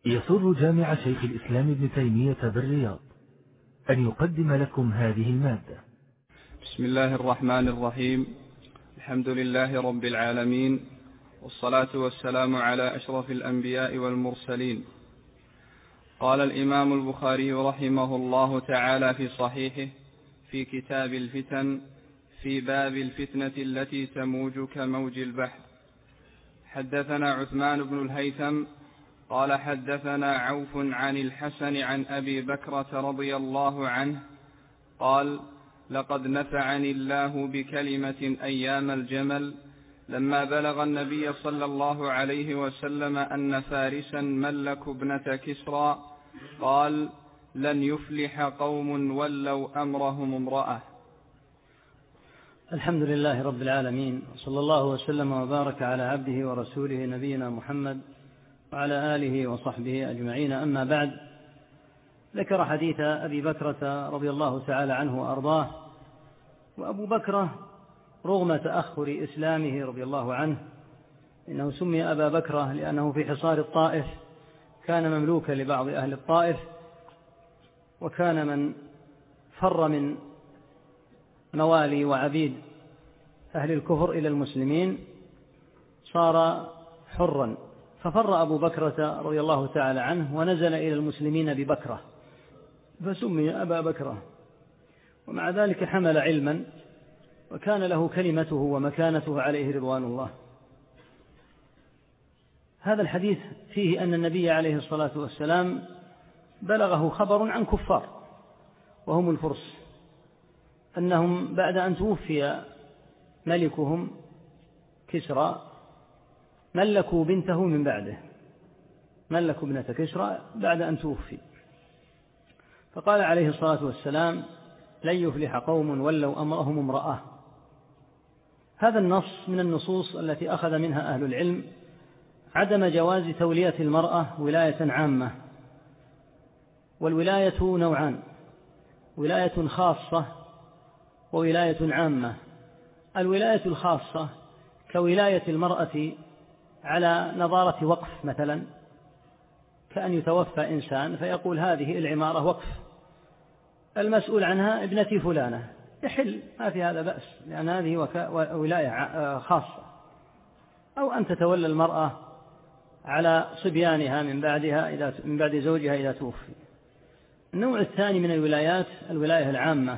يسر جامع شيخ الإسلام ابن تيمية بالرياض أن يقدم لكم هذه المادة. بسم الله الرحمن الرحيم. الحمد لله رب العالمين، والصلاة والسلام على أشرف الأنبياء والمرسلين. قال الإمام البخاري رحمه الله تعالى في صحيحه في كتاب الفتن في باب الفتنة التي تموج كموج البحر: حدثنا عثمان بن الهيثم قال حدثنا عوف عن الحسن عن أبي بكرة رضي الله عنه قال: لقد نفعني الله بكلمة أيام الجمل لما بلغ النبي صلى الله عليه وسلم أن فارسا ملكوا ابنة كسرى، قال: لن يفلح قوم ولوا أمرهم امرأة. الحمد لله رب العالمين، وصلى الله وسلم وبارك على عبده ورسوله نبينا محمد وعلى آله وصحبه أجمعين. أما بعد، ذكر حديث أبي بكرة رضي الله تعالى عنه وأرضاه. وأبو بكرة رغم تأخر إسلامه رضي الله عنه إنه سمي أبا بكرة لأنه في حصار الطائف كان مملوكا لبعض أهل الطائف، وكان من فر من موالي وعبيد أهل الكفر إلى المسلمين صار حرا، ففر أبو بكرة رضي الله تعالى عنه ونزل إلى المسلمين ببكرة فسمي أبا بكرة. ومع ذلك حمل علما وكان له كلمته ومكانته عليه رضوان الله. هذا الحديث فيه أن النبي عليه الصلاة والسلام بلغه خبر عن كفار وهم الفرس أنهم بعد أن توفي ملكهم كسرى ملكوا بنته من بعده، ملكوا ابنة كسرى بعد أن توفي. فقال عليه الصلاة والسلام: لن يفلح قوم ولوا أمرهم امرأة. هذا النص من النصوص التي أخذ منها أهل العلم عدم جواز تولية المرأة ولاية عامة. والولاية نوعان: ولاية خاصة وولاية عامة. الولاية الخاصة كولاية المرأة على نظارة وقف مثلا، كأن يتوفى إنسان فيقول هذه العمارة وقف، المسؤول عنها ابنتي فلانة، يحل، ما في هذا بأس، لأن هذه ولاية خاصة. أو أن تتولى المرأة على صبيانها من بعد زوجها إذا توفي. النوع الثاني من الولايات الولاية العامة،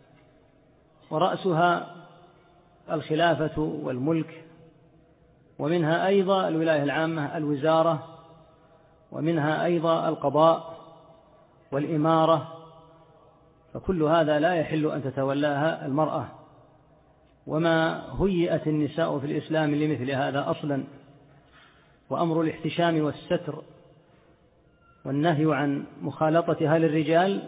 ورأسها الخلافة والملك، ومنها أيضا الولاية العامة الوزارة، ومنها أيضا القضاء والإمارة. فكل هذا لا يحل أن تتولاها المرأة، وما هيئت النساء في الإسلام لمثل هذا أصلا. وأمر الاحتشام والستر والنهي عن مخالطتها للرجال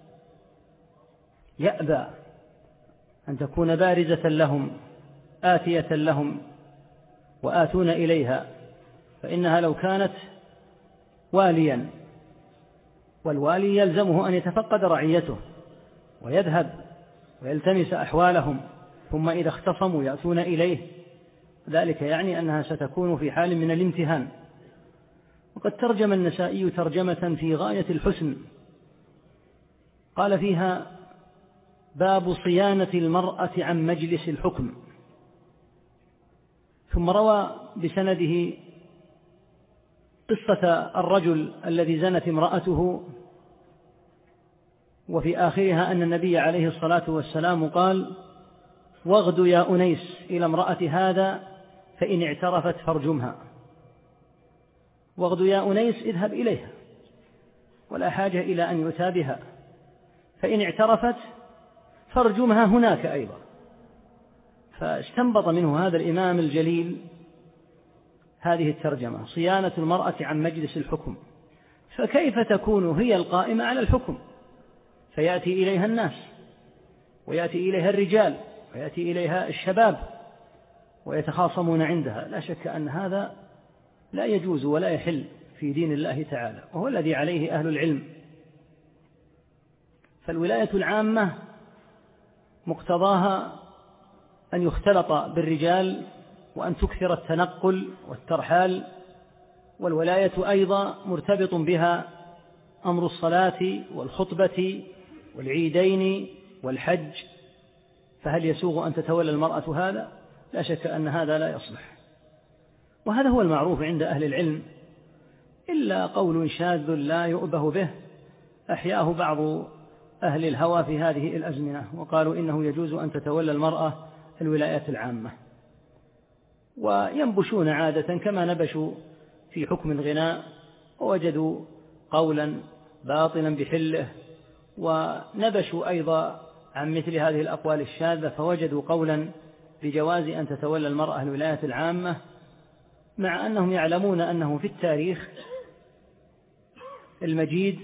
يأبى أن تكون بارزة لهم آتية لهم وآتون إليها، فإنها لو كانت واليا، والوالي يلزمه أن يتفقد رعيته ويذهب ويلتمس أحوالهم، ثم إذا اختصموا يأتون إليه، ذلك يعني أنها ستكون في حال من الامتهان. وقد ترجم النسائي ترجمة في غاية الحسن قال فيها: باب صيانة المرأة عن مجلس الحكم. ثم روى بسنده قصة الرجل الذي زنت امرأته، وفي آخرها أن النبي عليه الصلاة والسلام قال: واغد يا أنيس إلى امرأة هذا فإن اعترفت فارجمها. واغد يا أنيس، اذهب إليها ولا حاجة إلى أن يؤتى بها، فإن اعترفت فارجمها هناك أيضا. فاستنبط منه هذا الإمام الجليل هذه الترجمة: صيانة المرأة عن مجلس الحكم. فكيف تكون هي القائمة على الحكم، فيأتي إليها الناس ويأتي إليها الرجال ويأتي إليها الشباب ويتخاصمون عندها؟ لا شك أن هذا لا يجوز ولا يحل في دين الله تعالى، وهو الذي عليه أهل العلم. فالولاية العامة مقتضاها أن يختلط بالرجال وأن تكثر التنقل والترحال والولاية أيضا مرتبط بها أمر الصلاة والخطبة والعيدين والحج، فهل يسوغ أن تتولى المرأة هذا؟ لا شك أن هذا لا يصلح، وهذا هو المعروف عند أهل العلم، إلا قول شاذ لا يؤبه به أحياه بعض أهل الهوى في هذه الأزمنة، وقالوا إنه يجوز أن تتولى المرأة الولايات العامة، وينبشون عادة كما نبشوا في حكم الغناء، ووجدوا قولا باطلا بحله، ونبشوا أيضا عن مثل هذه الأقوال الشاذة فوجدوا قولا بجواز أن تتولى المرأة الولايات العامة، مع أنهم يعلمون أنه في التاريخ المجيد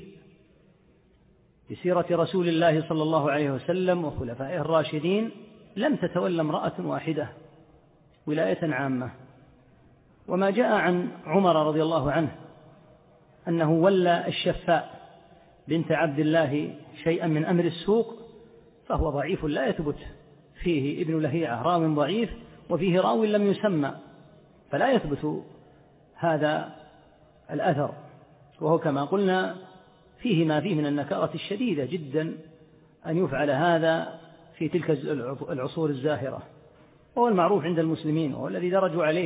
بسيرة رسول الله صلى الله عليه وسلم وخلفائه الراشدين لم تتولى امرأة واحدة ولاية عامة. وما جاء عن عمر رضي الله عنه أنه ولى الشفاء بنت عبد الله شيئا من أمر السوق فهو ضعيف لا يثبت فيه ابن لهيعة، راو ضعيف وفيه راو لم يسمى، فلا يثبت هذا الأثر، وهو كما قلنا فيه ما فيه من النكارة الشديدة جدا أن يفعل هذا في تلك العصور الزاهرة، وهو المعروف عند المسلمين وهو الذي درجوا عليه.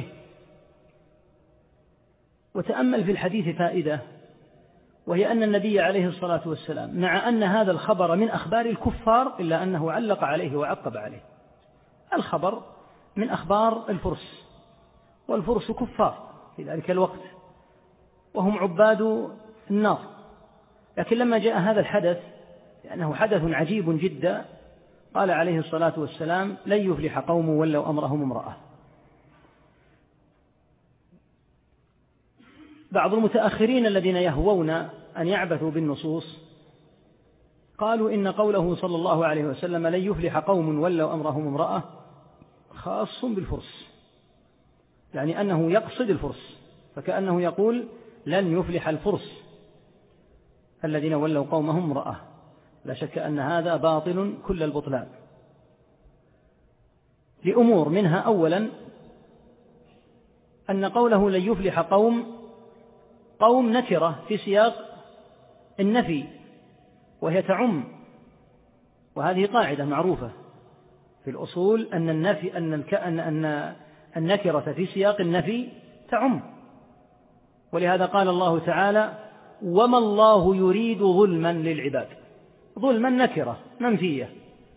وتأمل في الحديث فائدة، وهي أن النبي عليه الصلاة والسلام مع أن هذا الخبر من أخبار الكفار إلا أنه علق عليه وعقب عليه. الخبر من أخبار الفرس، والفرس كفار في ذلك الوقت وهم عباد النار، لكن لما جاء هذا الحدث لأنه حدث عجيب جدا قال عليه الصلاة والسلام لن يفلح قوم ولوا أمرهم امرأة. بعض المتأخرين الذين يهوون أن يعبثوا بالنصوص قالوا إن قوله صلى الله عليه وسلم لن يفلح قوم ولوا أمرهم امرأة خاص بالفرس، يعني أنه يقصد الفرس، فكأنه يقول لن يفلح الفرس الذين ولوا قومهم امرأة. لا شك أن هذا باطل كل البطلان لأمور، منها أولا أن قوله لن يفلح قوم نكرة في سياق النفي وهي تعم، وهذه قاعدة معروفة في الأصول أن النكرة في سياق النفي تعم، ولهذا قال الله تعالى وما الله يريد ظلما للعباد. ظلما نكرة منفية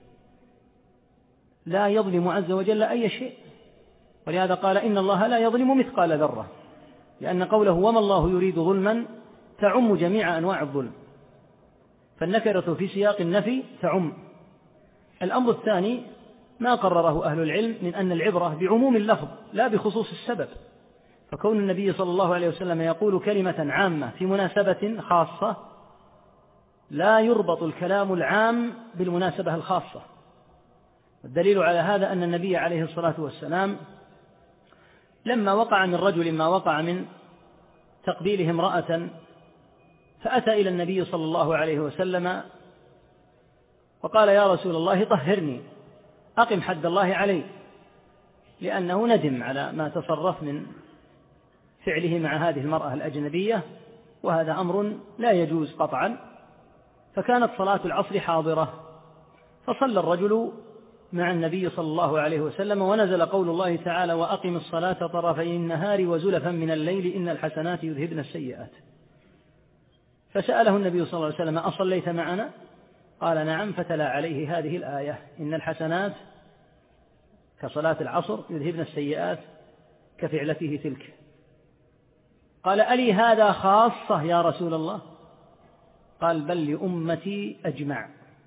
لا يظلم عز وجل أي شيء، ولهذا قال إن الله لا يظلم مثقال ذرة، لأن قوله وما الله يريد ظلما تعم جميع أنواع الظلم، فالنكرة في سياق النفي تعم. الأمر الثاني ما قرره أهل العلم من أن العبرة بعموم اللفظ لا بخصوص السبب، فكون النبي صلى الله عليه وسلم يقول كلمة عامة في مناسبة خاصة لا يربط الكلام العام بالمناسبة الخاصة. والدليل على هذا أن النبي عليه الصلاة والسلام لما وقع من رجل ما وقع من تقبيله امرأة فأتى إلى النبي صلى الله عليه وسلم وقال يا رسول الله طهرني أقم حد الله علي، لأنه ندم على ما تصرف من فعله مع هذه المرأة الأجنبية، وهذا أمر لا يجوز قطعا. فكانت صلاة العصر حاضرة، فصلى الرجل مع النبي صلى الله عليه وسلم، ونزل قول الله تعالى وأقم الصلاة طرفي النهار وزلفا من الليل إن الحسنات يذهبن السيئات. فسأله النبي صلى الله عليه وسلم أصليت معنا؟ قال نعم، فتلا عليه هذه الآية إن الحسنات كصلاة العصر يذهبن السيئات كفعلته تلك. قال ألي هذا خاصة يا رسول الله؟ قال بل لأمتي أجمع.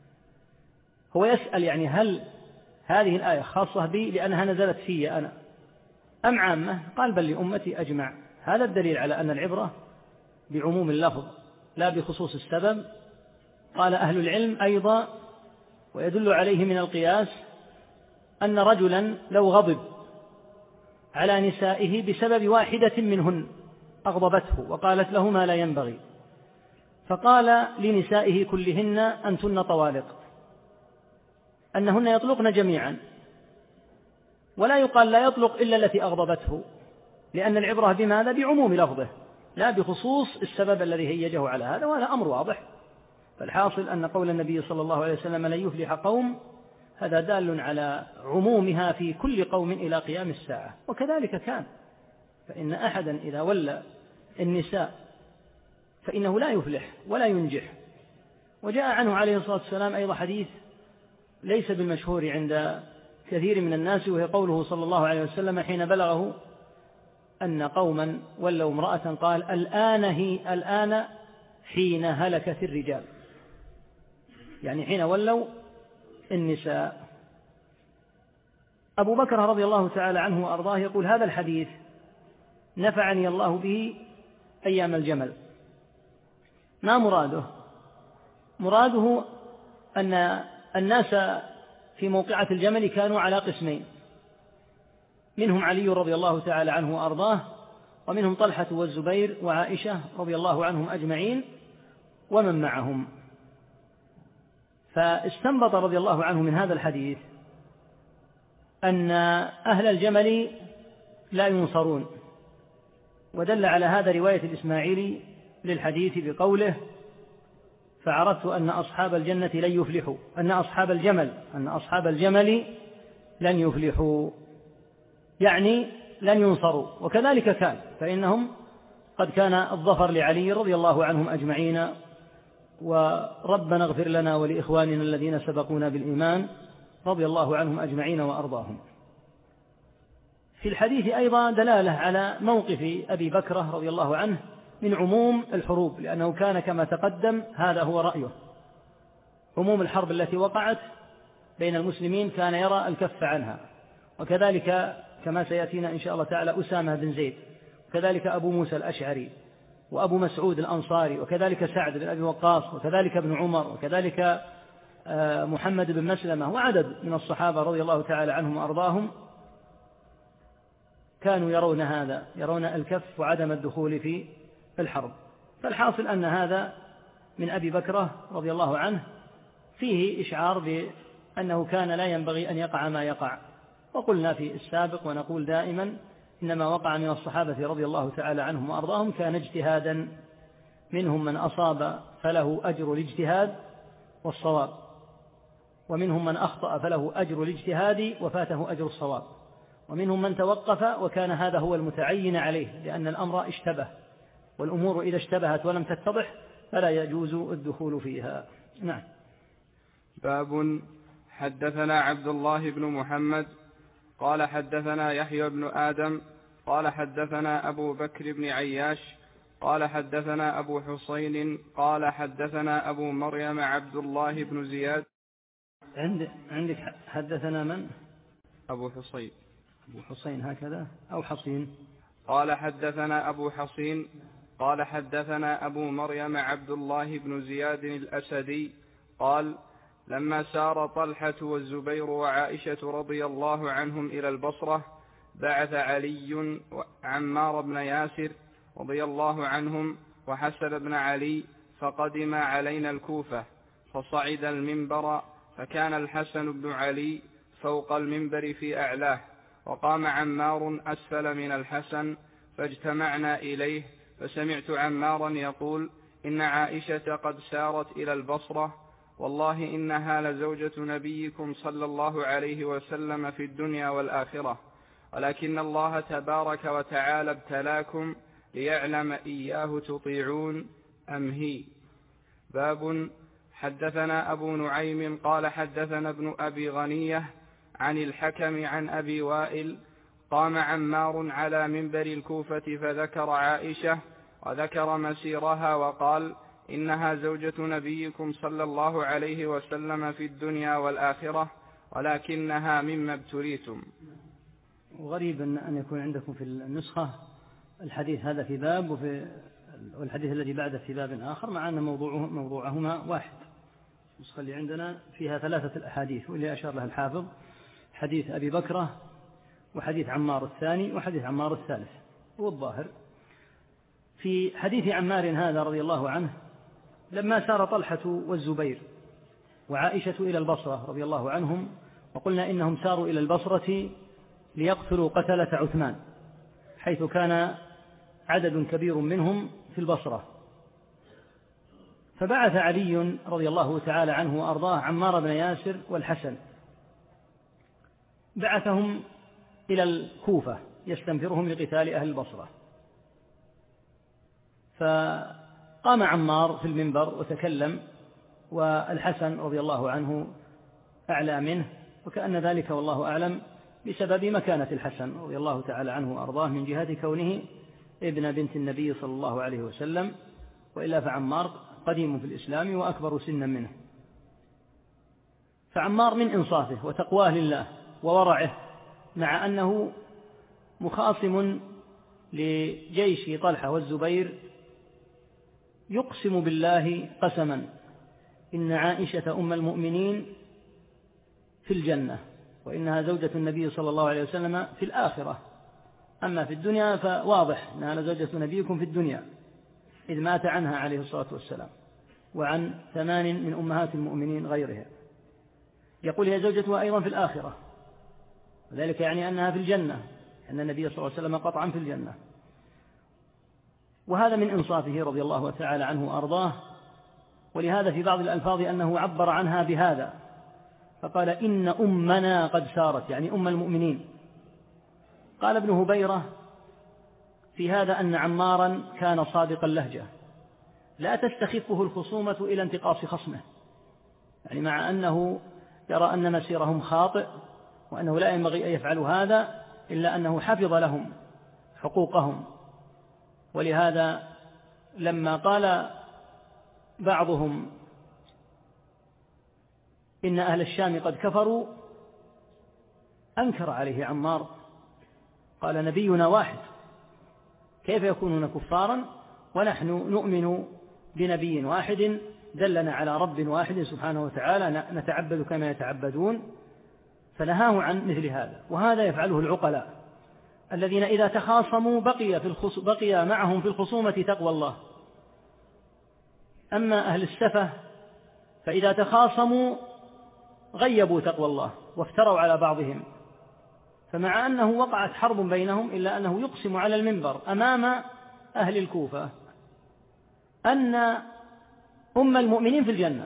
هو يسأل يعني هل هذه الآية خاصة بي لأنها نزلت في أنا أم عامة؟ قال بل لأمتي أجمع. هذا الدليل على أن العبرة بعموم اللفظ لا بخصوص السبب. قال أهل العلم أيضا ويدل عليه من القياس أن رجلا لو غضب على نسائه بسبب واحدة منهن أغضبته وقالت له ما لا ينبغي، فقال لنسائه كلهن أنتن طوالق، أنهن يطلقن جميعا، ولا يقال لا يطلق إلا التي أغضبته، لأن العبرة بماذا؟ بعموم لفظه. لا بخصوص السبب الذي هيجه على هذا، وهذا أمر واضح. فالحاصل أن قول النبي صلى الله عليه وسلم لن يفلح قوم هذا دال على عمومها في كل قوم إلى قيام الساعة، وكذلك كان. فإن أحدا إذا ولى النساء فإنه لا يفلح ولا ينجح. وجاء عنه عليه الصلاة والسلام أيضا حديث ليس بالمشهور عند كثير من الناس، وهي قوله صلى الله عليه وسلم حين بلغه أن قوما ولوا امرأة قال الآن حين هلكت الرجال، يعني حين ولوا النساء. أبو بكر رضي الله تعالى عنه وأرضاه يقول هذا الحديث نفعني الله به أيام الجمل. ما مراده؟ مراده أن الناس في موقعة الجمل كانوا على قسمين، منهم علي رضي الله تعالى عنه وأرضاه، ومنهم طلحة والزبير وعائشة رضي الله عنهم أجمعين ومن معهم. فاستنبط رضي الله عنه من هذا الحديث أن أهل الجمل لا ينصرون، ودل على هذا رواية الإسماعيلي للحديث بقوله فعرفت أن أصحاب الجنة لن يفلحوا، أن أصحاب الجمل لن يفلحوا، يعني لن ينصروا. وكذلك كان، فإنهم قد كان الظفر لعلي رضي الله عنهم أجمعين، وربنا اغفر لنا ولإخواننا الذين سبقونا بالإيمان رضي الله عنهم أجمعين وأرضاهم. في الحديث أيضا دلالة على موقف أبي بكر رضي الله عنه من عموم الحروب، لأنه كان كما تقدم هذا هو رأيه. عموم الحرب التي وقعت بين المسلمين كان يرى الكف عنها، وكذلك كما سيأتينا إن شاء الله تعالى أسامة بن زيد، وكذلك أبو موسى الأشعري، وأبو مسعود الأنصاري، وكذلك سعد بن أبي وقاص، وكذلك ابن عمر، وكذلك محمد بن مسلمة، وعدد من الصحابة رضي الله تعالى عنهم وأرضاهم كانوا يرون هذا، يرون الكف وعدم الدخول في الحرب. فالحاصل أن هذا من أبي بكر رضي الله عنه فيه إشعار بأنه كان لا ينبغي أن يقع ما يقع. وقلنا في السابق ونقول دائما إنما وقع من الصحابة رضي الله تعالى عنهم وأرضاهم كان اجتهادا، منهم من أصاب فله أجر الاجتهاد والصواب، ومنهم من أخطأ فله أجر الاجتهاد وفاته أجر الصواب، ومنهم من توقف وكان هذا هو المتعين عليه، لأن الأمر اشتبه، والأمور إذا اشتبهت ولم تتضح فلا يجوز الدخول فيها. نعم. باب حدثنا عبد الله بن محمد قال حدثنا يحيى بن آدم قال حدثنا أبو بكر بن عياش قال حدثنا أبو حسين قال حدثنا أبو مريم عبد الله بن زياد. عندك حدثنا من؟ أبو حسين. أبو حسين هكذا أو حصين؟ قال حدثنا أبو حصين قال حدثنا أبو مريم عبد الله بن زياد الأسدي قال لما سار طلحة والزبير وعائشة رضي الله عنهم إلى البصرة بعث علي عمار بن ياسر رضي الله عنهم وحسن بن علي فقدم علينا الكوفة، فصعد المنبر فكان الحسن بن علي فوق المنبر في أعلاه، وقام عمار أسفل من الحسن، فاجتمعنا إليه، فسمعت عمارا يقول إن عائشة قد سارت إلى البصرة، والله إنها لزوجة نبيكم صلى الله عليه وسلم في الدنيا والآخرة، ولكن الله تبارك وتعالى ابتلاكم ليعلم إياه تطيعون أم هي. باب حدثنا أبو نعيم قال حدثنا ابن أبي غنية عن الحكم عن أبي وائل قام عمار على منبر الكوفة فذكر عائشة وذكر مسيرها وقال إنها زوجة نبيكم صلى الله عليه وسلم في الدنيا والآخرة، ولكنها مما ابتليتم. وغريب أن يكون عندكم في النسخة الحديث هذا في باب والحديث الذي بعده في باب آخر، مع أن موضوعهما واحد. النسخة اللي عندنا فيها 3 الأحاديث، واللي أشار لها الحافظ حديث أبي بكرة وحديث عمار الثاني وحديث عمار الثالث. والظاهر في حديث عمار هذا رضي الله عنه لما سار طلحة والزبير وعائشة إلى البصرة رضي الله عنهم، وقلنا إنهم ساروا إلى البصرة ليقتلوا قتلة عثمان، حيث كان عدد كبير منهم في البصرة. فبعث علي رضي الله تعالى عنه وأرضاه عمار بن ياسر والحسن، بعثهم إلى الكوفة يستنفرهم لقتال أهل البصرة. فقام عمار في المنبر وتكلم، والحسن رضي الله عنه أعلى منه، وكأن ذلك والله أعلم بسبب مكانة الحسن رضي الله تعالى عنه وأرضاه من جهة كونه ابن بنت النبي صلى الله عليه وسلم، وإلا فعمار قديم في الإسلام وأكبر سنا منه. فعمار من إنصافه وتقواه لله وورعه، مع أنه مخاصم لجيش طلحة والزبير، يقسم بالله قسما إن عائشة أم المؤمنين في الجنة، وإنها زوجة النبي صلى الله عليه وسلم في الآخرة، أما في الدنيا فواضح أنها زوجة نبيكم في الدنيا، إذ مات عنها عليه الصلاة والسلام، وعن 8 من أمهات المؤمنين غيرها. يقول هي زوجتها أيضا في الآخرة، وذلك يعني أنها في الجنة، أن النبي صلى الله عليه وسلم قطعا في الجنة. وهذا من إنصافه رضي الله تعالى عنه وأرضاه. ولهذا في بعض الألفاظ أنه عبر عنها بهذا، فقال إن أمنا قد سارت، يعني أم المؤمنين. قال ابن هبيرة في هذا أن عمارا كان صادق اللهجة، لا تستخفه الخصومة إلى انتقاص خصمه، يعني مع أنه يرى أن مسيرهم خاطئ وأنه لا ينبغي أن يفعلوا هذا، إلا أنه حفظ لهم حقوقهم. ولهذا لما قال بعضهم إن أهل الشام قد كفروا، أنكر عليه عمار، قال نبينا واحد، كيف يكونون كفارا ونحن نؤمن بنبي واحد دلنا على رب واحد سبحانه وتعالى نتعبد كما يتعبدون. فنهاه عن مثل هذا. وهذا يفعله العقلاء الذين إذا تخاصموا بقي معهم في الخصومة تقوى الله. أما أهل السفة فإذا تخاصموا غيبوا تقوى الله وافتروا على بعضهم، فمع أنه وقعت حرب بينهم إلا أنه يقسم على المنبر أمام أهل الكوفة أن أم المؤمنين في الجنة،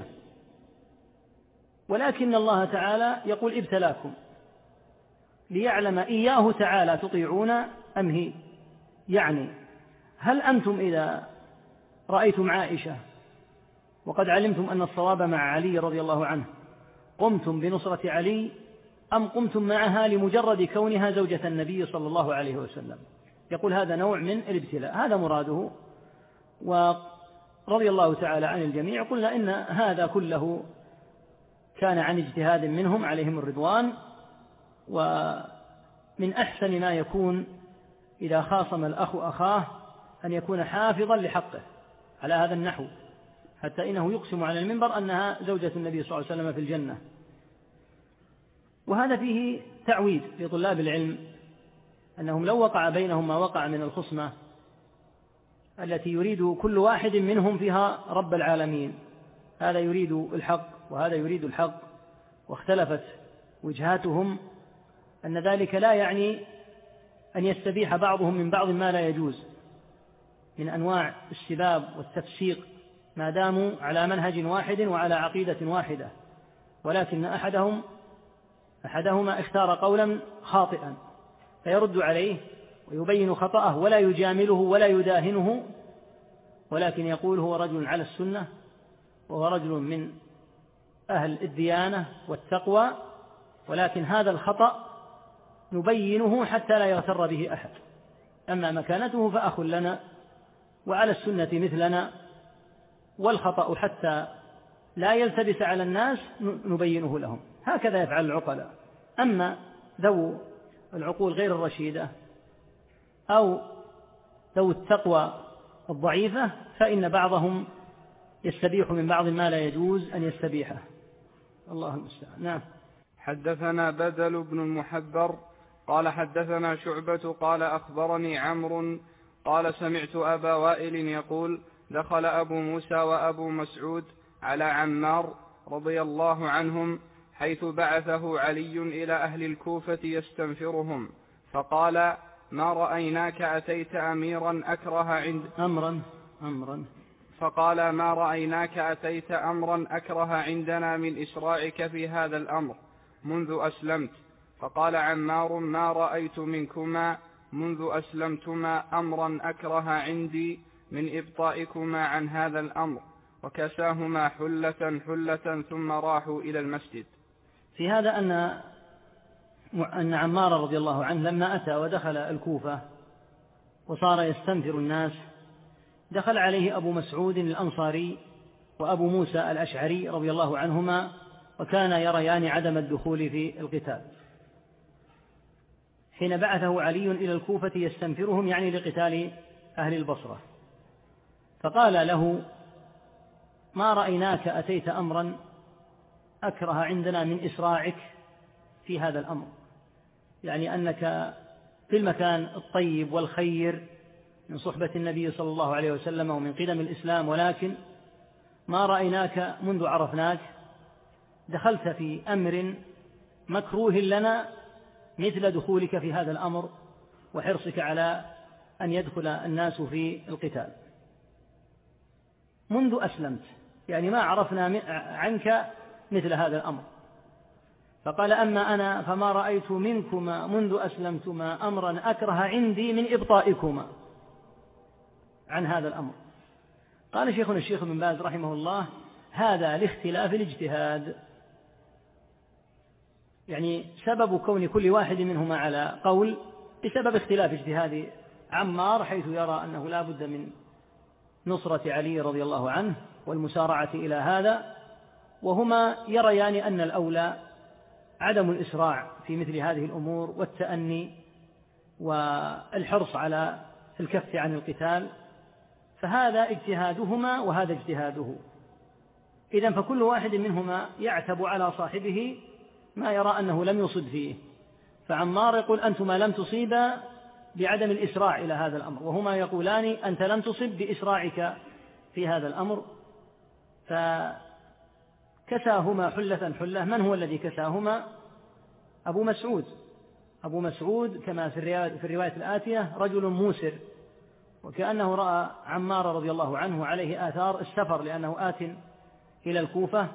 ولكن الله تعالى يقول ابتلاكم ليعلم إياه تعالى تطيعون أم هي، يعني هل أنتم إذا رأيتم عائشة وقد علمتم أن الصواب مع علي رضي الله عنه قمتم بنصرة علي، أم قمتم معها لمجرد كونها زوجة النبي صلى الله عليه وسلم؟ يقول هذا نوع من الابتلاء، هذا مراده. ورضي الله تعالى عن الجميع. قلنا إن هذا كله كان عن اجتهاد منهم عليهم الرضوان. ومن أحسن ما يكون إذا خاصم الأخ أخاه أن يكون حافظا لحقه على هذا النحو، حتى إنه يقسم على المنبر أنها زوجة النبي صلى الله عليه وسلم في الجنة. وهذا فيه تعويد لطلاب العلم أنهم لو وقع بينهم ما وقع من الخصمة التي يريد كل واحد منهم فيها رب العالمين، هذا يريد الحق وهذا يريد الحق، واختلفت وجهاتهم، أن ذلك لا يعني أن يستبيح بعضهم من بعض ما لا يجوز من أنواع السباب والتفسيق ما داموا على منهج واحد وعلى عقيدة واحدة، ولكن أحدهما اختار قولا خاطئا فيرد عليه ويبين خطأه ولا يجامله ولا يداهنه، ولكن يقول هو رجل على السنة وهو رجل من أهل الديانة والتقوى، ولكن هذا الخطأ نبينه حتى لا يغتر به أحد، أما مكانته فأخ لنا وعلى السنة مثلنا، والخطأ حتى لا يلتبس على الناس نبينه لهم. هكذا يفعل العقلاء. أما ذو العقول غير الرشيدة أو ذو التقوى الضعيفة فإن بعضهم يستبيح من بعض ما لا يجوز أن يستبيحه. الله المستعان. نعم. حدثنا بدل بن المحبر قال حدثنا شعبة قال أخبرني عمرو قال سمعت أبا وائل يقول دخل أبو موسى وأبو مسعود على عمار رضي الله عنهم حيث بعثه علي إلى أهل الكوفة يستنفرهم، فقال ما رأيناك أتيت أميرا أكره عند أمرا فقال ما رأيناك أتيت أمرا أكره عندنا من إسراعك في هذا الأمر منذ أسلمت. فقال عمار ما رأيت منكما منذ أسلمتما أمرا أكره عندي من إبطائكما عن هذا الأمر. وكساهما حلة ثم راحوا إلى المسجد. في هذا أن عمار رضي الله عنه لما أتى ودخل الكوفة وصار يستنفر الناس دخل عليه أبو مسعود الأنصاري وأبو موسى الأشعري رضي الله عنهما وكان يريان عدم الدخول في القتال حين بعثه علي إلى الكوفة يستنفرهم يعني لقتال أهل البصرة. فقال له ما رأيناك أتيت أمرا أكره عندنا من إسراعك في هذا الأمر، يعني أنك في المكان الطيب والخير من صحبة النبي صلى الله عليه وسلم ومن قدم الإسلام، ولكن ما رأيناك منذ عرفناك دخلت في أمر مكروه لنا مثل دخولك في هذا الأمر وحرصك على أن يدخل الناس في القتال منذ أسلمت، يعني ما عرفنا عنك مثل هذا الأمر. فقال أما أنا فما رأيت منكما منذ أسلمتما أمرا أكره عندي من إبطائكما عن هذا الأمر. قال شيخنا الشيخ بن باز رحمه الله هذا لاختلاف الاجتهاد، يعني سبب كون كل واحد منهما على قول بسبب اختلاف اجتهاد عمار حيث يرى أنه لا بد من نصرة علي رضي الله عنه والمسارعة إلى هذا، وهما يريان أن الأولى عدم الإسراع في مثل هذه الأمور والتأني والحرص على الكف عن القتال، فهذا اجتهادهما وهذا اجتهاده. إذن فكل واحد منهما يعتب على صاحبه ما يرى أنه لم يصب فيه. فعمار يقول أنتما لم تصيبا بعدم الإسراع إلى هذا الأمر، وهما يقولان أنت لم تصب بإسراعك في هذا الأمر. فكساهما حلة. من هو الذي كساهما؟ أبو مسعود. أبو مسعود كما في الرواية الآتية رجل موسر، وكأنه رأى عمار رضي الله عنه عليه آثار السفر لأنه آت إلى الكوفة،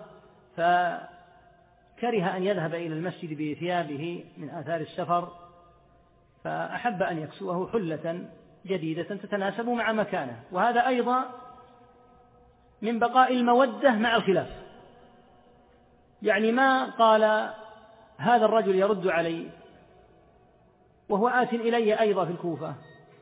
فكره أن يذهب إلى المسجد بثيابه من آثار السفر، فأحب أن يكسوه حلة جديدة تتناسب مع مكانه. وهذا أيضا من بقاء المودة مع الخلاف، يعني ما قال هذا الرجل يرد علي وهو آت إلي أيضا في الكوفة،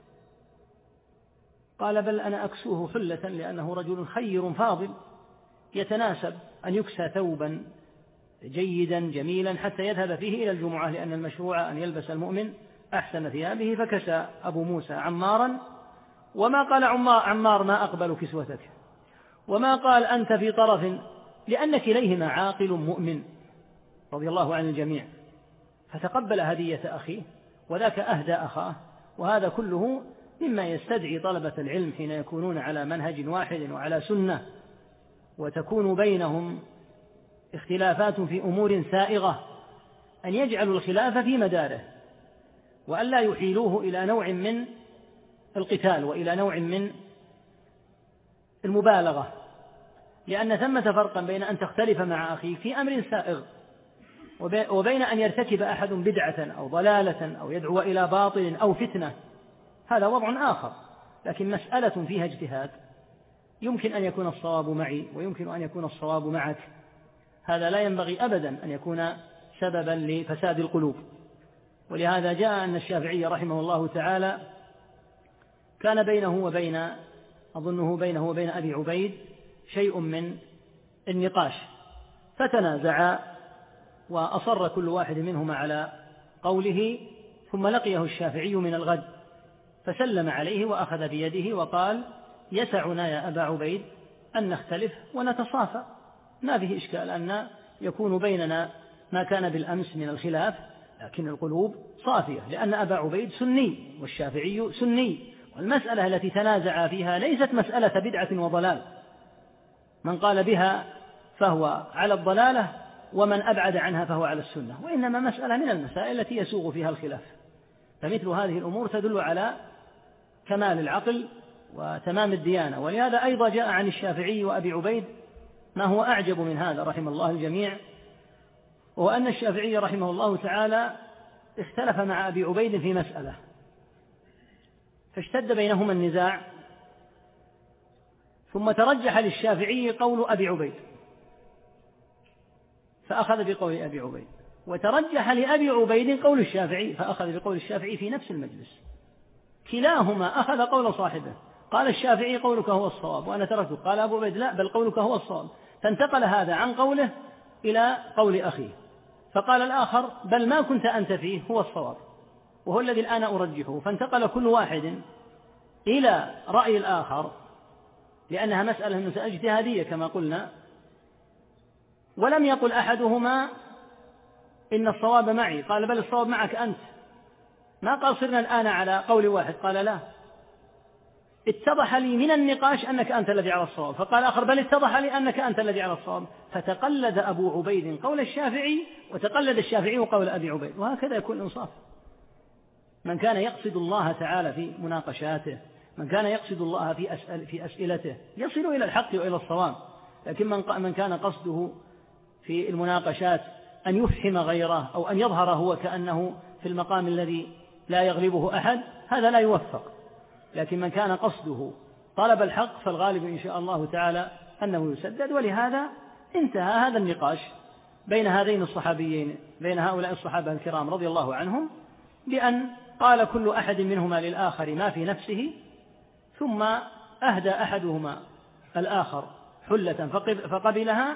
قال بل أنا أكسوه حلة لأنه رجل خير فاضل يتناسب أن يكسى ثوبا جيدا جميلا حتى يذهب فيه إلى الجمعة، لأن المشروع أن يلبس المؤمن أحسن ثيابه. فكسى أبو موسى عمارا، وما قال عمار ما أقبل كسوتك، وما قال أنت في طرف، لأن كليهما عاقل مؤمن رضي الله عن الجميع، فتقبل هدية أخيه وذاك أهدى أخاه. وهذا كله مما يستدعي طلبة العلم حين يكونون على منهج واحد وعلى سنة وتكون بينهم اختلافات في أمور سائغة أن يجعلوا الخلاف في مداره، وأن لا يحيلوه إلى نوع من القتال وإلى نوع من المبالغة، لأن ثمة فرقا بين أن تختلف مع أخيك في أمر سائغ وبين أن يرتكب أحد بدعة أو ضلالة أو يدعو إلى باطل أو فتنة، هذا وضع آخر. لكن مسألة فيها اجتهاد يمكن أن يكون الصواب معي ويمكن أن يكون الصواب معك، هذا لا ينبغي أبدا أن يكون سببا لفساد القلوب. ولهذا جاء أن الشافعي رحمه الله تعالى كان بينه وبين أبي عبيد شيء من النقاش، فتنازعا وأصر كل واحد منهما على قوله، ثم لقيه الشافعي من الغد فسلم عليه وأخذ بيده وقال يسعنا يا أبا عبيد أن نختلف ونتصافى، ما فيه إشكال أن يكون بيننا ما كان بالأمس من الخلاف، لكن القلوب صافية، لأن أبا عبيد سني والشافعي سني، والمسألة التي تنازع فيها ليست مسألة بدعة وضلال، من قال بها فهو على الضلالة ومن أبعد عنها فهو على السنة، وإنما مسألة من المسائل التي يسوغ فيها الخلاف. فمثل هذه الأمور تدل على كمال العقل وتمام الديانة. ولهذا أيضا جاء عن الشافعي وأبي عبيد ما هو أعجب من هذا رحم الله الجميع، وهو أن الشافعي رحمه الله تعالى اختلف مع أبي عبيد في مسألة، فاشتد بينهما النزاع، ثم ترجح للشافعي قول أبي عبيد فأخذ بقول أبي عبيد، وترجح لأبي عبيد قول الشافعي فأخذ بقول الشافعي في نفس المجلس. كلاهما أخذ قول صاحبه، قال الشافعي قولك هو الصواب وأنا تركته، قال أبو عبيد لا بل قولك هو الصواب، فانتقل هذا عن قوله إلى قول أخيه، فقال الآخر بل ما كنت أنت فيه هو الصواب وهو الذي الآن أرجحه، فانتقل كل واحد إلى رأي الآخر، لأنها مسألة اجتهادية كما قلنا، ولم يقل أحدهما إن الصواب معي، قال بل الصواب معك أنت، ما قال صرنا الآن على قول واحد، قال لا اتضح لي من النقاش أنك أنت الذي على الصواب، فقال آخر بل اتضح لي أنك أنت الذي على الصواب، فتقلد أبو عبيد قول الشافعي وتقلد الشافعي قول أبي عبيد. وهكذا يكون الإنصاف، من كان يقصد الله تعالى في مناقشاته، من كان يقصد الله في أسئلته يصل إلى الحق وإلى الصواب، لكن من كان قصده في المناقشات أن يفهم غيره أو أن يظهر هو كأنه في المقام الذي لا يغلبه أحد، هذا لا يوفق. لكن من كان قصده طلب الحق فالغالب إن شاء الله تعالى أنه يسدد. ولهذا انتهى هذا النقاش بين هذين الصحابيين، بين هؤلاء الصحابة الكرام رضي الله عنهم، بأن قال كل أحد منهما للآخر ما في نفسه، ثم أهدى أحدهما الآخر حلة فقبلها،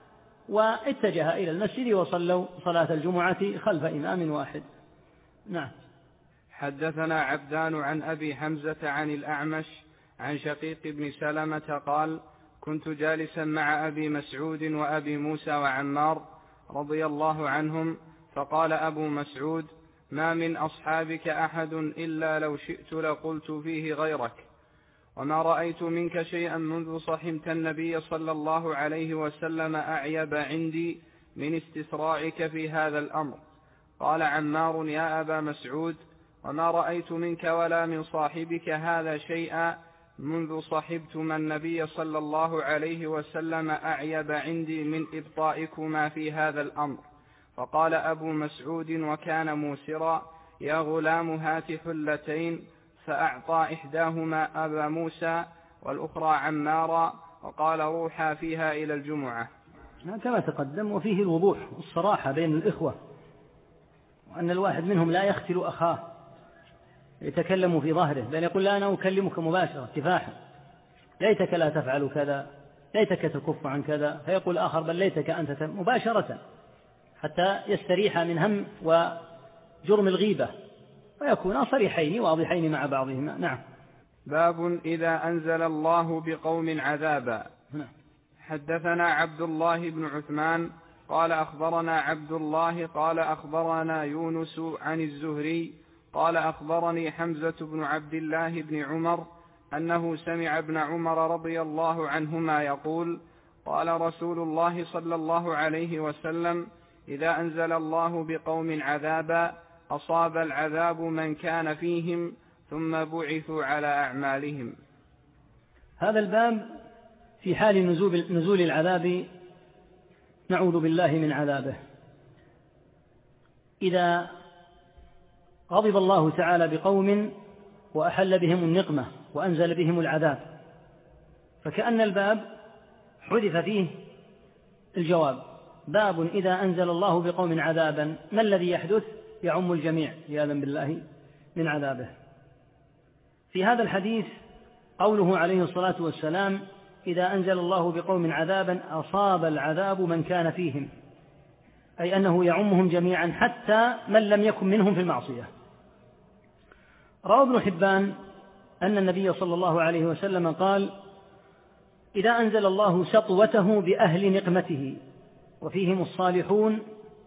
واتجه إلى المسجد وصلوا صلاة الجمعة خلف إمام واحد. نعم. حدثنا عبدان عن أبي حمزة عن الأعمش عن شقيق بن سلمة قال كنت جالسا مع أبي مسعود وأبي موسى وعمار رضي الله عنهم، فقال أبو مسعود ما من أصحابك أحد إلا لو شئت لقلت فيه غيرك، وما رأيت منك شيئا منذ صحمت النبي صلى الله عليه وسلم أعيب عندي من استسراعك في هذا الأمر. قال عمار يا أبا مسعود وما رأيت منك ولا من صاحبك هذا شيئا منذ صحبتما النبي صلى الله عليه وسلم أعيب عندي من إبطائكما في هذا الأمر. فقال أبو مسعود وكان موسرا يا غلام هات حلتين، فأعطى إحداهما أبا موسى والأخرى عمارا، وقال روحا فيها إلى الجمعة. كما تقدم، وفيه الوضوح والصراحة بين الإخوة، وأن الواحد منهم لا يختل أخاه يتكلم في ظهره، بل يقول لا أنا أكلمك مباشرة كفاحا، ليتك لا تفعل كذا، ليتك تكف عن كذا، فيقول آخر بل ليتك أنت مباشرة، حتى يستريح من هم وجرم الغيبة، ويكون صريحين واضحين مع بعضهما. نعم. باب إذا أنزل الله بقوم عذابا. حدثنا عبد الله بن عثمان قال أخبرنا عبد الله قال أخبرنا يونس عن الزهري قال أخبرني حمزة بن عبد الله بن عمر أنه سمع ابن عمر رضي الله عنهما يقول قال رسول الله صلى الله عليه وسلم إذا أنزل الله بقوم عذابا أصاب العذاب من كان فيهم ثم بعثوا على أعمالهم. هذا الباب في حال نزول العذاب، نعوذ بالله من عذابه. إذا غضب الله تعالى بقوم وأحل بهم النقمة وأنزل بهم العذاب، فكأن الباب حذف فيه الجواب، باب إذا أنزل الله بقوم عذابا، ما الذي يحدث؟ يعم الجميع عياذا بالله من عذابه. في هذا الحديث قوله عليه الصلاة والسلام إذا أنزل الله بقوم عذابا أصاب العذاب من كان فيهم، أي أنه يعمهم جميعا حتى من لم يكن منهم في المعصية. روى ابن حبان أن النبي صلى الله عليه وسلم قال إذا أنزل الله سطوته بأهل نقمته وفيهم الصالحون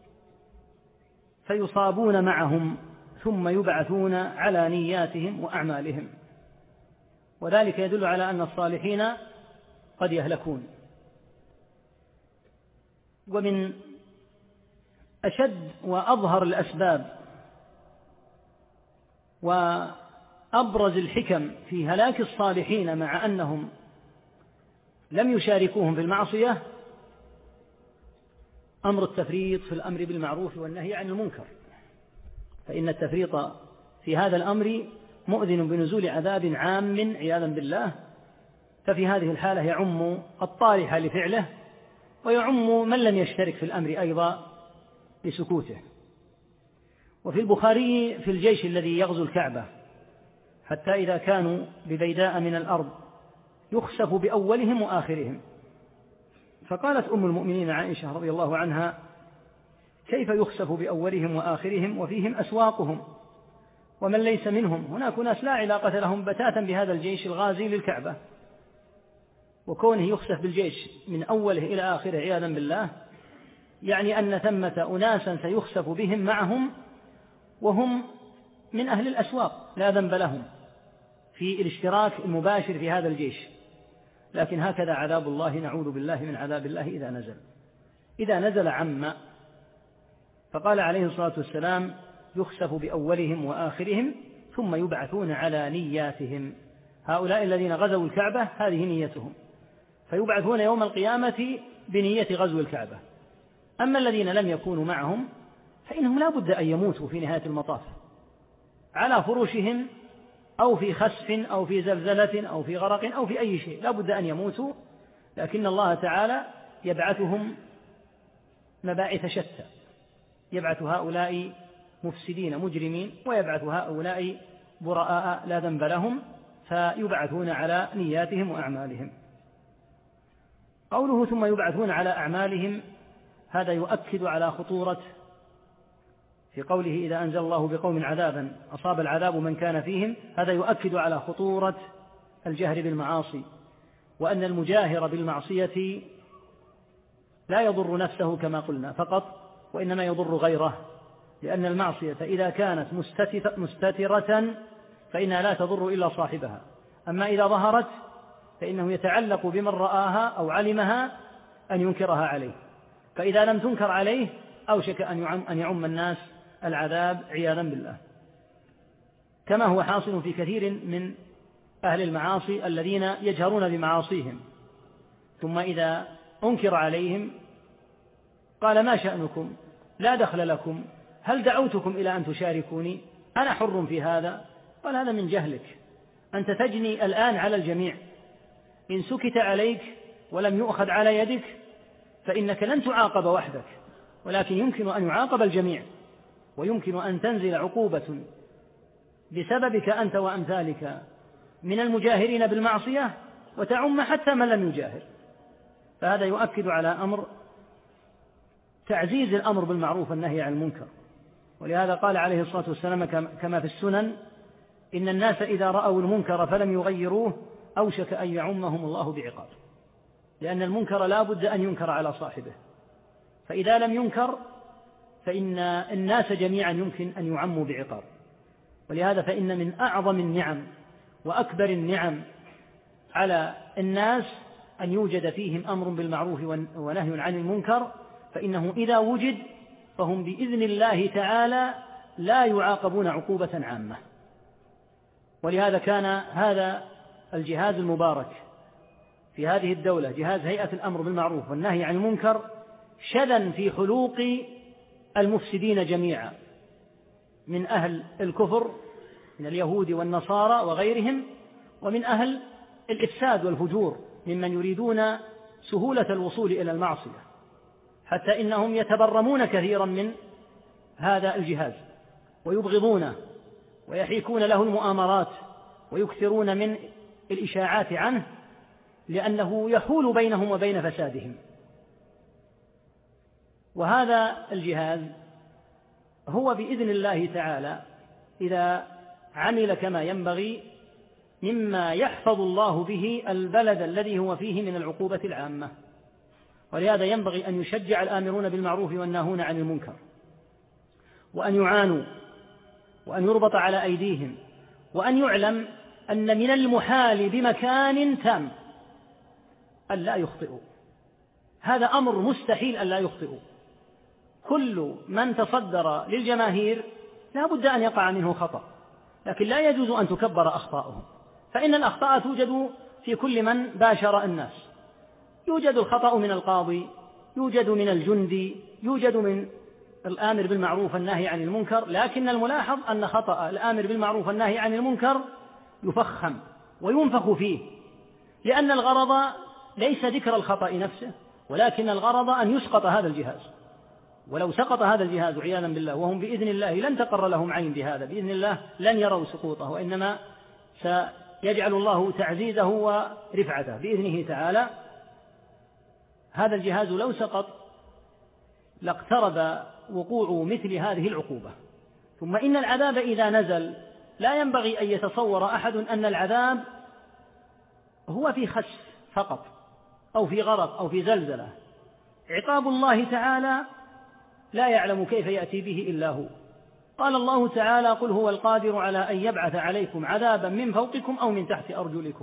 فيصابون معهم ثم يبعثون على نياتهم وأعمالهم، وذلك يدل على أن الصالحين قد يهلكون. ومن أشد وأظهر الأسباب وأبرز الحكم في هلاك الصالحين مع أنهم لم يشاركوهم في المعصية أمر التفريط في الأمر بالمعروف والنهي عن المنكر، فإن التفريط في هذا الأمر مؤذن بنزول عذاب عام عياذا بالله، ففي هذه الحالة يعم الطارح لفعله ويعم من لم يشترك في الأمر أيضا لسكوته. وفي البخاري في الجيش الذي يغزو الكعبة حتى إذا كانوا ببيداء من الأرض يخسف بأولهم وآخرهم، فقالت أم المؤمنين عائشة رضي الله عنها: كيف يخسف بأولهم وآخرهم وفيهم أسواقهم ومن ليس منهم؟ هناك ناس لا علاقة لهم بتاتا بهذا الجيش الغازي للكعبة، وكونه يخسف بالجيش من أوله إلى آخره عياذا بالله يعني أن ثمة أناسا سيخسف بهم معهم وهم من أهل الأسواق لا ذنب لهم في الاشتراك المباشر في هذا الجيش. لكن هكذا عذاب الله، نعوذ بالله من عذاب الله إذا نزل عم. فقال عليه الصلاة والسلام: يخسف بأولهم وآخرهم ثم يبعثون على نياتهم. هؤلاء الذين غزوا الكعبة هذه نيتهم، فيبعثون يوم القيامة بنية غزو الكعبة. أما الذين لم يكونوا معهم فإنهم لا بد أن يموتوا في نهاية المطاف على فروشهم أو في خسف أو في زلزلة أو في غرق أو في أي شيء، لا بد أن يموتوا، لكن الله تعالى يبعثهم مباعث شتى، يبعث هؤلاء مفسدين مجرمين ويبعث هؤلاء براء لا ذنب لهم، فيبعثون على نياتهم وأعمالهم. قوله ثم يبعثون على أعمالهم هذا يؤكد على خطورة، في قوله إذا أنزل الله بقوم عذابا أصاب العذاب من كان فيهم، هذا يؤكد على خطورة الجهر بالمعاصي، وأن المجاهر بالمعصية لا يضر نفسه كما قلنا فقط، وإنما يضر غيره، لأن المعصية إذا كانت مستترة فإنها لا تضر إلا صاحبها، أما إذا ظهرت فإنه يتعلق بمن رآها أو علمها أن ينكرها عليه، فإذا لم تنكر عليه أوشك أن يعم الناس العذاب عياذا بالله، كما هو حاصل في كثير من أهل المعاصي الذين يجهرون بمعاصيهم، ثم إذا أنكر عليهم قال: ما شأنكم؟ لا دخل لكم، هل دعوتكم إلى أن تشاركوني؟ أنا حر في هذا. قال: هذا من جهلك، أنت تجني الآن على الجميع، إن سكت عليك ولم يؤخذ على يدك فإنك لن تعاقب وحدك، ولكن يمكن أن يعاقب الجميع، ويمكن أن تنزل عقوبة بسببك أنت وأمثالك من المجاهرين بالمعصية وتعم حتى من لم يجاهر. فهذا يؤكد على أمر تعزيز الأمر بالمعروف والنهي عن المنكر، ولهذا قال عليه الصلاة والسلام كما في السنن: إن الناس إذا رأوا المنكر فلم يغيروه أوشك أن يعمهم الله بعقاب، لأن المنكر لا بد أن ينكر على صاحبه، فإذا لم ينكر فإن الناس جميعا يمكن أن يعموا بعقاب. ولهذا فإن من أعظم النعم وأكبر النعم على الناس أن يوجد فيهم أمر بالمعروف ونهي عن المنكر، فإنه إذا وجد فهم بإذن الله تعالى لا يعاقبون عقوبة عامة. ولهذا كان هذا الجهاز المبارك في هذه الدولة، جهاز هيئة الأمر بالمعروف والنهي عن المنكر، شذا في حلوق المفسدين جميعا من أهل الكفر من اليهود والنصارى وغيرهم، ومن أهل الإفساد والفجور ممن يريدون سهولة الوصول إلى المعصية، حتى إنهم يتبرمون كثيرا من هذا الجهاز ويبغضونه ويحيكون له المؤامرات ويكثرون من الإشاعات عنه، لأنه يحول بينهم وبين فسادهم. وهذا الجهاز هو بإذن الله تعالى إذا عمل كما ينبغي مما يحفظ الله به البلد الذي هو فيه من العقوبة العامة. ولهذا ينبغي أن يشجع الآمرون بالمعروف والناهون عن المنكر، وأن يعانوا، وأن يربط على أيديهم، وأن يعلم أن من المحال بمكان تام أن لا يخطئوا، هذا أمر مستحيل أن لا يخطئوا. كل من تصدر للجماهير لا بد أن يقع منه خطأ، لكن لا يجوز أن تكبر أخطاؤهم، فإن الأخطاء توجد في كل من باشر الناس، يوجد الخطأ من القاضي، يوجد من الجندي، يوجد من الآمر بالمعروف والنهي عن المنكر، لكن الملاحظ أن خطأ الآمر بالمعروف والنهي عن المنكر يفخم وينفخ فيه، لأن الغرض ليس ذكر الخطأ نفسه، ولكن الغرض أن يسقط هذا الجهاز. ولو سقط هذا الجهاز عياذا بالله وهم بإذن الله لن تقر لهم عين بهذا، بإذن الله لن يروا سقوطه، وإنما سيجعل الله تعزيزه ورفعته بإذنه تعالى. هذا الجهاز لو سقط لاقترب وقوع مثل هذه العقوبة. ثم إن العذاب إذا نزل لا ينبغي أن يتصور أحد أن العذاب هو في خسف فقط أو في غرق أو في زلزلة. عقاب الله تعالى لا يعلم كيف يأتي به إلا هو. قال الله تعالى: قل هو القادر على أن يبعث عليكم عذابا من فوقكم أو من تحت أرجلكم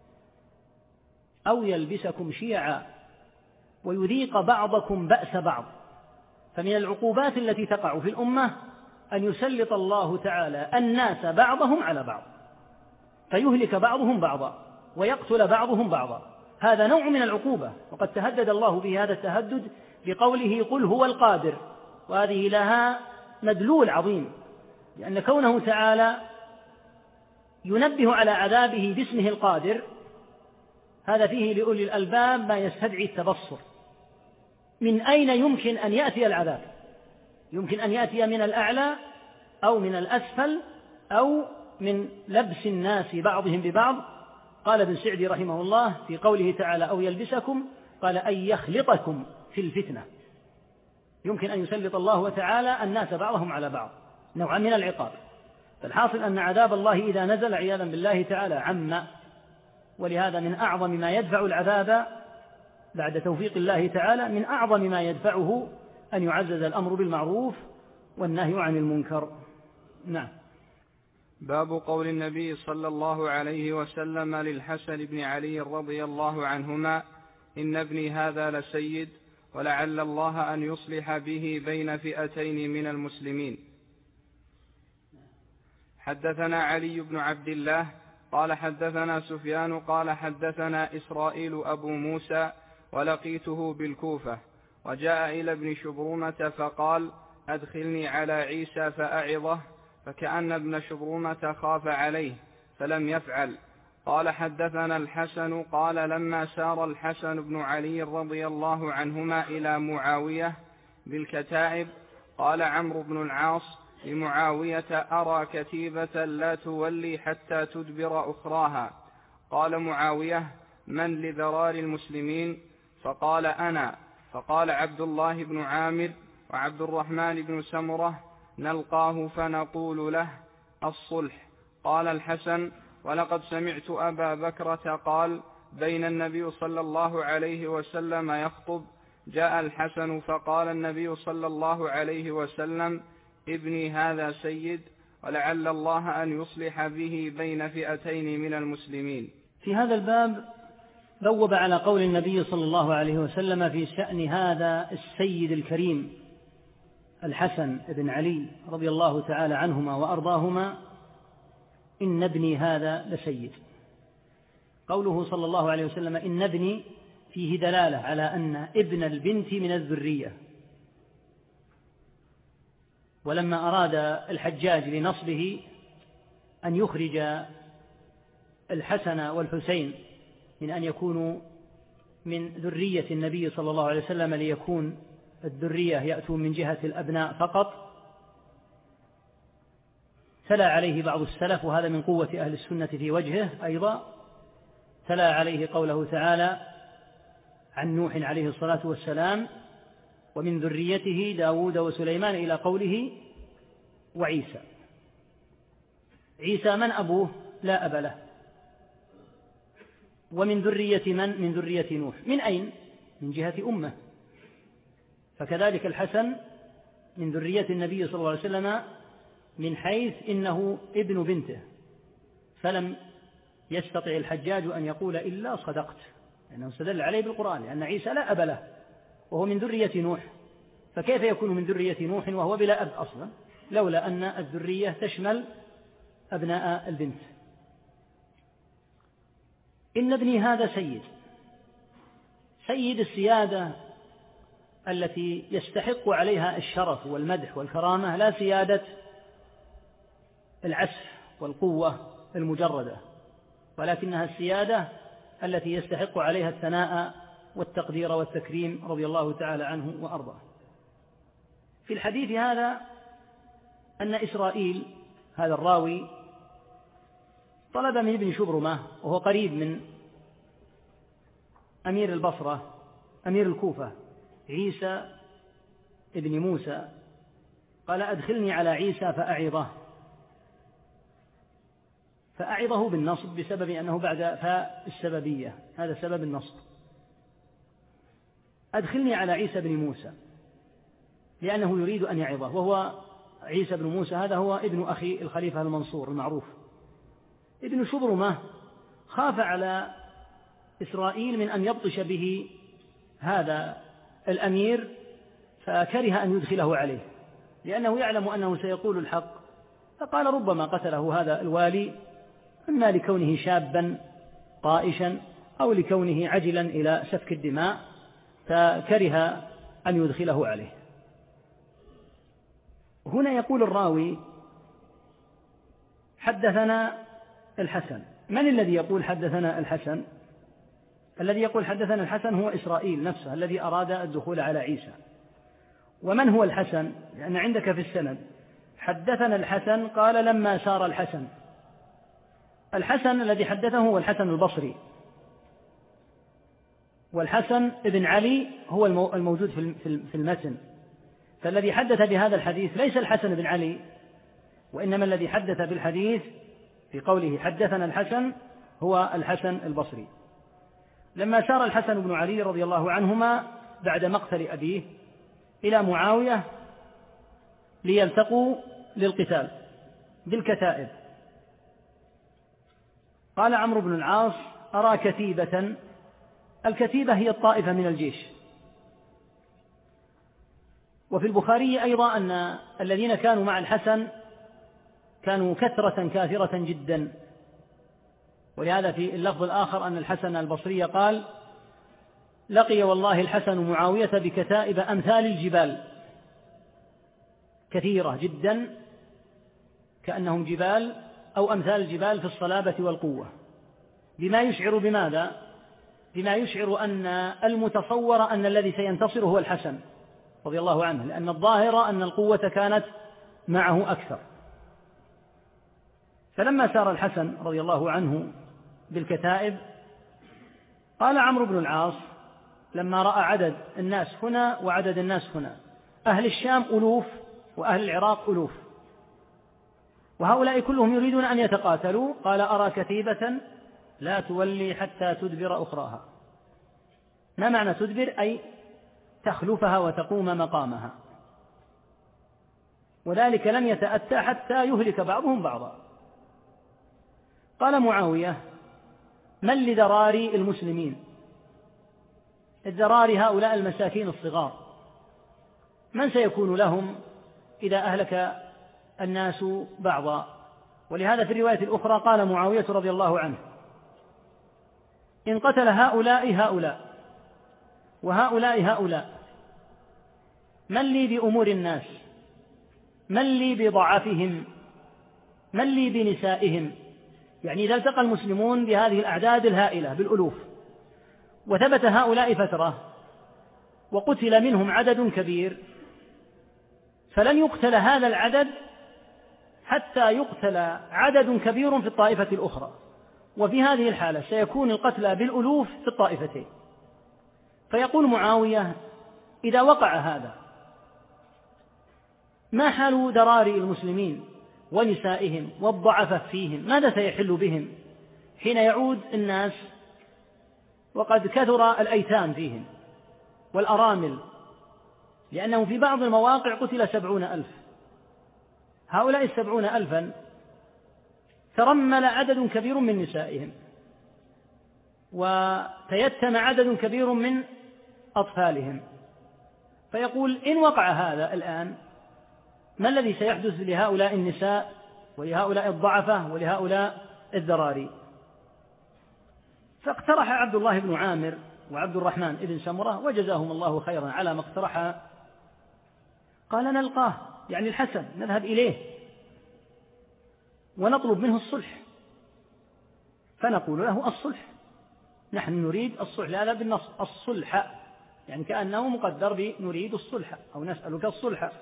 أو يلبسكم شيعا ويذيق بعضكم بأس بعض. فمن العقوبات التي تقع في الأمة أن يسلط الله تعالى الناس بعضهم على بعض، فيهلك بعضهم بعضا ويقتل بعضهم بعضا. هذا نوع من العقوبة، وقد تهدد الله به هذا التهدد بقوله: قل هو القادر، وهذه لها مدلول عظيم، لأن كونه تعالى ينبه على عذابه باسمه القادر هذا فيه لأولي الألباب ما يستدعي التبصر. من أين يمكن أن يأتي العذاب؟ يمكن أن يأتي من الأعلى أو من الأسفل أو من لبس الناس بعضهم ببعض. قال ابن سعدي رحمه الله في قوله تعالى: أو يلبسكم، قال: أن يخلطكم في الفتنة. يمكن أن يسلط الله تعالى الناس بعضهم على بعض، نوعا من العقاب. فالحاصل أن عذاب الله إذا نزل عياذا بالله تعالى عم، ولهذا من أعظم ما يدفع العذاب بعد توفيق الله تعالى، من أعظم ما يدفعه أن يعزز الأمر بالمعروف والنهي عن المنكر. نعم. باب قول النبي صلى الله عليه وسلم للحسن بن علي رضي الله عنهما: إن ابني هذا لسيد، ولعل الله أن يصلح به بين فئتين من المسلمين. حدثنا علي بن عبد الله قال حدثنا سفيان قال حدثنا إسرائيل أبو موسى ولقيته بالكوفة، وجاء إلى ابن شبرمة فقال: أدخلني على عيسى فأعظه، فكأن ابن شبرمة خاف عليه فلم يفعل. قال حدثنا الحسن قال: لما سار الحسن بن علي رضي الله عنهما إلى معاوية بالكتائب قال عمرو بن العاص لمعاوية: أرى كتيبة لا تولي حتى تدبر أخراها. قال معاوية: من لذرار المسلمين؟ فقال: أنا. فقال عبد الله بن عامر وعبد الرحمن بن سمرة: نلقاه فنقول له الصلح. قال الحسن: ولقد سمعت أبا بكرة قال: بين النبي صلى الله عليه وسلم يخطب جاء الحسن فقال النبي صلى الله عليه وسلم: ابني هذا سيد، ولعل الله أن يصلح به بين فئتين من المسلمين. في هذا الباب بوب على قول النبي صلى الله عليه وسلم في شأن هذا السيد الكريم الحسن بن علي رضي الله تعالى عنهما وأرضاهما: إن ابني هذا لسيد. قوله صلى الله عليه وسلم إن ابني فيه دلالة على أن ابن البنت من الذرية. ولما أراد الحجاج لنصبه أن يخرج الحسن والحسين من أن يكونوا من ذرية النبي صلى الله عليه وسلم ليكون الذرية يأتون من جهة الأبناء فقط، تلا عليه بعض السلف، وهذا من قوة أهل السنة في وجهه أيضا، تلا عليه قوله تعالى عن نوح عليه الصلاة والسلام: ومن ذريته داود وسليمان، إلى قوله وعيسى. عيسى من أبوه؟ لا أب له. ومن ذرية من؟ من ذرية نوح. من أين؟ من جهة أمه. فكذلك الحسن من ذرية النبي صلى الله عليه وسلم من حيث إنه ابن بنته، فلم يستطع الحجاج أن يقول إلا صدقت، لأنه استدل عليه بالقرآن، لأن عيسى لا أب له وهو من ذرية نوح، فكيف يكون من ذرية نوح وهو بلا أب أصلا؟ لولا أن الذرية تشمل أبناء البنت: إن ابني هذا سيد السيادة التي يستحق عليها الشرف والمدح والكرامة، لا سيادة العسف والقوة المجردة، ولكنها السيادة التي يستحق عليها الثناء والتقدير والتكريم رضي الله تعالى عنه وأرضاه. في الحديث هذا أن إسرائيل هذا الراوي طلب من ابن شبرمة، وهو قريب من أمير البصرة أمير الكوفة عيسى ابن موسى، قال: أدخلني على عيسى فأعظه بالنصب بسبب أنه بعد فاء السببية، هذا سبب النصب. أدخلني على عيسى بن موسى، لأنه يريد أن يعظه، وهو عيسى بن موسى هذا هو ابن أخي الخليفة المنصور المعروف. ابن شبرمة خاف على إسرائيل من أن يبطش به هذا الأمير، فكره أن يدخله عليه لأنه يعلم أنه سيقول الحق، فقال: ربما قتله هذا الوالي، إما لكونه شابا طائشا أو لكونه عجلا إلى سفك الدماء، فكره أن يدخله عليه. هنا يقول الراوي: حدثنا الحسن. من الذي يقول حدثنا الحسن؟ الذي يقول حدثنا الحسن هو إسرائيل نفسه الذي أراد الدخول على عيسى. ومن هو الحسن؟ لأن عندك في السند حدثنا الحسن قال لما سار الحسن. الحسن الذي حدثه هو الحسن البصري، والحسن ابن علي هو الموجود في المتن، فالذي حدث بهذا الحديث ليس الحسن بن علي، وإنما الذي حدث بالحديث في قوله حدثنا الحسن هو الحسن البصري. لما سار الحسن بن علي رضي الله عنهما بعد مقتل أبيه إلى معاوية ليلتقوا للقتال بالكتائب، قال عمرو بن العاص: أرى كتيبة. الكتيبة هي الطائفة من الجيش. وفي البخاري أيضا أن الذين كانوا مع الحسن كانوا كثرة جدا، ولهذا في اللفظ الآخر أن الحسن البصري قال: لقي والله الحسن معاوية بكتائب أمثال الجبال، كثيرة جدا كأنهم جبال أو أمثال الجبال في الصلابة والقوة، بما يشعر بماذا؟ بما يشعر أن المتصور أن الذي سينتصر هو الحسن رضي الله عنه، لأن الظاهر أن القوة كانت معه أكثر. فلما سار الحسن رضي الله عنه بالكتائب قال عمرو بن العاص لما رأى عدد الناس هنا وعدد الناس هنا، أهل الشام ألوف وأهل العراق ألوف، وهؤلاء كلهم يريدون أن يتقاتلوا، قال: أرى كتيبة لا تولي حتى تدبر أخراها. ما معنى تدبر؟ أي تخلفها وتقوم مقامها، وذلك لم يتأتى حتى يهلك بعضهم بعضا. قال معاوية: من لذراري المسلمين؟ الذراري هؤلاء المساكين الصغار، من سيكون لهم إذا أهلك الناس بعضا؟ ولهذا في الرواية الأخرى قال معاوية رضي الله عنه: إن قتل هؤلاء وهؤلاء من لي بأمور الناس؟ من لي بضعفهم؟ من لي بنسائهم؟ يعني إذا التقى المسلمون بهذه الأعداد الهائلة بالألوف وثبت هؤلاء فترة وقتل منهم عدد كبير، فلن يقتل هذا العدد حتى يقتل عدد كبير في الطائفة الأخرى، وفي هذه الحالة سيكون القتلى بالألوف في الطائفتين. فيقول معاوية: إذا وقع هذا ما حال ذراري المسلمين ونسائهم والضعفة فيهم؟ ماذا سيحل بهم حين يعود الناس وقد كثر الأيتام فيهم والأرامل؟ لأنه في بعض المواقع قتل 70,000. هؤلاء 70,000 ترمل عدد كبير من نسائهم وتيتم عدد كبير من أطفالهم. فيقول: إن وقع هذا الآن ما الذي سيحدث لهؤلاء النساء ولهؤلاء الضعفة ولهؤلاء الذراري. فاقترح عبد الله بن عامر وعبد الرحمن بن سمرة وجزاهم الله خيرا على ما اقترحا، قال نلقاه يعني الحسن نذهب إليه ونطلب منه الصلح، فنقول له الصلح، نحن نريد الصلح، هذا بالنص الصلح، يعني كأنه مقدر بنريد الصلح أو نسألك الصلح.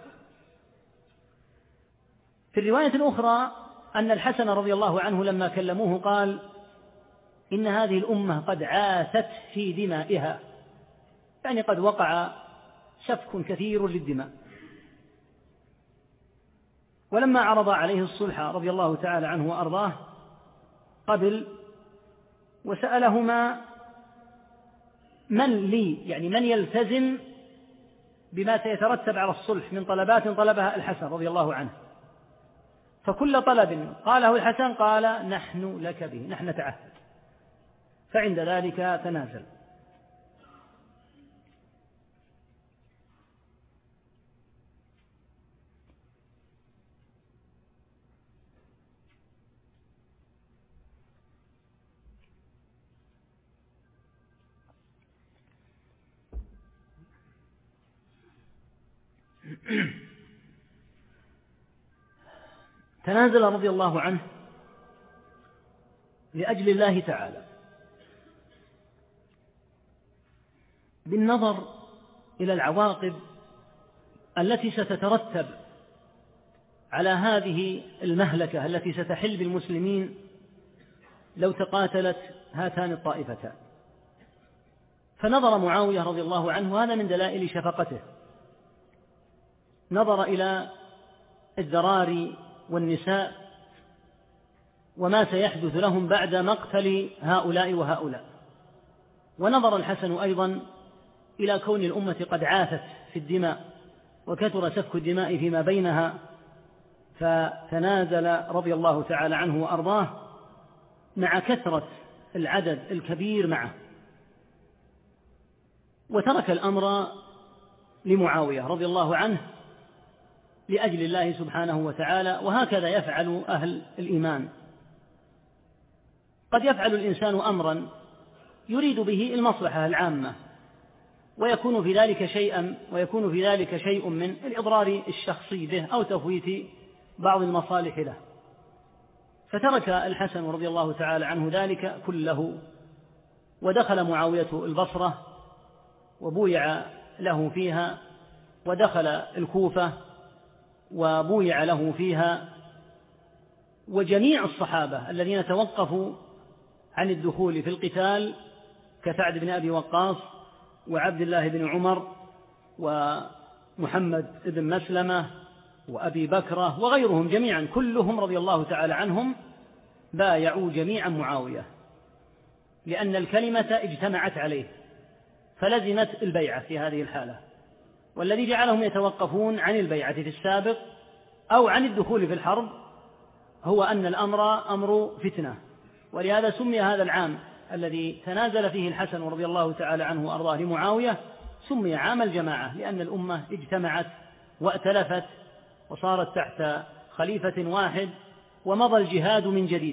في الرواية الأخرى أن الحسن رضي الله عنه لما كلموه قال إن هذه الأمة قد عاثت في دمائها، يعني قد وقع سفك كثير للدماء. ولما عرض عليه الصلح رضي الله تعالى عنه وأرضاه قبل، وسألهما من لي، يعني من يلتزم بما سيترتب على الصلح من طلبات طلبها الحسن رضي الله عنه، فكل طلب قاله الحسن قال نحن لك به، نحن نتعهد. فعند ذلك تنازل. تنازل رضي الله عنه لأجل الله تعالى، بالنظر إلى العواقب التي ستترتب على هذه المهلكة التي ستحل بالمسلمين لو تقاتلت هاتان الطائفتان. فنظر معاوية رضي الله عنه، هذا من دلائل شفقته، نظر إلى الذراري والنساء وما سيحدث لهم بعد مقتل هؤلاء وهؤلاء. ونظر الحسن أيضا إلى كون الأمة قد عاثت في الدماء وكثر سفك الدماء فيما بينها، فتنازل رضي الله تعالى عنه وأرضاه مع كثرة العدد الكبير معه، وترك الأمر لمعاوية رضي الله عنه لأجل الله سبحانه وتعالى. وهكذا يفعل أهل الإيمان، قد يفعل الإنسان أمرا يريد به المصلحة العامة ويكون في ذلك شيء من الإضرار الشخصي به أو تفويت بعض المصالح له، فترك الحسن رضي الله تعالى عنه ذلك كله، ودخل معاوية البصرة وبويع له فيها، ودخل الكوفة وبويع له فيها، وجميع الصحابة الذين توقفوا عن الدخول في القتال كسعد بن أبي وقاص وعبد الله بن عمر ومحمد بن مسلمة وأبي بكرة وغيرهم جميعا، كلهم رضي الله تعالى عنهم بايعوا جميعا معاوية، لأن الكلمة اجتمعت عليه فلزمت البيعة في هذه الحالة. والذي جعلهم يتوقفون عن البيعة في السابق أو عن الدخول في الحرب هو أن الأمر أمر فتنة، ولهذا سمي هذا العام الذي تنازل فيه الحسن رضي الله تعالى عنه وأرضاه لمعاوية سمي عام الجماعة، لأن الأمة اجتمعت وأتلفت وصارت تحت خليفة واحد، ومضى الجهاد من جديد.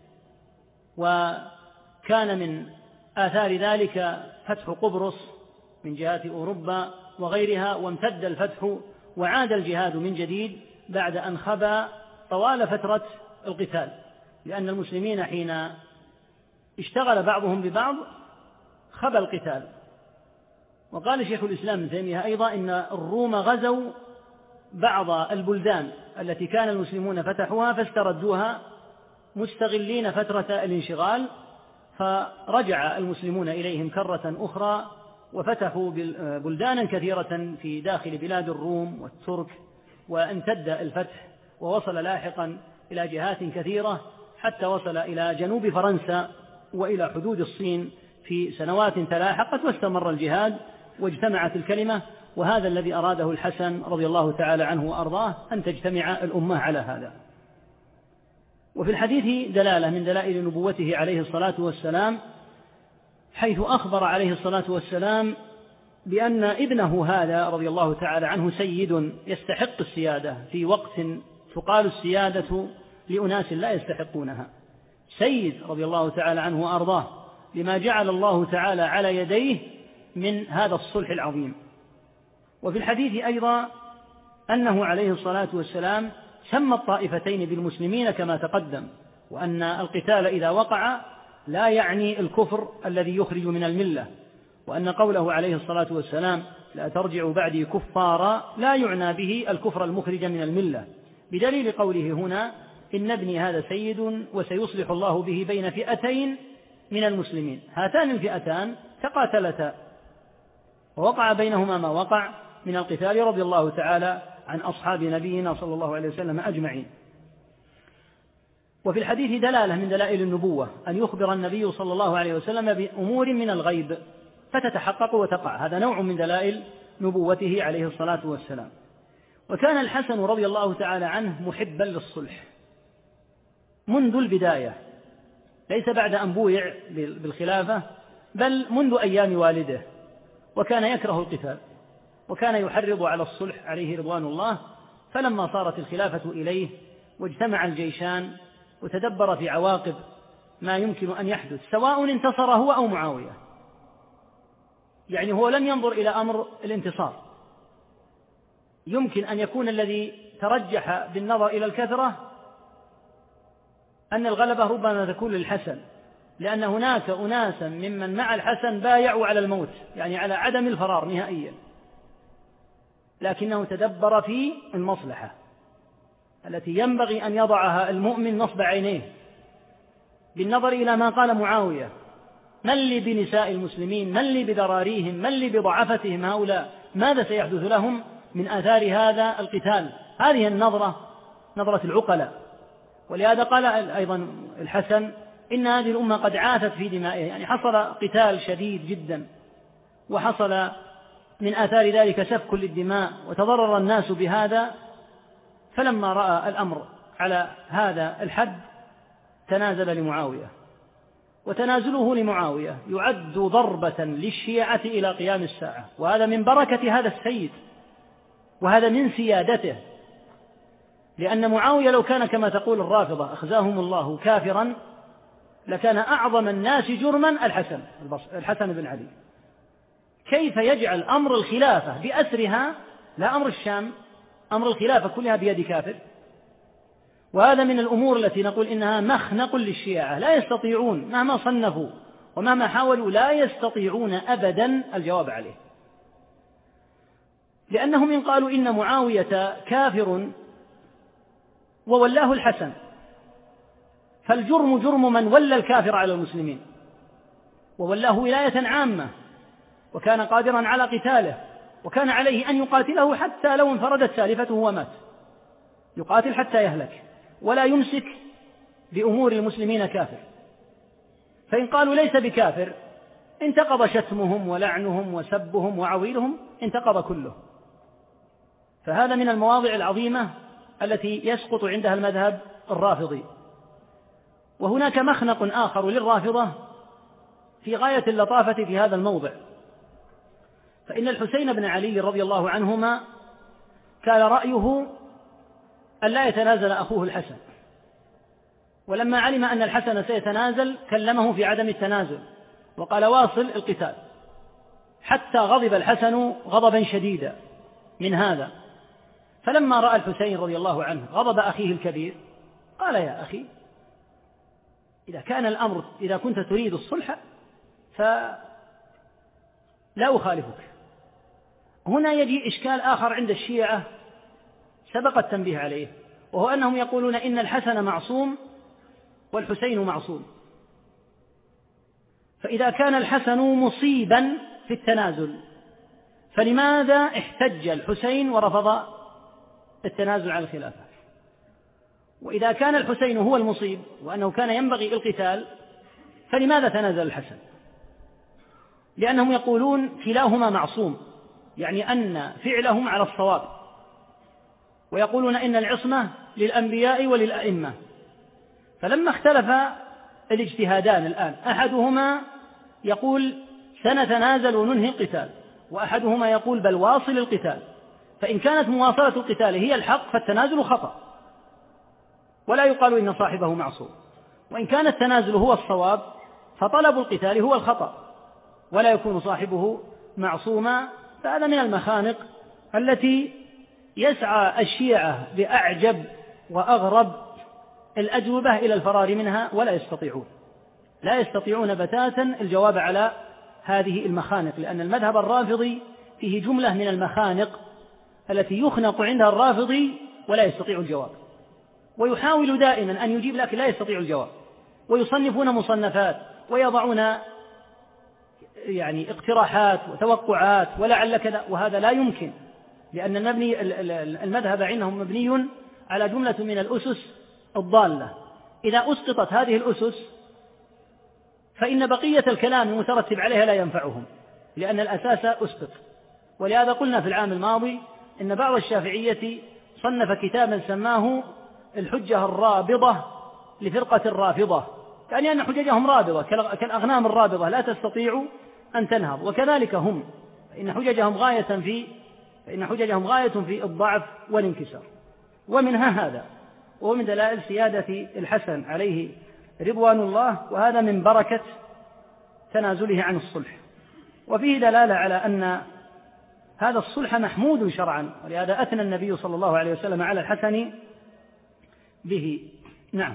وكان من آثار ذلك فتح قبرص من جهات أوروبا وغيرها، وامتد الفتح وعاد الجهاد من جديد بعد أن خبى طوال فترة القتال، لأن المسلمين حين اشتغل بعضهم ببعض خبى القتال. وقال شيخ الإسلام ابن تيمية أيضا إن الروم غزوا بعض البلدان التي كان المسلمون فتحوها فاستردوها مستغلين فترة الانشغال، فرجع المسلمون إليهم كرة أخرى وفتحوا بلدانا كثيرة في داخل بلاد الروم والترك، وامتد الفتح ووصل لاحقا إلى جهات كثيرة حتى وصل إلى جنوب فرنسا وإلى حدود الصين في سنوات تلاحقت، واستمر الجهاد واجتمعت الكلمة. وهذا الذي أراده الحسن رضي الله تعالى عنه وأرضاه، أن تجتمع الأمة على هذا. وفي الحديث دلالة من دلائل نبوته عليه الصلاة والسلام، حيث أخبر عليه الصلاة والسلام بأن ابنه هذا رضي الله تعالى عنه سيد يستحق السيادة في وقت تقال السيادة لأناس لا يستحقونها. سيد رضي الله تعالى عنه وأرضاه لما جعل الله تعالى على يديه من هذا الصلح العظيم. وفي الحديث أيضا أنه عليه الصلاة والسلام سمى الطائفتين بالمسلمين كما تقدم، وأن القتال إذا وقع لا يعني الكفر الذي يخرج من الملة، وأن قوله عليه الصلاة والسلام لا ترجعوا بعدي كفارا لا يعنى به الكفر المخرج من الملة، بدليل قوله هنا إن ابني هذا سيد وسيصلح الله به بين فئتين من المسلمين. هاتان الفئتان تقاتلتا ووقع بينهما ما وقع من القتال رضي الله تعالى عن أصحاب نبينا صلى الله عليه وسلم أجمعين. وفي الحديث دلالة من دلائل النبوة أن يخبر النبي صلى الله عليه وسلم بأمور من الغيب فتتحقق وتقع، هذا نوع من دلائل نبوته عليه الصلاة والسلام. وكان الحسن رضي الله تعالى عنه محبا للصلح منذ البداية، ليس بعد أن بويع بالخلافة بل منذ أيام والده، وكان يكره القتال وكان يحرض على الصلح عليه رضوان الله. فلما صارت الخلافة إليه واجتمع الجيشان وتدبر في عواقب ما يمكن أن يحدث سواء انتصر هو أو معاوية، يعني هو لم ينظر إلى أمر الانتصار، يمكن أن يكون الذي ترجح بالنظر إلى الكثرة أن الغلبة ربما تكون للحسن، لأن هناك أناسا ممن مع الحسن بايعوا على الموت، يعني على عدم الفرار نهائيا، لكنه تدبر في المصلحة التي ينبغي أن يضعها المؤمن نصب عينيه بالنظر إلى ما قال معاوية: من لي بنساء المسلمين، من لي بذراريهم، من لي بضعفتهم هؤلاء، ماذا سيحدث لهم من آثار هذا القتال؟ هذه النظرة نظرة العقلاء. ولهذا قال أيضا الحسن: إن هذه الأمة قد عاثت في دمائها، يعني حصل قتال شديد جدا وحصل من آثار ذلك سفك للدماء وتضرر الناس بهذا. فلما رأى الأمر على هذا الحد تنازل لمعاوية، وتنازله لمعاوية يعد ضربة للشيعة إلى قيام الساعة، وهذا من بركة هذا السيد وهذا من سيادته، لأن معاوية لو كان كما تقول الرافضة أخزاهم الله كافرا لكان أعظم الناس جرما الحسن بن علي. كيف يجعل أمر الخلافة بأسرها، لا أمر الشام، أمر الخلافة كلها بيد كافر؟ وهذا من الأمور التي نقول إنها مخنق للشيعة، لا يستطيعون مهما صنفوا ومهما حاولوا لا يستطيعون أبدا الجواب عليه، لأنهم إن قالوا إن معاوية كافر وولاه الحسن فالجرم جرم من ولى الكافر على المسلمين وولاه ولاية عامة وكان قادرا على قتاله، وكان عليه أن يقاتله حتى لو انفردت سالفته ومات، يقاتل حتى يهلك ولا يمسك بأمور المسلمين كافر. فإن قالوا ليس بكافر انتقض شتمهم ولعنهم وسبهم وعويلهم، انتقض كله. فهذا من المواضع العظيمة التي يسقط عندها المذهب الرافضي. وهناك مخنق آخر للرافضة في غاية اللطافة في هذا الموضع، فإن الحسين بن علي رضي الله عنهما كان رأيه أن لا يتنازل أخوه الحسن، ولما علم أن الحسن سيتنازل كلمه في عدم التنازل وقال: واصل القتال، حتى غضب الحسن غضبا شديدا من هذا. فلما رأى الحسين رضي الله عنه غضب أخيه الكبير قال: يا أخي، إذا كان الأمر إذا كنت تريد الصلح فلا أخالفك. هنا يجي إشكال آخر عند الشيعة سبق التنبيه عليه، وهو أنهم يقولون إن الحسن معصوم والحسين معصوم، فإذا كان الحسن مصيبا في التنازل فلماذا احتج الحسين ورفض التنازل عن الخلافة؟ وإذا كان الحسين هو المصيب وأنه كان ينبغي القتال فلماذا تنازل الحسن؟ لأنهم يقولون كلاهما معصوم، يعني أن فعلهم على الصواب، ويقولون إن العصمة للأنبياء وللأئمة. فلما اختلف الاجتهادان الآن، أحدهما يقول سنتنازل وننهي القتال، وأحدهما يقول بل واصل القتال، فإن كانت مواصلة القتال هي الحق فالتنازل خطأ، ولا يقال إن صاحبه معصوم. وإن كان التنازل هو الصواب فطلب القتال هو الخطأ، ولا يكون صاحبه معصوما. فهذا من المخانق التي يسعى الشيعة بأعجب وأغرب الأجوبة إلى الفرار منها، ولا يستطيعون بتاتا الجواب على هذه المخانق، لأن المذهب الرافضي فيه جملة من المخانق التي يخنق عندها الرافضي ولا يستطيع الجواب، ويحاول دائما أن يجيب لكن لا يستطيع الجواب، ويصنفون مصنفات ويضعون اقتراحات وتوقعات ولعل كذا، وهذا لا يمكن، لأن المذهب عندهم مبني على جملة من الأسس الضالة. إذا أسقطت هذه الأسس فإن بقية الكلام المترتب عليها لا ينفعهم، لأن الأساس أسقط. ولهذا قلنا في العام الماضي إن بعض الشافعية صنف كتابا سماه الحجة الرابضة لفرقة الرافضة، يعني أن حججهم رابضة كالأغنام الرابضة لا تستطيع أن تنهض، وكذلك هم فإن حججهم غاية في الضعف والانكسار. ومنها هذا، ومن دلائل سيادة الحسن عليه رضوان الله، وهذا من بركة تنازله عن الصلح. وفيه دلالة على أن هذا الصلح محمود شرعا، ولهذا أثنى النبي صلى الله عليه وسلم على الحسن به. نعم.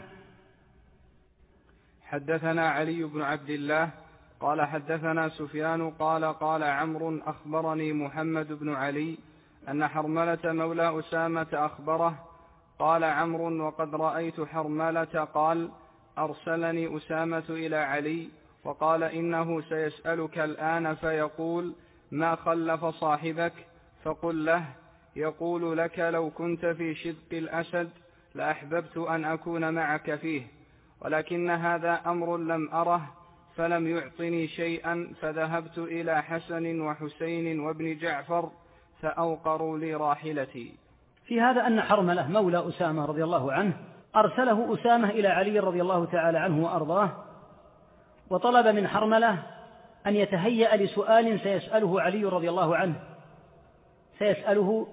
حدثنا علي بن عبد الله قال حدثنا سفيان قال عمرو أخبرني محمد بن علي أن حرملة مولى أسامة أخبره. قال عمرو وقد رأيت حرملة قال أرسلني أسامة إلى علي وقال إنه سيسألك الآن فيقول ما خلف صاحبك، فقل له يقول لك لو كنت في شدق الأسد لأحببت أن أكون معك فيه، ولكن هذا أمر لم أره فلم يعطني شيئا، فذهبت إلى حسن وحسين وابن جعفر فأوقروا لي راحلتي. في هذا أن حرملة مولى أسامة رضي الله عنه أرسله أسامة إلى علي رضي الله تعالى عنه وأرضاه، وطلب من حرملة أن يتهيأ لسؤال سيسأله علي رضي الله عنه، سيسأله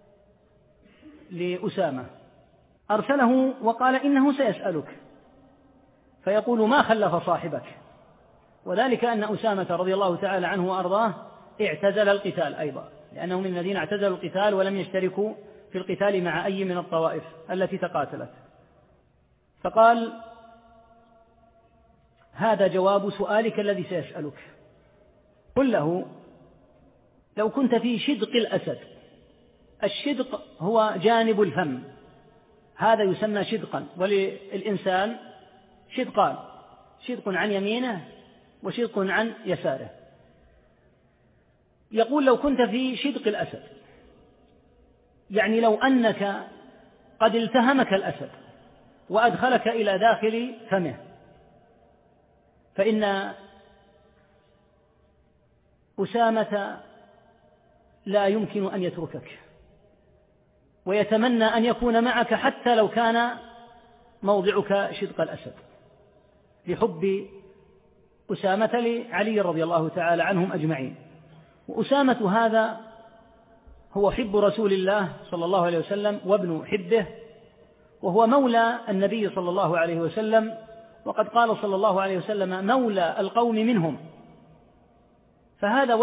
لأسامة. أرسله وقال إنه سيسألك فيقول ما خلف صاحبك، وذلك أن أسامة رضي الله تعالى عنه وأرضاه اعتزل القتال أيضا، لأنه من الذين اعتزلوا القتال ولم يشتركوا في القتال مع أي من الطوائف التي تقاتلت. فقال هذا جواب سؤالك الذي سيسألك، قل له لو كنت في شدق الأسد. الشدق هو جانب الفم، هذا يسمى شدقا، وللإنسان شدقان، شدق عن يمينه وشدق عن يساره. يقول لو كنت في شدق الأسد، يعني لو أنك قد التهمك الأسد وأدخلك إلى داخل فمه، فإن أسامة لا يمكن أن يتركك، ويتمنى أن يكون معك حتى لو كان موضعك شدق الأسد، لحب أسامة لعلي رضي الله تعالى عنهم أجمعين. وأسامة هذا هو حب رسول الله صلى الله عليه وسلم وابن حبه، وهو مولى النبي صلى الله عليه وسلم، وقد قال صلى الله عليه وسلم مولى القوم منهم. فهذا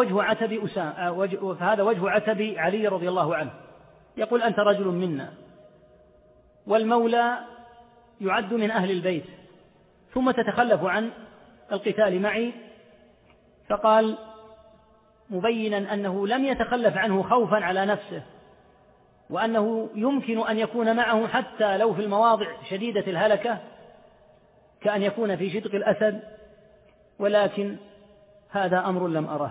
وجه عتب علي رضي الله عنه، يقول أنت رجل منا، والمولى يعد من أهل البيت، ثم تتخلف عن القتال معي. فقال مبينا أنه لم يتخلف عنه خوفا على نفسه، وأنه يمكن أن يكون معه حتى لو في المواضع شديدة الهلكة كأن يكون في شدق الأسد، ولكن هذا أمر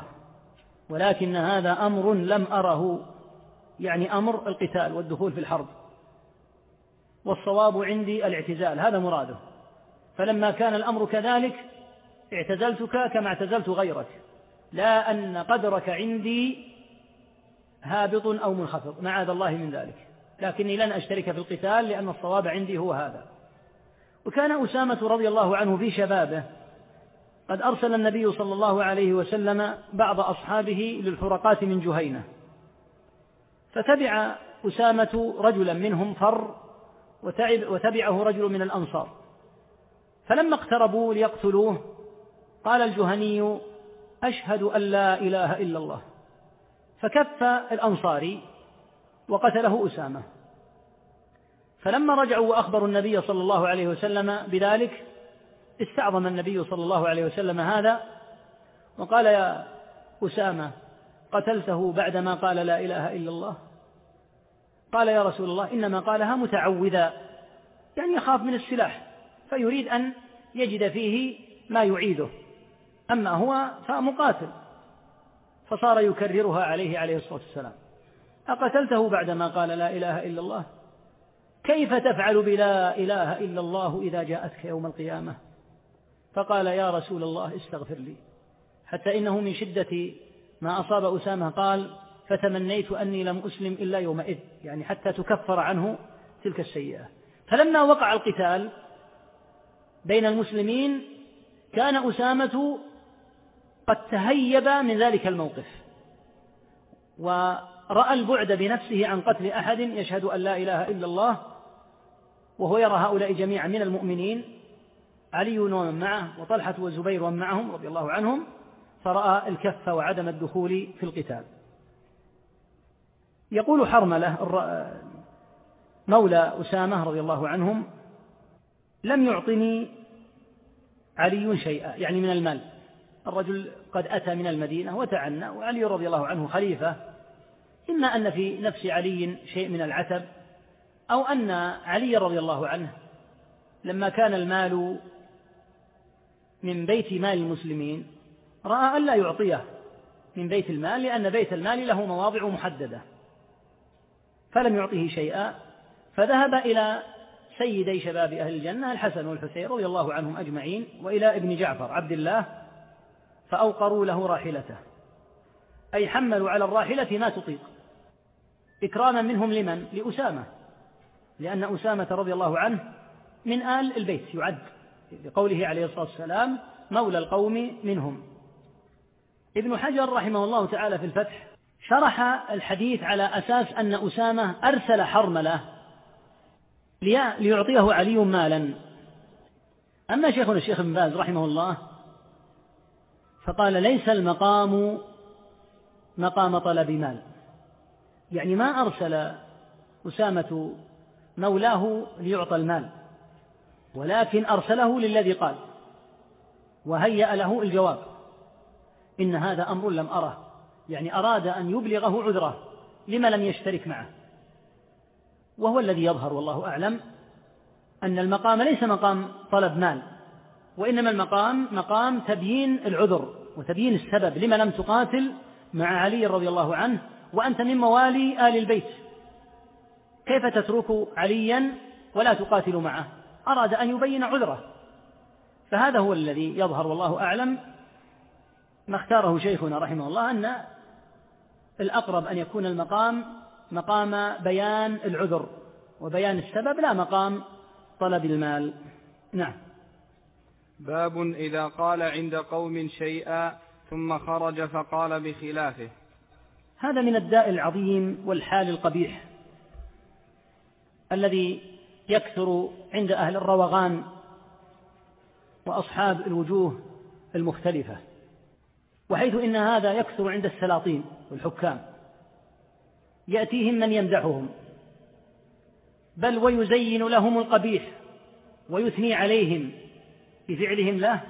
لم أره، يعني أمر القتال والدخول في الحرب، والصواب عندي الاعتزال، هذا مراده. فلما كان الأمر كذلك اعتزلتك كما اعتزلت غيرك، لا أن قدرك عندي هابط أو منخفض، معاذ الله من ذلك، لكني لن أشترك في القتال لأن الصواب عندي هو هذا. وكان أسامة رضي الله عنه في شبابه قد أرسل النبي صلى الله عليه وسلم بعض أصحابه للحرقات من جهينة، فتبع أسامة رجلا منهم فر وتبعه رجل من الأنصار، فلما اقتربوا ليقتلوه قال الجهني: أشهد أن لا إله إلا الله، فكف الأنصاري وقتله أسامة. فلما رجعوا وأخبروا النبي صلى الله عليه وسلم بذلك استعظم النبي صلى الله عليه وسلم هذا وقال: يا أسامة، قتلته بعدما قال لا إله إلا الله؟ قال: يا رسول الله، إنما قالها متعوذا، يعني يخاف من السلاح فيريد أن يجد فيه ما يعيده، أما هو فمقاتل. فصار يكررها عليه الصلاة والسلام: أقتلته بعدما قال لا إله إلا الله؟ كيف تفعل بلا إله إلا الله إذا جاءتك يوم القيامة؟ فقال: يا رسول الله، استغفر لي. حتى إنه من شدة ما أصاب أسامة قال: فتمنيت أني لم أسلم إلا يومئذ، يعني حتى تكفر عنه تلك السيئة. فلما وقع القتال بين المسلمين كان أسامة قد تهيب من ذلك الموقف، ورأى البعد بنفسه عن قتل أحد يشهد أن لا إله إلا الله، وهو يرى هؤلاء جميعا من المؤمنين، علي ومن معه وطلحة والزبير ومن معهم رضي الله عنهم، فرأى الكف وعدم الدخول في القتال. يقول حرملة مولى أسامة رضي الله عنهم: لم يعطني علي شيئا، يعني من المال. الرجل قد أتى من المدينة وتعنى، وعلي رضي الله عنه خليفة، إما أن في نفس علي شيء من العتب، أو أن علي رضي الله عنه لما كان المال من بيت مال المسلمين رأى أن لا يعطيه من بيت المال، لأن بيت المال له مواضع محددة، فلم يعطيه شيئا. فذهب إلى سيدي شباب أهل الجنة الحسن والحسين رضي الله عنهم أجمعين، وإلى ابن جعفر عبد الله، فأوقروا له راحلته، أي حملوا على الراحلة ما تطيق، إكراما منهم لمن؟ لأسامة، لأن أسامة رضي الله عنه من آل البيت، يعد بقوله عليه الصلاة والسلام: مولى القوم منهم. ابن حجر رحمه الله تعالى في الفتح شرح الحديث على أساس أن أسامة أرسل حرملة ليعطيه علي مالا. أما شيخنا الشيخ ابن باز رحمه الله فقال: ليس المقام مقام طلب مال، يعني ما أرسل أسامة مولاه ليعطى المال، ولكن أرسله للذي قال وهيأ له الجواب: إن هذا أمر لم أره، يعني أراد أن يبلغه عذره لما لم يشترك معه. وهو الذي يظهر والله أعلم أن المقام ليس مقام طلب مال، وإنما المقام مقام تبيين العذر وتبيين السبب لما لم تقاتل مع علي رضي الله عنه وأنت من موالي آل البيت، كيف تترك عليا ولا تقاتل معه؟ أراد أن يبين عذره. فهذا هو الذي يظهر والله أعلم. ما اختاره شيخنا رحمه الله أن الأقرب أن يكون المقام مقام بيان العذر وبيان السبب، لا مقام طلب المال. نعم. باب إذا قال عند قوم شيئا ثم خرج فقال بخلافه. هذا من الداء العظيم والحال القبيح الذي يكثر عند أهل الروغان وأصحاب الوجوه المختلفة، وحيث إن هذا يكثر عند السلاطين والحكام، يأتيهم من يمدحهم بل ويزين لهم القبيح ويثني عليهم بفعلهم له،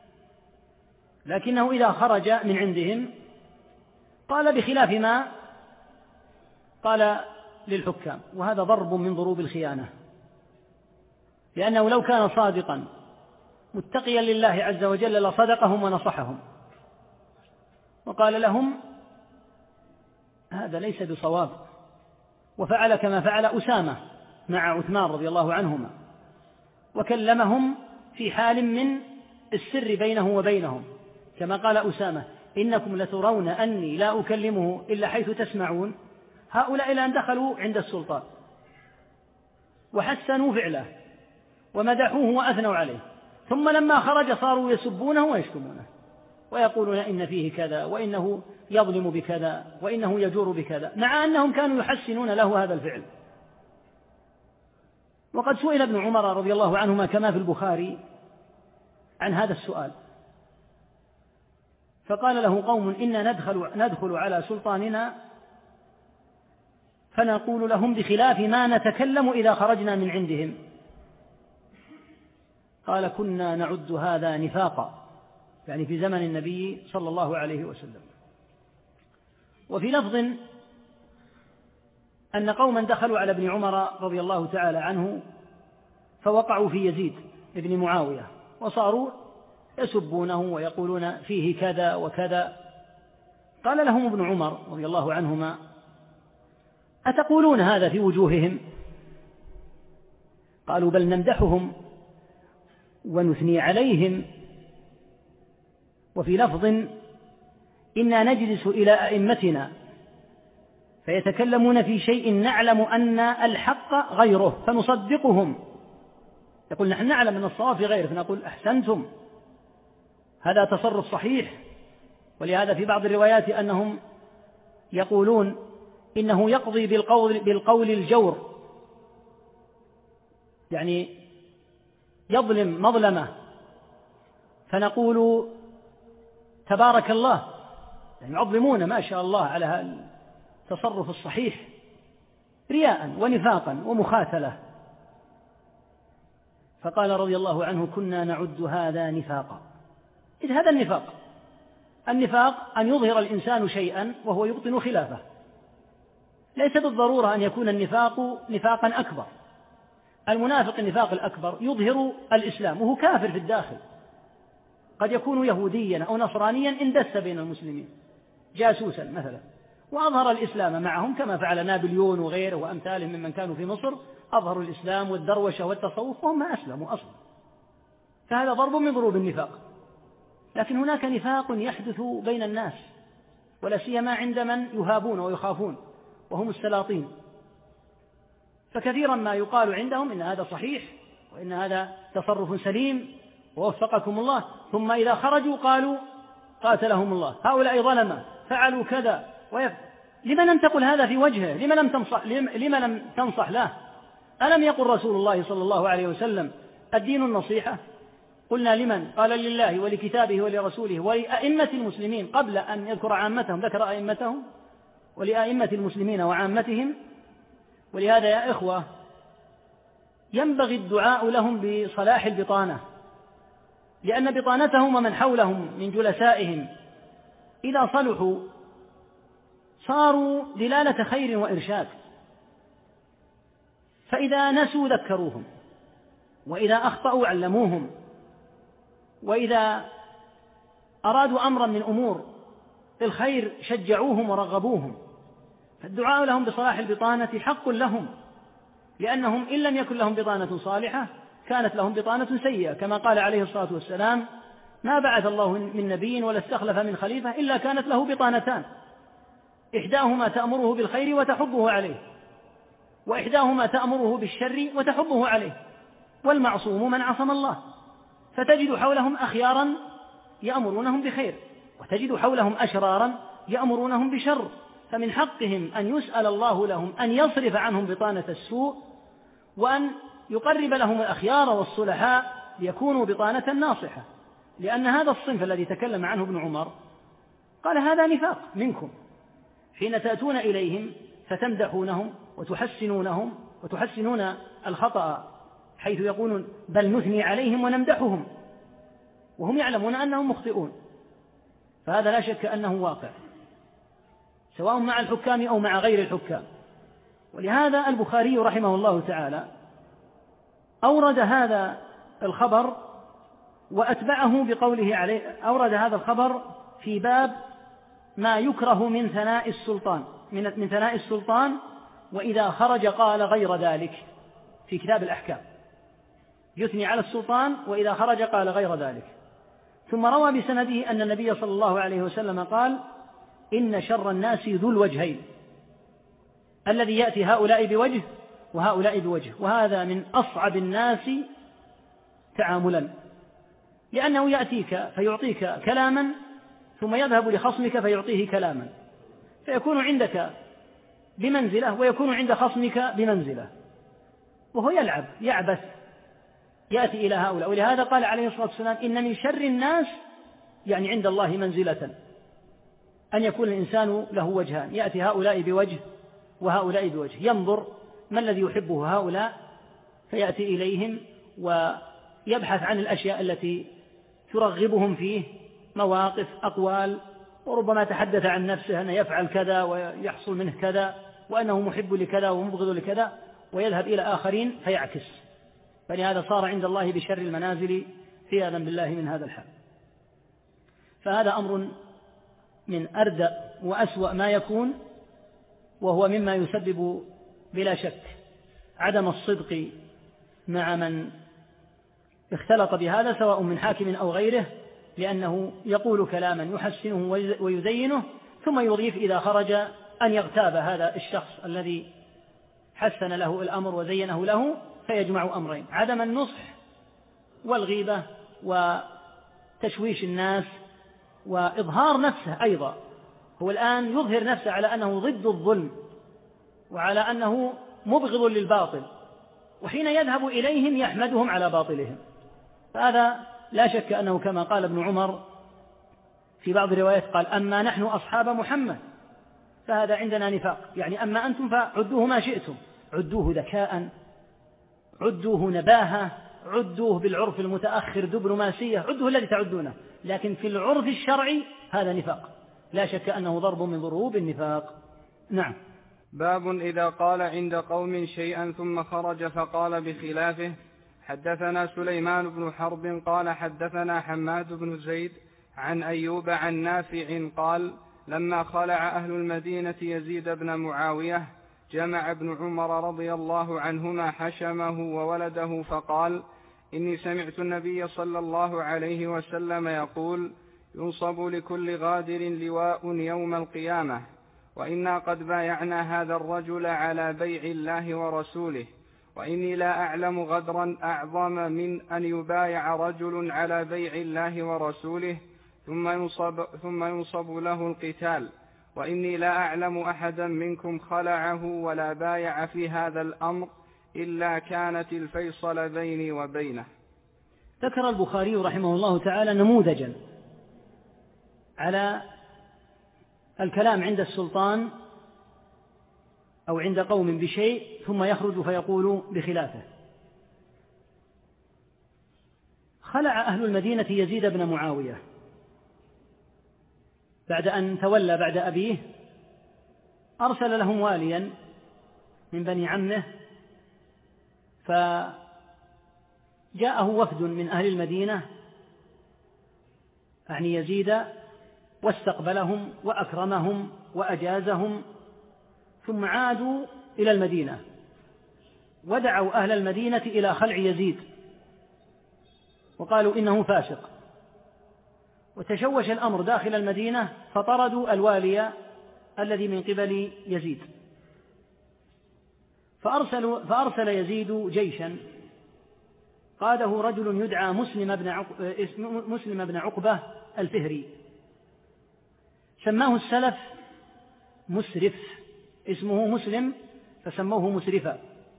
لكنه إذا خرج من عندهم قال بخلاف ما قال للحكام، وهذا ضرب من ضروب الخيانة، لأنه لو كان صادقا متقيا لله عز وجل لصدقهم ونصحهم وقال لهم هذا ليس بصواب، وفعل كما فعل أسامة مع عثمان رضي الله عنهما، وكلمهم في حال من السر بينه وبينهم، كما قال أسامة: إنكم لترون أني لا أكلمه إلا حيث تسمعون. هؤلاء الآن دخلوا عند السلطان وحسنوا فعله ومدحوه وأثنوا عليه، ثم لما خرج صاروا يسبونه ويشتمونه ويقولون إن فيه كذا، وإنه يظلم بكذا، وإنه يجور بكذا، مع أنهم كانوا يحسنون له هذا الفعل. وقد سئل ابن عمر رضي الله عنهما كما في البخاري عن هذا السؤال، فقال له قوم إن ندخل على سلطاننا فنقول لهم بخلاف ما نتكلم إذا خرجنا من عندهم. قال كنا نعد هذا نفاقا، يعني في زمن النبي صلى الله عليه وسلم. وفي لفظ أن قوما دخلوا على ابن عمر رضي الله تعالى عنه فوقعوا في يزيد ابن معاوية وصاروا يسبونه ويقولون فيه كذا وكذا. قال لهم ابن عمر رضي الله عنهما أتقولون هذا في وجوههم؟ قالوا بل نمدحهم ونثني عليهم. وفي لفظ إنا نجلس إلى أئمتنا فيتكلمون في شيء نعلم أن الحق غيره فنصدقهم. يقول نحن نعلم أن الصواب في غيره فنقول أحسنتم، هذا تصرف صحيح. ولهذا في بعض الروايات أنهم يقولون إنه يقضي بالقول الجور، يعني يظلم مظلمة، فنقول تبارك الله، يعني يعظمون ما شاء الله على التصرف الصحيح، رياء ونفاقا ومخاتلة. فقال رضي الله عنه كنا نعد هذا نفاقا. إذ هذا النفاق أن يظهر الإنسان شيئا وهو يبطن خلافه، ليس بالضرورة أن يكون النفاق نفاقا أكبر. المنافق النفاق الأكبر يظهر الإسلام وهو كافر في الداخل، قد يكون يهوديا أو نصرانيا اندس بين المسلمين جاسوسا مثلا وأظهر الإسلام معهم، كما فعل نابليون وغيره وأمثالهم ممن كانوا في مصر، أظهروا الإسلام والدروشة والتصوف وهم ما أسلموا أصلا، فهذا ضرب من ضروب النفاق. لكن هناك نفاق يحدث بين الناس، ولا سيما عند من يهابون ويخافون وهم السلاطين، فكثيرا ما يقال عندهم إن هذا صحيح وإن هذا تصرف سليم ووفقكم الله، ثم إذا خرجوا قالوا قاتلهم الله، هؤلاء ظلمة فعلوا كذا لما لم تقل هذا في وجهه؟ لما لم تنصح له؟ ألم يقل رسول الله صلى الله عليه وسلم الدين النصيحة؟ قلنا لمن؟ قال لله ولكتابه ولرسوله ولأئمة المسلمين، قبل أن يذكر عامتهم ذكر أئمتهم، ولأئمة المسلمين وعامتهم. ولهذا يا إخوة ينبغي الدعاء لهم بصلاح البطانة، لأن بطانتهم ومن حولهم من جلسائهم إذا صلحوا صاروا دلالة خير وإرشاد، فإذا نسوا ذكروهم، وإذا أخطأوا علموهم، وإذا أرادوا أمرا من أمور الخير شجعوهم ورغبوهم. فالدعاء لهم بصلاح البطانة حق لهم، لأنهم إن لم يكن لهم بطانة صالحة كانت لهم بطانة سيئة، كما قال عليه الصلاة والسلام ما بعث الله من نبي ولا استخلف من خليفة إلا كانت له بطانتان، إحداهما تأمره بالخير وتحبه عليه، وإحداهما تأمره بالشر وتحبه عليه، والمعصوم من عصم الله. فتجد حولهم أخيارا يأمرونهم بخير، وتجد حولهم أشرارا يأمرونهم بشر، فمن حقهم أن يسأل الله لهم أن يصرف عنهم بطانة السوء، وأن يقرب لهم الأخيار والصلحاء ليكونوا بطانة ناصحة. لأن هذا الصنف الذي تكلم عنه ابن عمر قال هذا نفاق منكم، حين تأتون إليهم فتمدحونهم وتحسنونهم وتحسنون الخطأ، حيث يقولون بل نثني عليهم ونمدحهم وهم يعلمون أنهم مخطئون. فهذا لا شك أنه واقع، سواء مع الحكام أو مع غير الحكام. ولهذا البخاري رحمه الله تعالى أورد هذا الخبر وأتبعه بقوله عليه، أورد هذا الخبر في باب ما يكره من ثناء السلطان، من ثناء السلطان وإذا خرج قال غير ذلك، في كتاب الأحكام يثني على السلطان وإذا خرج قال غير ذلك. ثم روى بسنده أن النبي صلى الله عليه وسلم قال إن شر الناس ذو الوجهين، الذي يأتي هؤلاء بوجه وهؤلاء بوجه، وهذا من أصعب الناس تعاملا، لأنه يأتيك فيعطيك كلاما ثم يذهب لخصمك فيعطيه كلاما، فيكون عندك بمنزلة ويكون عند خصمك بمنزلة. وهو يعبث يأتي إلى هؤلاء. ولهذا قال عليه الصلاة والسلام إن من شر الناس يعني عند الله منزلة أن يكون الإنسان له وجهان، يأتي هؤلاء بوجه وهؤلاء بوجه، ينظر ما الذي يحبه هؤلاء فيأتي إليهم ويبحث عن الأشياء التي ترغبهم فيه، مواقف، أقوال، وربما تحدث عن نفسه أنه يفعل كذا ويحصل منه كذا وأنه محب لكذا ومبغض لكذا، ويذهب إلى آخرين فيعكس. فلهذا صار عند الله بشر المنازل عياذا بالله من هذا الحال. فهذا أمر من أردأ وأسوأ ما يكون، وهو مما يسبب بلا شك عدم الصدق مع من اختلط بهذا سواء من حاكم أو غيره، لأنه يقول كلاما يحسنه ويزينه ثم يضيف إذا خرج أن يغتاب هذا الشخص الذي حسن له الأمر وزينه له، فيجمع أمرين: عدم النصح والغيبة وتشويش الناس وإظهار نفسه. أيضا هو الآن يظهر نفسه على أنه ضد الظلم وعلى أنه مبغض للباطل، وحين يذهب إليهم يحمدهم على باطلهم. فهذا لا شك أنه كما قال ابن عمر في بعض الروايات قال: أما نحن أصحاب محمد فهذا عندنا نفاق، يعني أما أنتم فعدوه ما شئتم، عدوه ذكاء، عدوه نباهة، عدوه بالعرف المتأخر دبلوماسية، عدوه الذي تعدونه، لكن في العرف الشرعي هذا نفاق، لا شك أنه ضرب من ضروب النفاق. نعم. باب إذا قال عند قوم شيئا ثم خرج فقال بخلافه. حدثنا سليمان بن حرب قال حدثنا حماد بن زيد عن أيوب عن نافع قال: لما خلع أهل المدينة يزيد بن معاوية جمع ابن عمر رضي الله عنهما حشمه وولده فقال: إني سمعت النبي صلى الله عليه وسلم يقول: ينصب لكل غادر لواء يوم القيامة، وإنا قد بايعنا هذا الرجل على بيع الله ورسوله، وإني لا أعلم غدرا أعظم من أن يبايع رجل على بيع الله ورسوله ثم ينصب له القتال، وإني لا أعلم أحدا منكم خلعه ولا بايع في هذا الأمر إلا كانت الفيصل بيني وبينه. ذكر البخاري رحمه الله تعالى نموذجا على الكلام عند السلطان أو عند قوم بشيء ثم يخرج فيقول بخلافه. خلع أهل المدينة يزيد بن معاوية بعد أن تولى بعد أبيه، أرسل لهم واليا من بني عمه، فجاءه وفد من أهل المدينة عن يزيد واستقبلهم وأكرمهم وأجازهم، ثم عادوا إلى المدينة ودعوا أهل المدينة إلى خلع يزيد وقالوا إنه فاسق، وتشوش الأمر داخل المدينة فطردوا الوالي الذي من قبل يزيد، فأرسل يزيد جيشا قاده رجل يدعى مسلم بن عقبة الفهري، سماه السلف مسرف، اسمه مسلم فسموه مسرفا،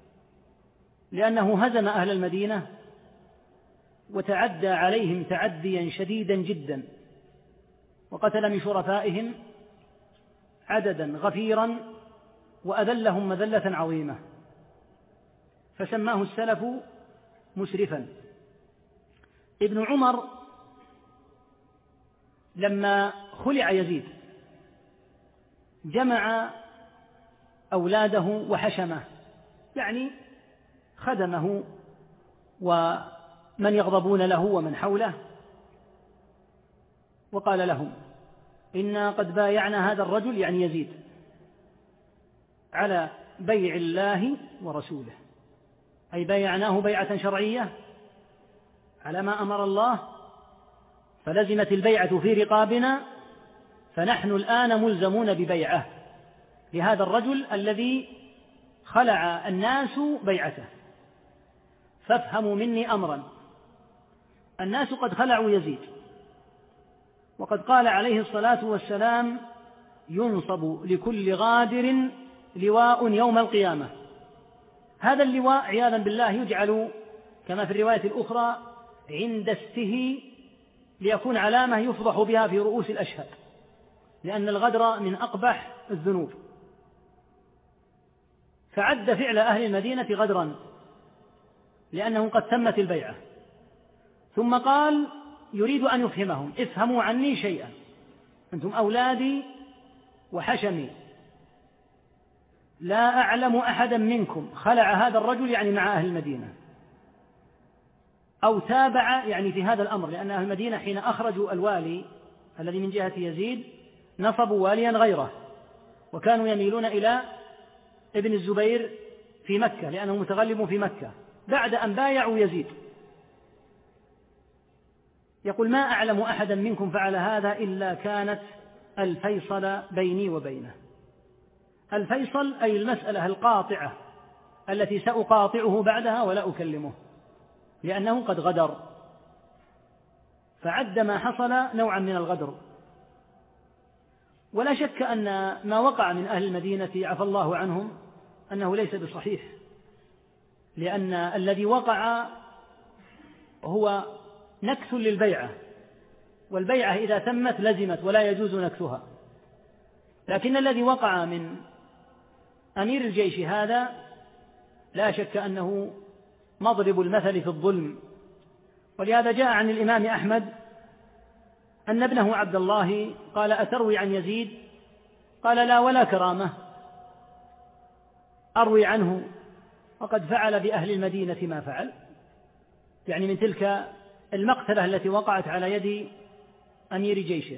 لأنه هزم أهل المدينة وتعدى عليهم تعديا شديدا جدا، وقتل من شرفائهم عددا غفيرا وأذلهم مذلة عظيمة، فسماه السلف مسرفا. ابن عمر لما خلع يزيد جمع أولاده وحشمه، يعني خدمه ومن يغضبون له ومن حوله، وقال لهم: إنا قد بايعنا هذا الرجل، يعني يزيد، على بيع الله ورسوله، أي بايعناه بيعة شرعية على ما أمر الله، فلزمت البيعة في رقابنا، فنحن الآن ملزمون ببيعه لهذا الرجل الذي خلع الناس بيعته. فافهموا مني أمرا: الناس قد خلعوا يزيد، وقد قال عليه الصلاة والسلام: ينصب لكل غادر لواء يوم القيامة. هذا اللواء عياذا بالله يجعل كما في الرواية الأخرى عند استه ليكون علامة يفضح بها في رؤوس الأشهاد، لأن الغدر من أقبح الذنوب. فعد فعل أهل المدينة غدرا لأنه قد تمت البيعة. ثم قال يريد أن يفهمهم: افهموا عني شيئا، أنتم أولادي وحشمي، لا أعلم أحدا منكم خلع هذا الرجل، يعني مع أهل المدينة، أو تابع يعني في هذا الأمر، لأن أهل المدينة حين أخرجوا الوالي الذي من جهة يزيد نصبوا واليا غيره، وكانوا يميلون إلى ابن الزبير في مكة لأنه متغلب في مكة بعد أن بايعوا يزيد. يقول: ما أعلم أحدا منكم فعل هذا إلا كانت الفيصل بيني وبينه. الفيصل أي المسألة القاطعة التي سأقاطعه بعدها ولا أكلمه، لأنه قد غدر. فعد ما حصل نوعا من الغدر. ولا شك أن ما وقع من أهل المدينة عفى الله عنهم أنه ليس بصحيح، لأن الذي وقع هو نكث للبيعة، والبيعة إذا تمت لزمت ولا يجوز نكثها. لكن الذي وقع من أمير الجيش هذا لا شك أنه مضرب المثل في الظلم. ولهذا جاء عن الإمام أحمد أن ابنه عبد الله قال: أتروي عن يزيد؟ قال: لا ولا كرامة، أروي عنه وقد فعل بأهل المدينة ما فعل، يعني من تلك المقتلة التي وقعت على يد أمير جيشه.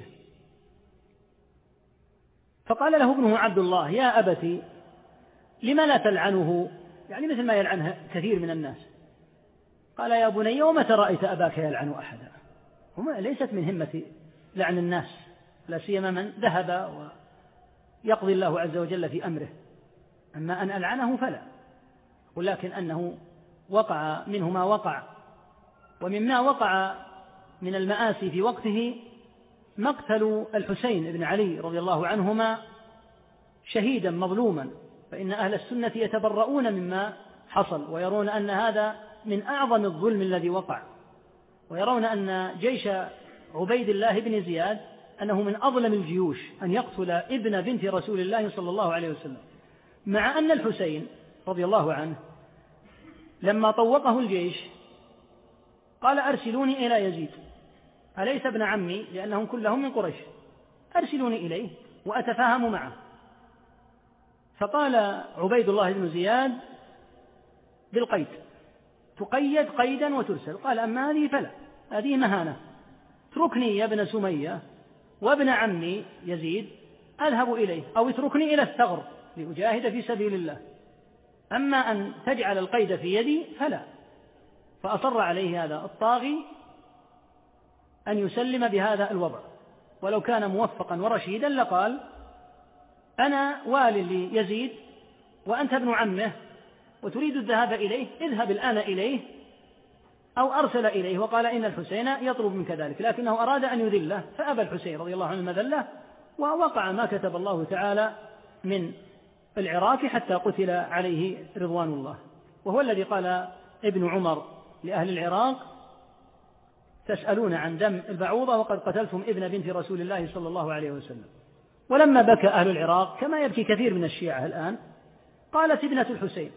فقال له ابنه عبد الله: يا أبتي لما لا تلعنه، يعني مثل ما يلعنه كثير من الناس. قال: يا بني ومتى رأيت أباك يلعن أحدا؟ ليست من همة لعن الناس، لا سيما من ذهب ويقضي الله عز وجل في أمره. أما أن ألعنه فلا، ولكن أنه وقع منه ما وقع. ومما وقع من المآسي في وقته مقتل الحسين بن علي رضي الله عنهما شهيدا مظلوما، فإن أهل السنة يتبرؤون مما حصل ويرون أن هذا من أعظم الظلم الذي وقع، ويرون أن جيش عبيد الله بن زياد أنه من أظلم الجيوش أن يقتل ابن بنت رسول الله صلى الله عليه وسلم، مع أن الحسين رضي الله عنه لما طوقه الجيش قال: أرسلوني إلى يزيد، أليس ابن عمي؟ لأنهم كلهم من قريش، أرسلوني إليه وأتفاهم معه. فقال عبيد الله بن زياد بالقيد: تقيد قيدا وترسل. قال: أما هذه فلا، هذه مهانة، اتركني يا ابن سمية وابن عمي يزيد أذهب إليه، أو اتركني إلى الثغر لأجاهد في سبيل الله، أما أن تجعل القيد في يدي فلا. فأصر عليه هذا الطاغي أن يسلم بهذا الوضع، ولو كان موفقا ورشيدا لقال: أنا وال ليزيد وأنت ابن عمه وتريد الذهاب إليه، اذهب الآن إليه، أو أرسل إليه وقال: إن الحسين يطلب منك ذلك، لكنه أراد أن يذله فأبى الحسين رضي الله عنه المذلة، ووقع ما كتب الله تعالى من العراق حتى قتل عليه رضوان الله. وهو الذي قال ابن عمر لأهل العراق: تسألون عن دم البعوضة وقد قتلتم ابن بنت رسول الله صلى الله عليه وسلم. ولما بكى أهل العراق كما يبكي كثير من الشيعة الآن، قالت ابنة الحسين: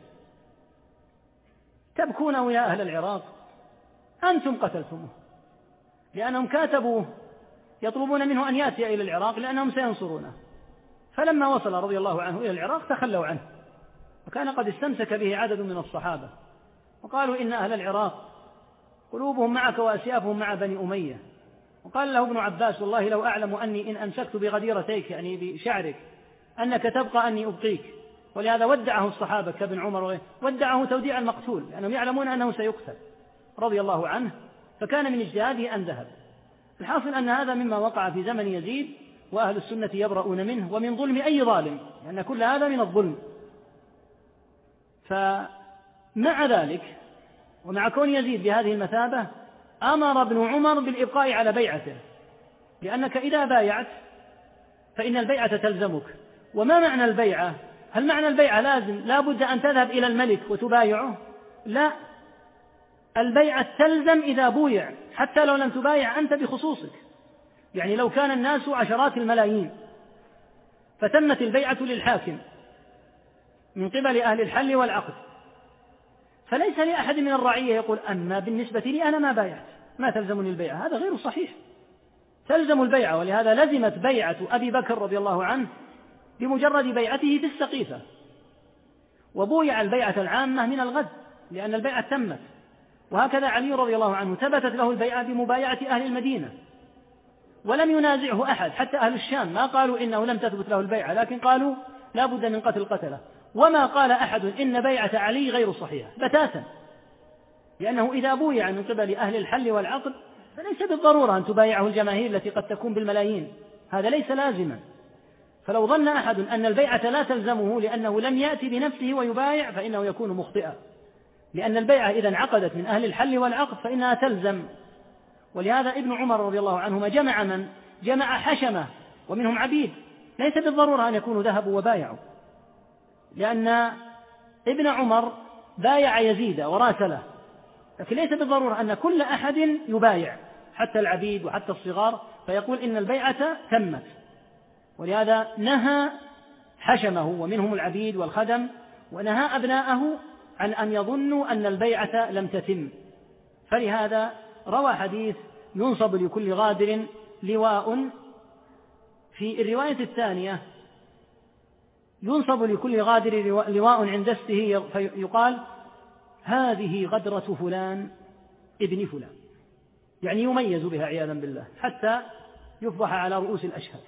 تبكون يا أهل العراق، أنتم قتلتموه، لأنهم كاتبوه يطلبون منه أن يأتي إلى العراق لأنهم سينصرونه. فلما وصل رضي الله عنه إلى العراق تخلوا عنه، وكان قد استمسك به عدد من الصحابة، وقالوا: إن أهل العراق قلوبهم معك وأسيافهم مع بني أمية. وقال له ابن عباس: والله لو أعلم أني إن أمسكت بغديرتيك، يعني بشعرك، أنك تبقى أني أبقيك. ولهذا ودعه الصحابة كابن عمر وغيره، ودعه توديع المقتول لأنهم يعلمون أنه سيقتل رضي الله عنه، فكان من اجتهاده أن ذهب. الحاصل أن هذا مما وقع في زمن يزيد، وأهل السنة يبرؤون منه ومن ظلم أي ظالم، لأن كل هذا من الظلم. فمع ذلك ومع كون يزيد بهذه المثابة أمر ابن عمر بالإبقاء على بيعته، لأنك إذا بايعت فإن البيعة تلزمك. وما معنى البيعة؟ هل معنى البيعة لازم لا بد أن تذهب إلى الملك وتبايعه؟ لا، البيعة تلزم إذا بويع، حتى لو لم تبايع أنت بخصوصك. يعني لو كان الناس عشرات الملايين فتمت البيعة للحاكم من قبل أهل الحل والعقد، فليس لأحد من الرعية يقول أما بالنسبة لي أنا ما بايعت، ما تلزمني البيعة. هذا غير صحيح، تلزم البيعة. ولهذا لزمت بيعة أبي بكر رضي الله عنه بمجرد بيعته في السقيفة، وبويع البيعة العامة من الغد لأن البيعة تمت. وهكذا علي رضي الله عنه ثبتت له البيعة بمبايعة أهل المدينة، ولم ينازعه أحد، حتى أهل الشام ما قالوا إنه لم تثبت له البيعة، لكن قالوا لا بد من قتل القتلة. وما قال أحد إن بيعة علي غير صحيحة بتاتا، لأنه إذا بويع من قبل أهل الحل والعقد فليس بالضرورة أن تبايعه الجماهير التي قد تكون بالملايين، هذا ليس لازما. فلو ظن أحد أن البيعة لا تلزمه لأنه لم يأتي بنفسه ويبايع فإنه يكون مخطئا، لأن البيعة إذا انعقدت من أهل الحل والعقد فإنها تلزم. ولهذا ابن عمر رضي الله عنهما جمع حشمة ومنهم عبيد، ليس بالضرورة أن يكونوا ذهبوا وبايعوا، لأن ابن عمر بايع يزيد وراسله، لكن ليس بالضرورة أن كل أحد يبايع حتى العبيد وحتى الصغار، فيقول إن البيعة تمت. ولهذا نهى حشمه ومنهم العبيد والخدم، ونهى أبناءه عن أن يظنوا أن البيعة لم تتم. فلهذا روى حديث ينصب لكل غادر لواء. في الرواية الثانية ينصب لكل غادر لواء عند استه فيقال هذه غدرة فلان ابن فلان، يعني يميز بها عياذا بالله حتى يفضح على رؤوس الأشهاد.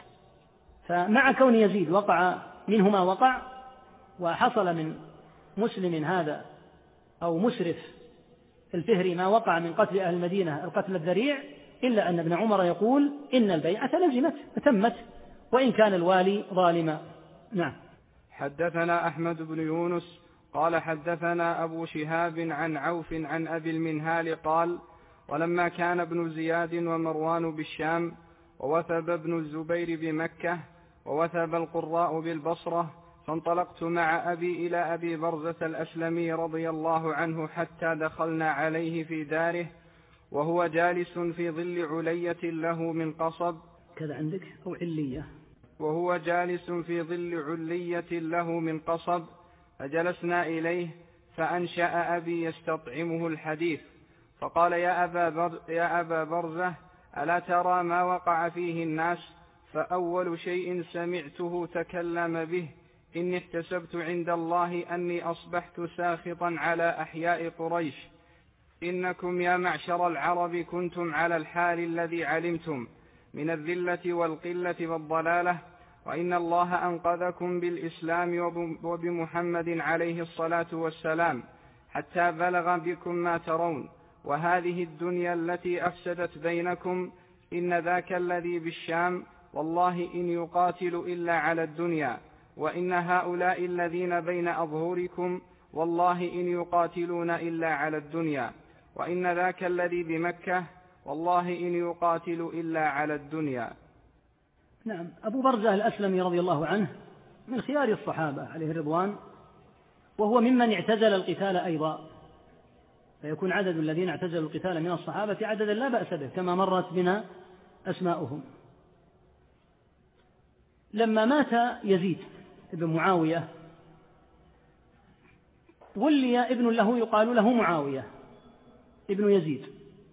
فمع كون يزيد وقع منه ما وقع، وحصل من مسلم هذا أو مسرف الفهري ما وقع من قتل أهل المدينة القتل الذريع، إلا أن ابن عمر يقول إن البيعة لزمت وتمت وإن كان الوالي ظالما. نعم. حدثنا أحمد بن يونس قال حدثنا أبو شهاب عن عوف عن أبي المنهال قال ولما كان ابن زياد ومروان بالشام ووثب ابن الزبير بمكة ووثب القراء بالبصرة فانطلقت مع أبي إلى أبي برزة الأسلمي رضي الله عنه حتى دخلنا عليه في داره وهو جالس في ظل علية له من قصب كذا عندك أو علية، وهو جالس في ظل علية له من قصب، فجلسنا إليه فأنشأ أبي يستطعمه الحديث فقال يا أبا برزة ألا ترى ما وقع فيه الناس؟ فأول شيء سمعته تكلم به إني احتسبت عند الله أني أصبحت ساخطا على أحياء قريش، إنكم يا معشر العرب كنتم على الحال الذي علمتم من الذلة والقلة والضلالة، وإن الله أنقذكم بالإسلام وبمحمد عليه الصلاة والسلام حتى بلغ بكم ما ترون، وهذه الدنيا التي أفسدت بينكم إن ذاك الذي بالشام والله إن يقاتل إلا على الدنيا، وإن هؤلاء الذين بين أظهركم والله إن يقاتلون إلا على الدنيا، وإن ذاك الذي بمكة والله إن يقاتل إلا على الدنيا. نعم. أبو برزة الأسلمي رضي الله عنه من خيار الصحابة عليه الرضوان، وهو ممن اعتزل القتال أيضا، فيكون عدد الذين اعتزلوا القتال من الصحابة عددا لا بأس به كما مرت بنا أسماؤهم. لما مات يزيد ابن معاوية ولي ابن له يقال له معاوية ابن يزيد،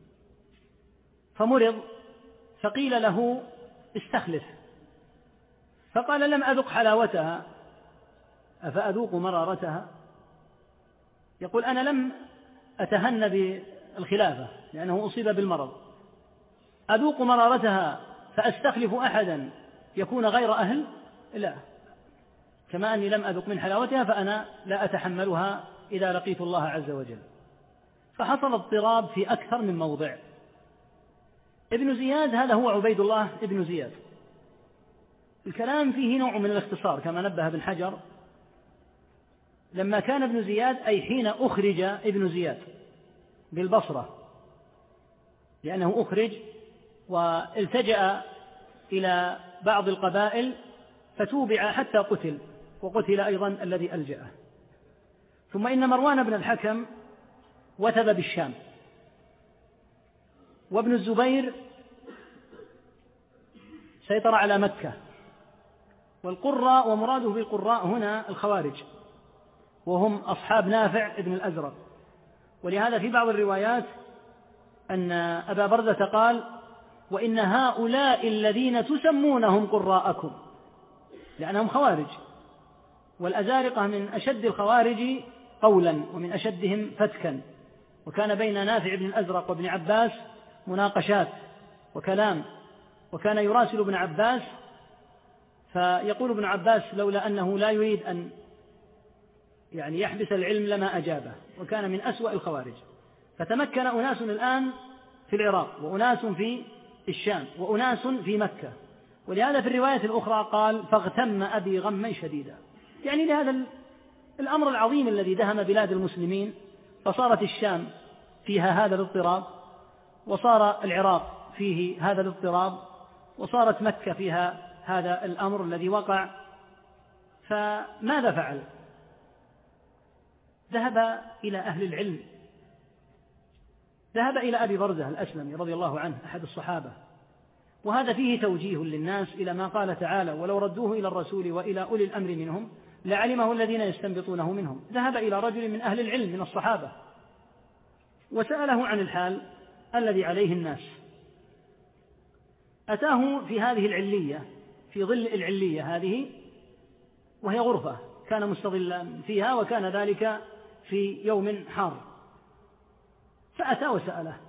فمرض فقيل له استخلف، فقال لم أذق حلاوتها أفأذوق مرارتها؟ يقول أنا لم أتهن بالخلافة لأنه أصيب بالمرض، أذوق مرارتها فأستخلف أحدا يكون غير أهل؟ لا، كما أني لم أذق من حلاوتها فأنا لا أتحملها إذا لقيت الله عز وجل. فحصل اضطراب في أكثر من موضع. ابن زياد هذا هو عبيد الله ابن زياد، الكلام فيه نوع من الاختصار كما نبه ابن حجر. لما كان ابن زياد أي حين أخرج ابن زياد بالبصرة، لأنه أخرج والتجأ إلى بعض القبائل فتوبع حتى قتل، وقتل أيضا الذي ألجأه. ثم إن مروان بن الحكم وثب بالشام، وابن الزبير سيطر على مكة. والقراء، ومراده بالقراء هنا الخوارج، وهم أصحاب نافع بن الأزرق. ولهذا في بعض الروايات أن أبا برزة قال: وإن هؤلاء الذين تسمونهم قراءكم، لأنهم خوارج، والأزارقة من أشد الخوارج قولا ومن أشدهم فتكا. وكان بين نافع بن الأزرق وابن عباس مناقشات وكلام، وكان يراسل ابن عباس فيقول ابن عباس لولا أنه لا يريد أن يحبس العلم لما أجابه، وكان من أسوأ الخوارج. فتمكن أناس الآن في العراق، وأناس في الشام، وأناس في مكة. ولهذا في الرواية الأخرى قال: فاغتم أبي غما شديدا، يعني لهذا الأمر العظيم الذي دهم بلاد المسلمين، فصارت الشام فيها هذا الاضطراب، وصار العراق فيه هذا الاضطراب، وصارت مكة فيها هذا الأمر الذي وقع. فماذا فعل؟ ذهب إلى أهل العلم، ذهب إلى أبي برزة الأسلمي رضي الله عنه أحد الصحابة. وهذا فيه توجيه للناس إلى ما قال تعالى: ولو ردوه إلى الرسول وإلى أولي الأمر منهم لعلمه الذين يستنبطونه منهم. ذهب إلى رجل من أهل العلم من الصحابة وسأله عن الحال الذي عليه الناس. أتاه في هذه العلية، في ظل العلية هذه، وهي غرفة كان مستظلا فيها، وكان ذلك في يوم حار. فأتى وسأله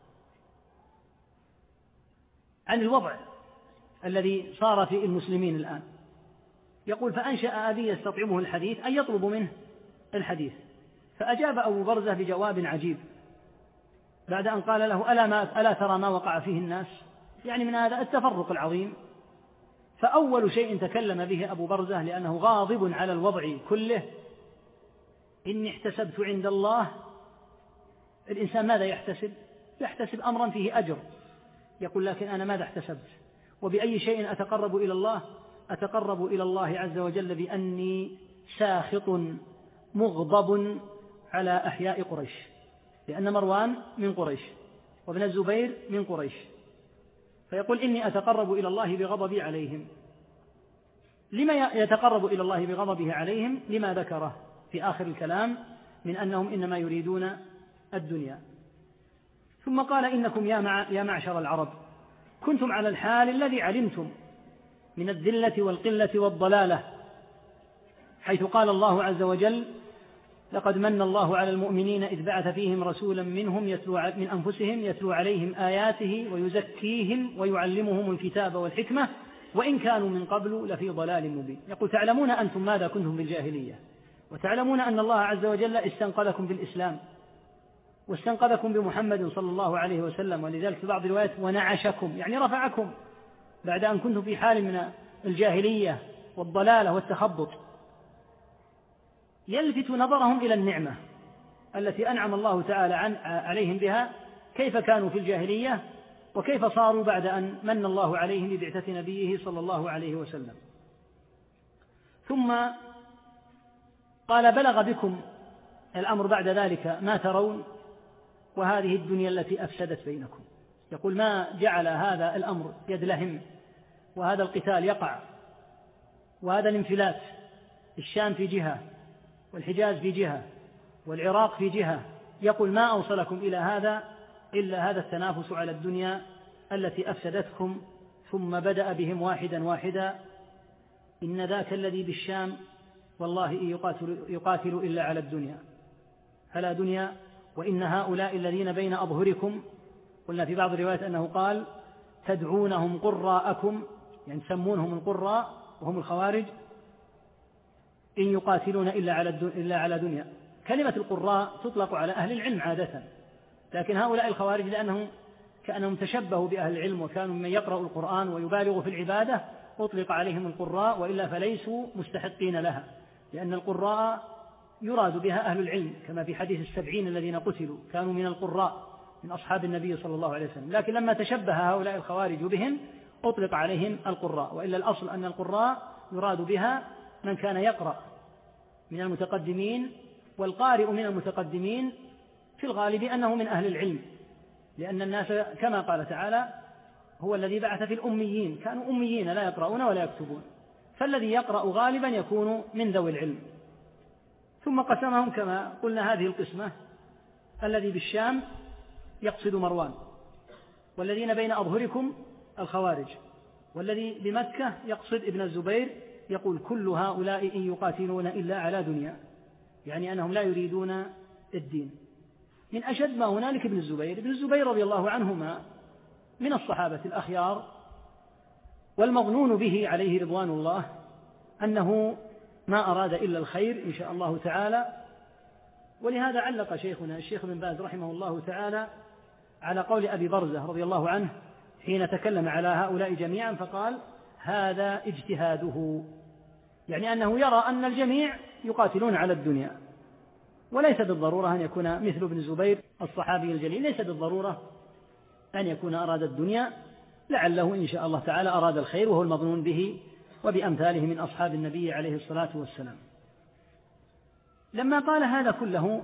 عن الوضع الذي صار في المسلمين الآن. يقول: فأنشأ أبي يستطعمه الحديث، أي يطلب منه الحديث. فأجاب أبو برزة بجواب عجيب بعد أن قال له: ألا ترى ما وقع فيه الناس؟ يعني من هذا التفرق العظيم. فأول شيء تكلم به أبو برزة، لأنه غاضب على الوضع كله: إني احتسبت عند الله. الإنسان ماذا يحتسب؟ يحتسب أمرا فيه أجر، يقول: لكن أنا ماذا احتسبت؟ وبأي شيء أتقرب إلى الله؟ أتقرب إلى الله عز وجل بأني ساخط مغضب على أحياء قريش، لأن مروان من قريش وابن الزبير من قريش. فيقول: إني أتقرب إلى الله بغضبي عليهم. لما يتقرب إلى الله بغضبه عليهم؟ لما ذكره في آخر الكلام من أنهم إنما يريدون الدنيا. ثم قال: إنكم يا معشر العرب كنتم على الحال الذي علمتم من الذلة والقلة والضلالة، حيث قال الله عز وجل: لقد من الله على المؤمنين إذ بعث فيهم رسولا منهم من أنفسهم يتلو عليهم آياته ويزكيهم ويعلمهم الكتاب والحكمة وإن كانوا من قبل لفي ضلال مبين. يقول: تعلمون أنتم ماذا كنتم بالجاهلية، وتعلمون أن الله عز وجل استنقذكم بالإسلام واستنقذكم بمحمد صلى الله عليه وسلم. ولذلك في بعض الروايات: ونعشكم، يعني رفعكم بعد أن كنتم في حال من الجاهلية والضلالة والتخبط. يلفت نظرهم إلى النعمة التي أنعم الله تعالى عليهم بها، كيف كانوا في الجاهلية وكيف صاروا بعد أن من الله عليهم ببعثة نبيه صلى الله عليه وسلم. ثم قال: بلغ بكم الأمر بعد ذلك ما ترون، وهذه الدنيا التي أفسدت بينكم. يقول: ما جعل هذا الأمر يدلهم، وهذا القتال يقع، وهذا الانفلات، الشام في جهة والحجاز في جهة والعراق في جهة. يقول: ما أوصلكم إلى هذا إلا هذا التنافس على الدنيا التي أفسدتكم. ثم بدأ بهم واحدا واحدا: إن ذاك الذي بالشام والله يقاتل إلا على الدنيا، فلا دنيا، وإن هؤلاء الذين بين أظهركم، قلنا في بعض الروايات أنه قال: تدعونهم قراءكم، يعني تسمونهم القراء وهم الخوارج، إن يقاتلون إلا على دنيا. كلمة القراء تطلق على أهل العلم عادة، لكن هؤلاء الخوارج لأنهم كأنهم تشبهوا بأهل العلم وكانوا من يقرأ القرآن ويبالغ في العبادة أطلق عليهم القراء، وإلا فليسوا مستحقين لها، لأن القراء يراد بها أهل العلم، كما في حديث 70 الذين قتلوا كانوا من القراء من أصحاب النبي صلى الله عليه وسلم. لكن لما تشبه هؤلاء الخوارج بهم أطلق عليهم القراء، وإلا الأصل أن القراء يراد بها من كان يقرأ من المتقدمين، والقارئ من المتقدمين في الغالب أنه من أهل العلم، لأن الناس كما قال تعالى هو الذي بعث في الأميين، كانوا أميين لا يقرؤون ولا يكتبون، فالذي يقرأ غالبا يكون من ذوي العلم. ثم قسمهم كما قلنا هذه القسمة: الذي بالشام يقصد مروان، والذين بين أظهركم الخوارج، والذي بمكة يقصد ابن الزبير، يقول كل هؤلاء إن يقاتلون إلا على دنيا، يعني أنهم لا يريدون الدين. من أشد ما هنالك ابن الزبير. ابن الزبير رضي الله عنهما من الصحابة الأخيار، والمظنون به عليه رضوان الله أنه ما أراد إلا الخير إن شاء الله تعالى. ولهذا علق شيخنا الشيخ بن باز رحمه الله تعالى على قول أبي برزة رضي الله عنه حين تكلم على هؤلاء جميعا فقال: هذا اجتهاده، يعني أنه يرى أن الجميع يقاتلون على الدنيا، وليس بالضرورة أن يكون مثل ابن الزبير الصحابي الجليل، ليس بالضرورة أن يكون أراد الدنيا، لعله إن شاء الله تعالى أراد الخير، وهو المظنون به وبأمثاله من أصحاب النبي عليه الصلاة والسلام. لما قال هذا كله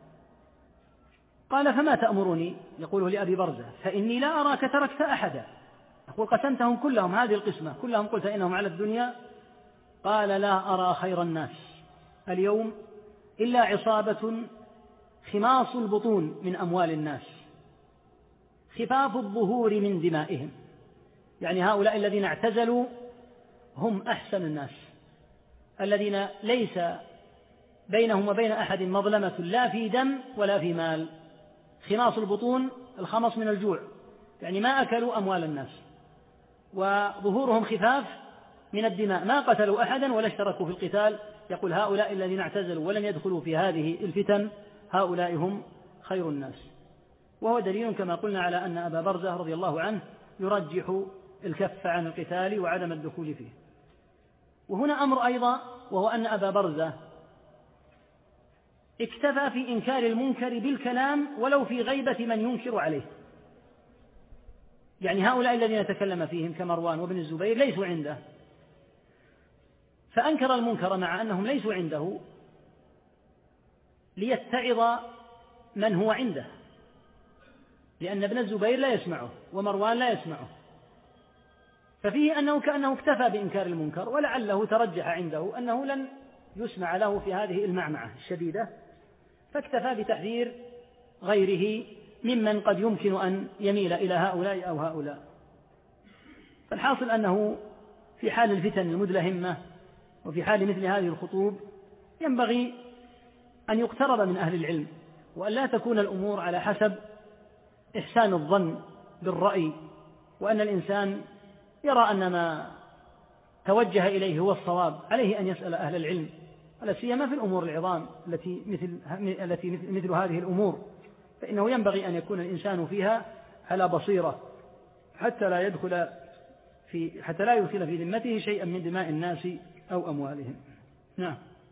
قال: فما تأمرني؟ يقول لأبي برزة: فإني لا أراك تركت أحدا. أقول: قسمتهم كلهم هذه القسمة كلهم قلت إنهم على الدنيا؟ قال: لا أرى خير الناس اليوم إلا عصابة خماص البطون من أموال الناس، خفاف الظهور من دمائهم، يعني هؤلاء الذين اعتزلوا هم أحسن الناس، الذين ليس بينهم وبين أحد مظلمة لا في دم ولا في مال. خماص البطون الخمص من الجوع، يعني ما أكلوا أموال الناس، وظهورهم خفاف من الدماء، ما قتلوا أحدا ولا اشتركوا في القتال. يقول: هؤلاء الذين اعتزلوا ولم يدخلوا في هذه الفتن هؤلاء هم خير الناس. وهو دليل كما قلنا على أن أبا برزة رضي الله عنه يرجح الكف عن القتال وعدم الدخول فيه. وهنا أمر أيضا، وهو أن أبا برزة اكتفى في إنكار المنكر بالكلام ولو في غيبة من ينكر عليه، يعني هؤلاء الذين تكلم فيهم كمروان وابن الزبير ليسوا عنده، فأنكر المنكر مع أنهم ليسوا عنده ليتعظ من هو عنده، لأن ابن الزبير لا يسمعه ومروان لا يسمعه، ففيه أنه كأنه اكتفى بإنكار المنكر، ولعله ترجح عنده أنه لن يسمع له في هذه المعمعة الشديدة، فاكتفى بتحذير غيره ممن قد يمكن أن يميل إلى هؤلاء أو هؤلاء. فالحاصل أنه في حال الفتن المدلهمة وفي حال مثل هذه الخطوب ينبغي أن يقترب من أهل العلم، وأن لا تكون الأمور على حسب إحسان الظن بالرأي، وأن الإنسان يرى أن ما توجه إليه هو الصواب، عليه أن يسأل أهل العلم، ولا سيما في الأمور العظام التي مثل هذه الأمور، فإنه ينبغي أن يكون الإنسان فيها على بصيرة حتى لا يدخل حتى لا يدخل في ذمته شيئا من دماء الناس أو أموالهم. نعم.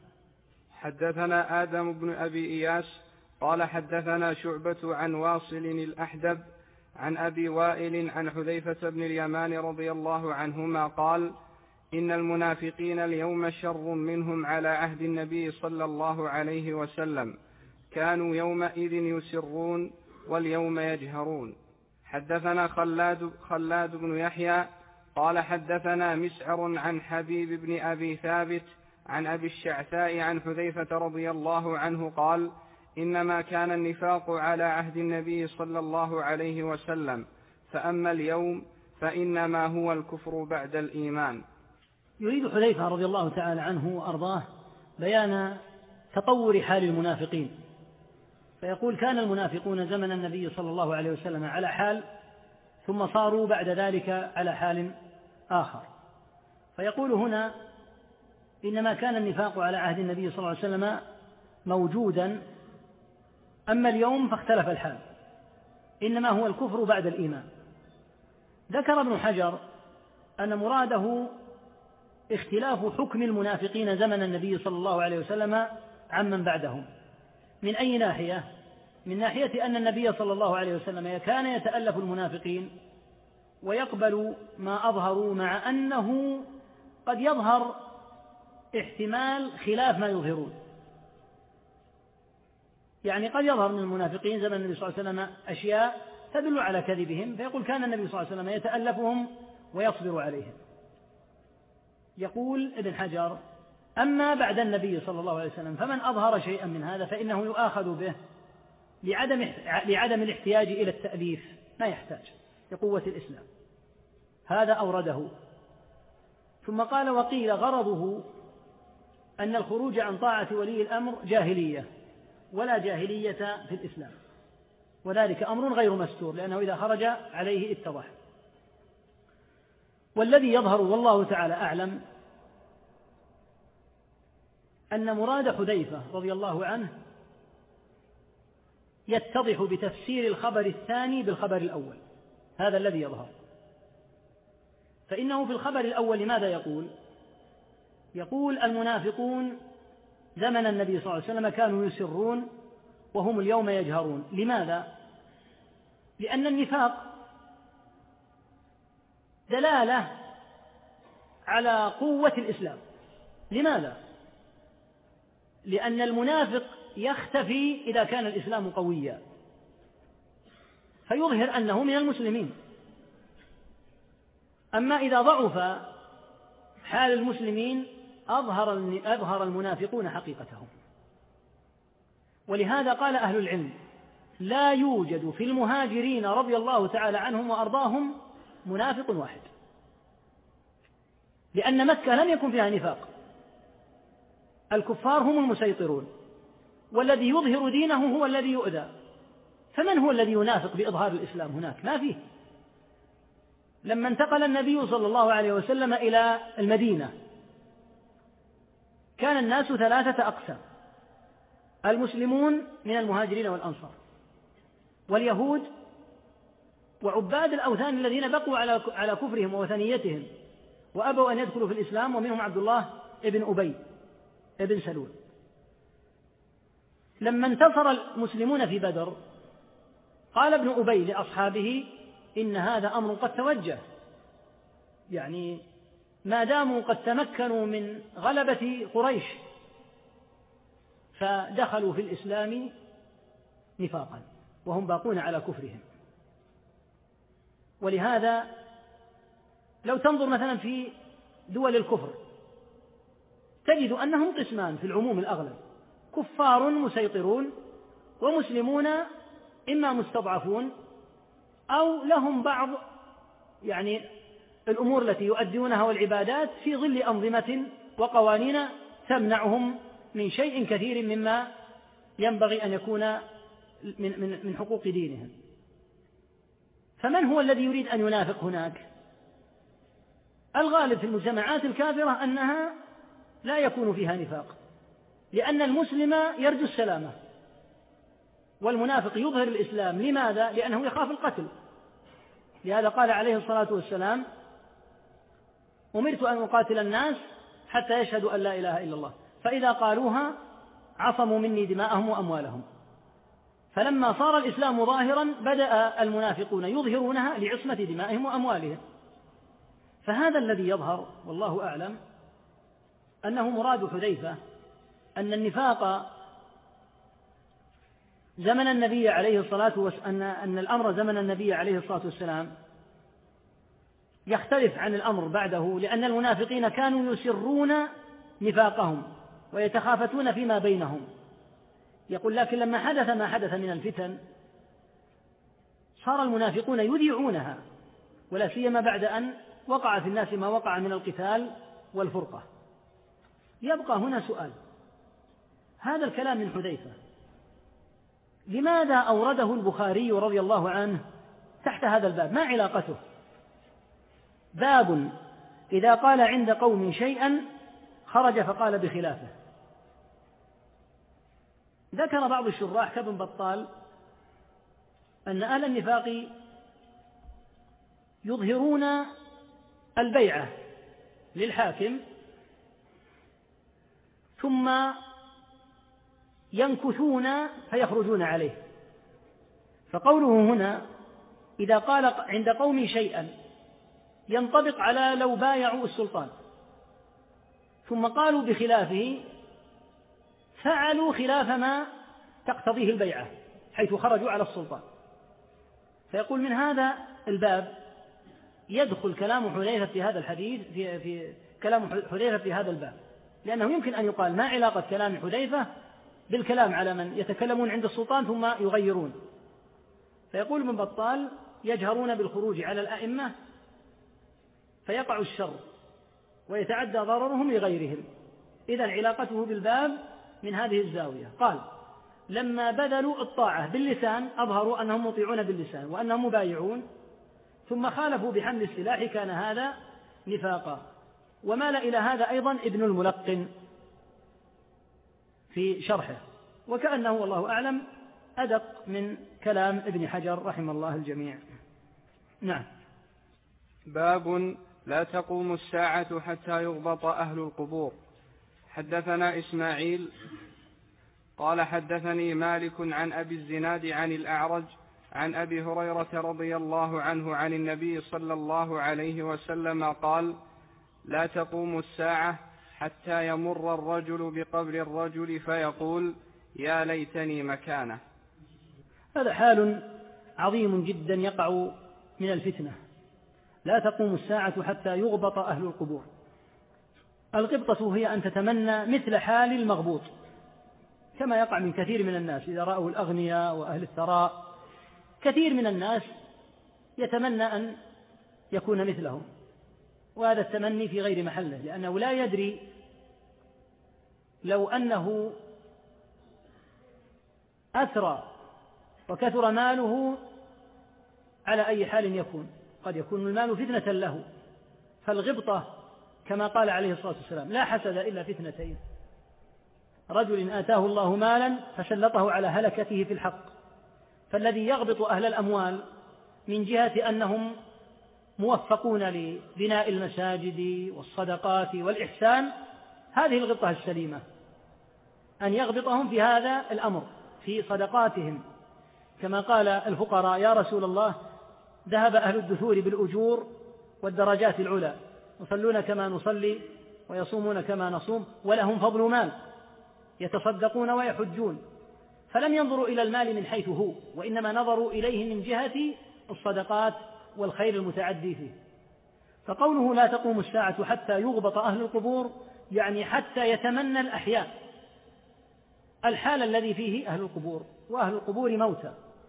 حدثنا آدم بن أبي إياس قال حدثنا شعبة عن واصل الأحدب عن أبي وائل عن حذيفة بن اليمان رضي الله عنهما قال: إن المنافقين اليوم شر منهم على عهد النبي صلى الله عليه وسلم، كانوا يومئذ يسرون واليوم يجهرون. حدثنا خلاد بن يحيى قال حدثنا مسعر عن حبيب بن أبي ثابت عن أبي الشعثاء عن حذيفة رضي الله عنه قال: إنما كان النفاق على عهد النبي صلى الله عليه وسلم، فأما اليوم فإنما هو الكفر بعد الإيمان. يريد حذيفة رضي الله تعالى عنه وأرضاه بيان تطور حال المنافقين، فيقول: كان المنافقون زمن النبي صلى الله عليه وسلم على حال، ثم صاروا بعد ذلك على حال آخر. فيقول هنا: إنما كان النفاق على عهد النبي صلى الله عليه وسلم موجودا، أما اليوم فاختلف الحال، إنما هو الكفر بعد الإيمان. ذكر ابن حجر أن مراده اختلاف حكم المنافقين زمن النبي صلى الله عليه وسلم عمن بعدهم. من أي ناحية؟ من ناحية أن النبي صلى الله عليه وسلم كان يتألف المنافقين ويقبل ما أظهروا، مع أنه قد يظهر احتمال خلاف ما يظهرون. يعني قد يظهر من المنافقين زمن النبي صلى الله عليه وسلم أشياء تدل على كذبهم، فيقول كان النبي صلى الله عليه وسلم يتألفهم ويصبر عليهم. يقول ابن حجر: أما بعد النبي صلى الله عليه وسلم فمن أظهر شيئا من هذا فإنه يؤاخذ به لعدم الاحتياج إلى التأليف، ما يحتاج لقوة الإسلام. هذا أورده. ثم قال: وقيل غرضه أن الخروج عن طاعة ولي الأمر جاهلية، ولا جاهلية في الإسلام، وذلك أمر غير مستور، لأنه إذا خرج عليه اتضح. والذي يظهر والله تعالى أعلم أن مراد حذيفة رضي الله عنه يتضح بتفسير الخبر الثاني بالخبر الأول، هذا الذي يظهر. فإنه في الخبر الأول ماذا يقول؟ يقول: المنافقون زمن النبي صلى الله عليه وسلم كانوا يسرون وهم اليوم يجهرون. لماذا؟ لأن النفاق دلالة على قوة الإسلام. لماذا؟ لأن المنافق يختفي إذا كان الإسلام قويا، فيظهر أنه من المسلمين. أما إذا ضعف حال المسلمين أظهر المنافقون حقيقتهم. ولهذا قال أهل العلم: لا يوجد في المهاجرين رضي الله تعالى عنهم وأرضاهم منافق واحد، لأن مكة لم يكن فيها نفاق، الكفار هم المسيطرون، والذي يظهر دينه هو الذي يؤذى. فمن هو الذي ينافق بإظهار الإسلام هناك؟ ما فيه. لما انتقل النبي صلى الله عليه وسلم إلى المدينة كان الناس 3 أقسام: المسلمون من المهاجرين والأنصار، واليهود، وعباد الأوثان الذين بقوا على كفرهم ووثنيتهم وأبوا أن يدخلوا في الإسلام، ومنهم عبد الله ابن أبي ابن سلول. لما انتصر المسلمون في بدر قال ابن أبي لأصحابه: إن هذا أمر قد توجه، يعني ما داموا قد تمكنوا من غلبة قريش فدخلوا في الإسلام نفاقا وهم باقون على كفرهم. ولهذا لو تنظر مثلا في دول الكفر تجد أنهم قسمان في العموم الأغلب: كفار مسيطرون، ومسلمون إما مستضعفون أو لهم بعض يعني الأمور التي يؤدونها والعبادات في ظل أنظمة وقوانين تمنعهم من شيء كثير مما ينبغي أن يكون من حقوق دينهم. فمن هو الذي يريد أن ينافق هناك؟ الغالب في المجتمعات الكافرة أنها لا يكون فيها نفاق، لأن المسلم يرجو السلامة، والمنافق يظهر الإسلام. لماذا؟ لأنه يخاف القتل. لهذا قال عليه الصلاة والسلام: أمرت أن أقاتل الناس حتى يشهدوا أن لا إله إلا الله، فإذا قالوها عصموا مني دماءهم وأموالهم. فلما صار الإسلام ظاهرا بدأ المنافقون يظهرونها لعصمة دمائهم وأموالهم. فهذا الذي يظهر والله أعلم أنه مراد حذيفة، أن النفاق زمن النبي عليه الصلاة والسلام، أن الأمر زمن النبي عليه الصلاة والسلام يختلف عن الأمر بعده، لأن المنافقين كانوا يسرون نفاقهم ويتخافتون فيما بينهم. يقول: لكن لما حدث ما حدث من الفتن صار المنافقون يذيعونها، ولا سيما بعد أن وقع في الناس ما وقع من القتال والفرقة. يبقى هنا سؤال: هذا الكلام من حذيفة لماذا أورده البخاري رضي الله عنه تحت هذا الباب؟ ما علاقته؟ باب إذا قال عند قوم شيئا خرج فقال بخلافه. ذكر بعض الشراح كابن بطال أن أهل النفاق يظهرون البيعة للحاكم ثم ينكثون فيخرجون عليه. فقوله هنا إذا قال عند قوم شيئا ينطبق على لو بايعوا السلطان، ثم قالوا بخلافه فعلوا خلاف ما تقتضيه البيعة حيث خرجوا على السلطان. فيقول من هذا الباب يدخل كلام حذيفة في هذا الحديث في كلام حذيفة في هذا الباب، لأنه يمكن أن يقال ما علاقة كلام حذيفة بالكلام على من يتكلمون عند السلطان ثم يغيرون. فيقول ابن بطال يجهرون بالخروج على الأئمة فيقع الشر ويتعدى ضررهم لغيرهم. إذن علاقته بالباب من هذه الزاوية. قال لما بذلوا الطاعة باللسان أظهروا أنهم مطيعون باللسان وأنهم مبايعون، ثم خالفوا بحمل السلاح، كان هذا نفاقا. ومال إلى هذا أيضا ابن الملقن في شرحه، وكأنه والله أعلم أدق من كلام ابن حجر رحمه الله الجميع. نعم. باب لا تقوم الساعة حتى يغبط أهل القبور. حدثنا إسماعيل قال حدثني مالك عن أبي الزناد عن الأعرج عن أبي هريرة رضي الله عنه عن النبي صلى الله عليه وسلم قال لا تقوم الساعة حتى يمر الرجل بقبر الرجل فيقول يا ليتني مكانه. هذا حال عظيم جدا يقع من الفتنة. لا تقوم الساعة حتى يغبط أهل القبور. الغبطة هي أن تتمنى مثل حال المغبوط، كما يقع من كثير من الناس إذا رأوا الأغنياء وأهل الثراء. كثير من الناس يتمنى أن يكون مثلهم، وهذا التمني في غير محله، لأنه لا يدري لو أنه أثرى وكثر ماله على أي حال يكون، قد يكون المال فتنة له. فالغبطة كما قال عليه الصلاة والسلام لا حسد إلا فتنتين: رجل آتاه الله مالا فسلطه على هلكته في الحق. فالذي يغبط أهل الأموال من جهة أنهم موفقون لبناء المساجد والصدقات والإحسان، هذه الغبطة السليمة، أن يغبطهم في هذا الأمر في صدقاتهم، كما قال الفقراء: يا رسول الله ذهب أهل الدثور بالأجور والدرجات العلى، يصلون كما نصلي ويصومون كما نصوم ولهم فضل مال، يتصدقون ويحجون، فلم ينظروا إلى المال من حيث هو، وإنما نظروا إليه من جهة الصدقات والخير المتعدي فيه. فقوله لا تقوم الساعة حتى يغبط أهل القبور يعني حتى يتمنى الأحياء الحال الذي فيه أهل القبور، وأهل القبور موتى.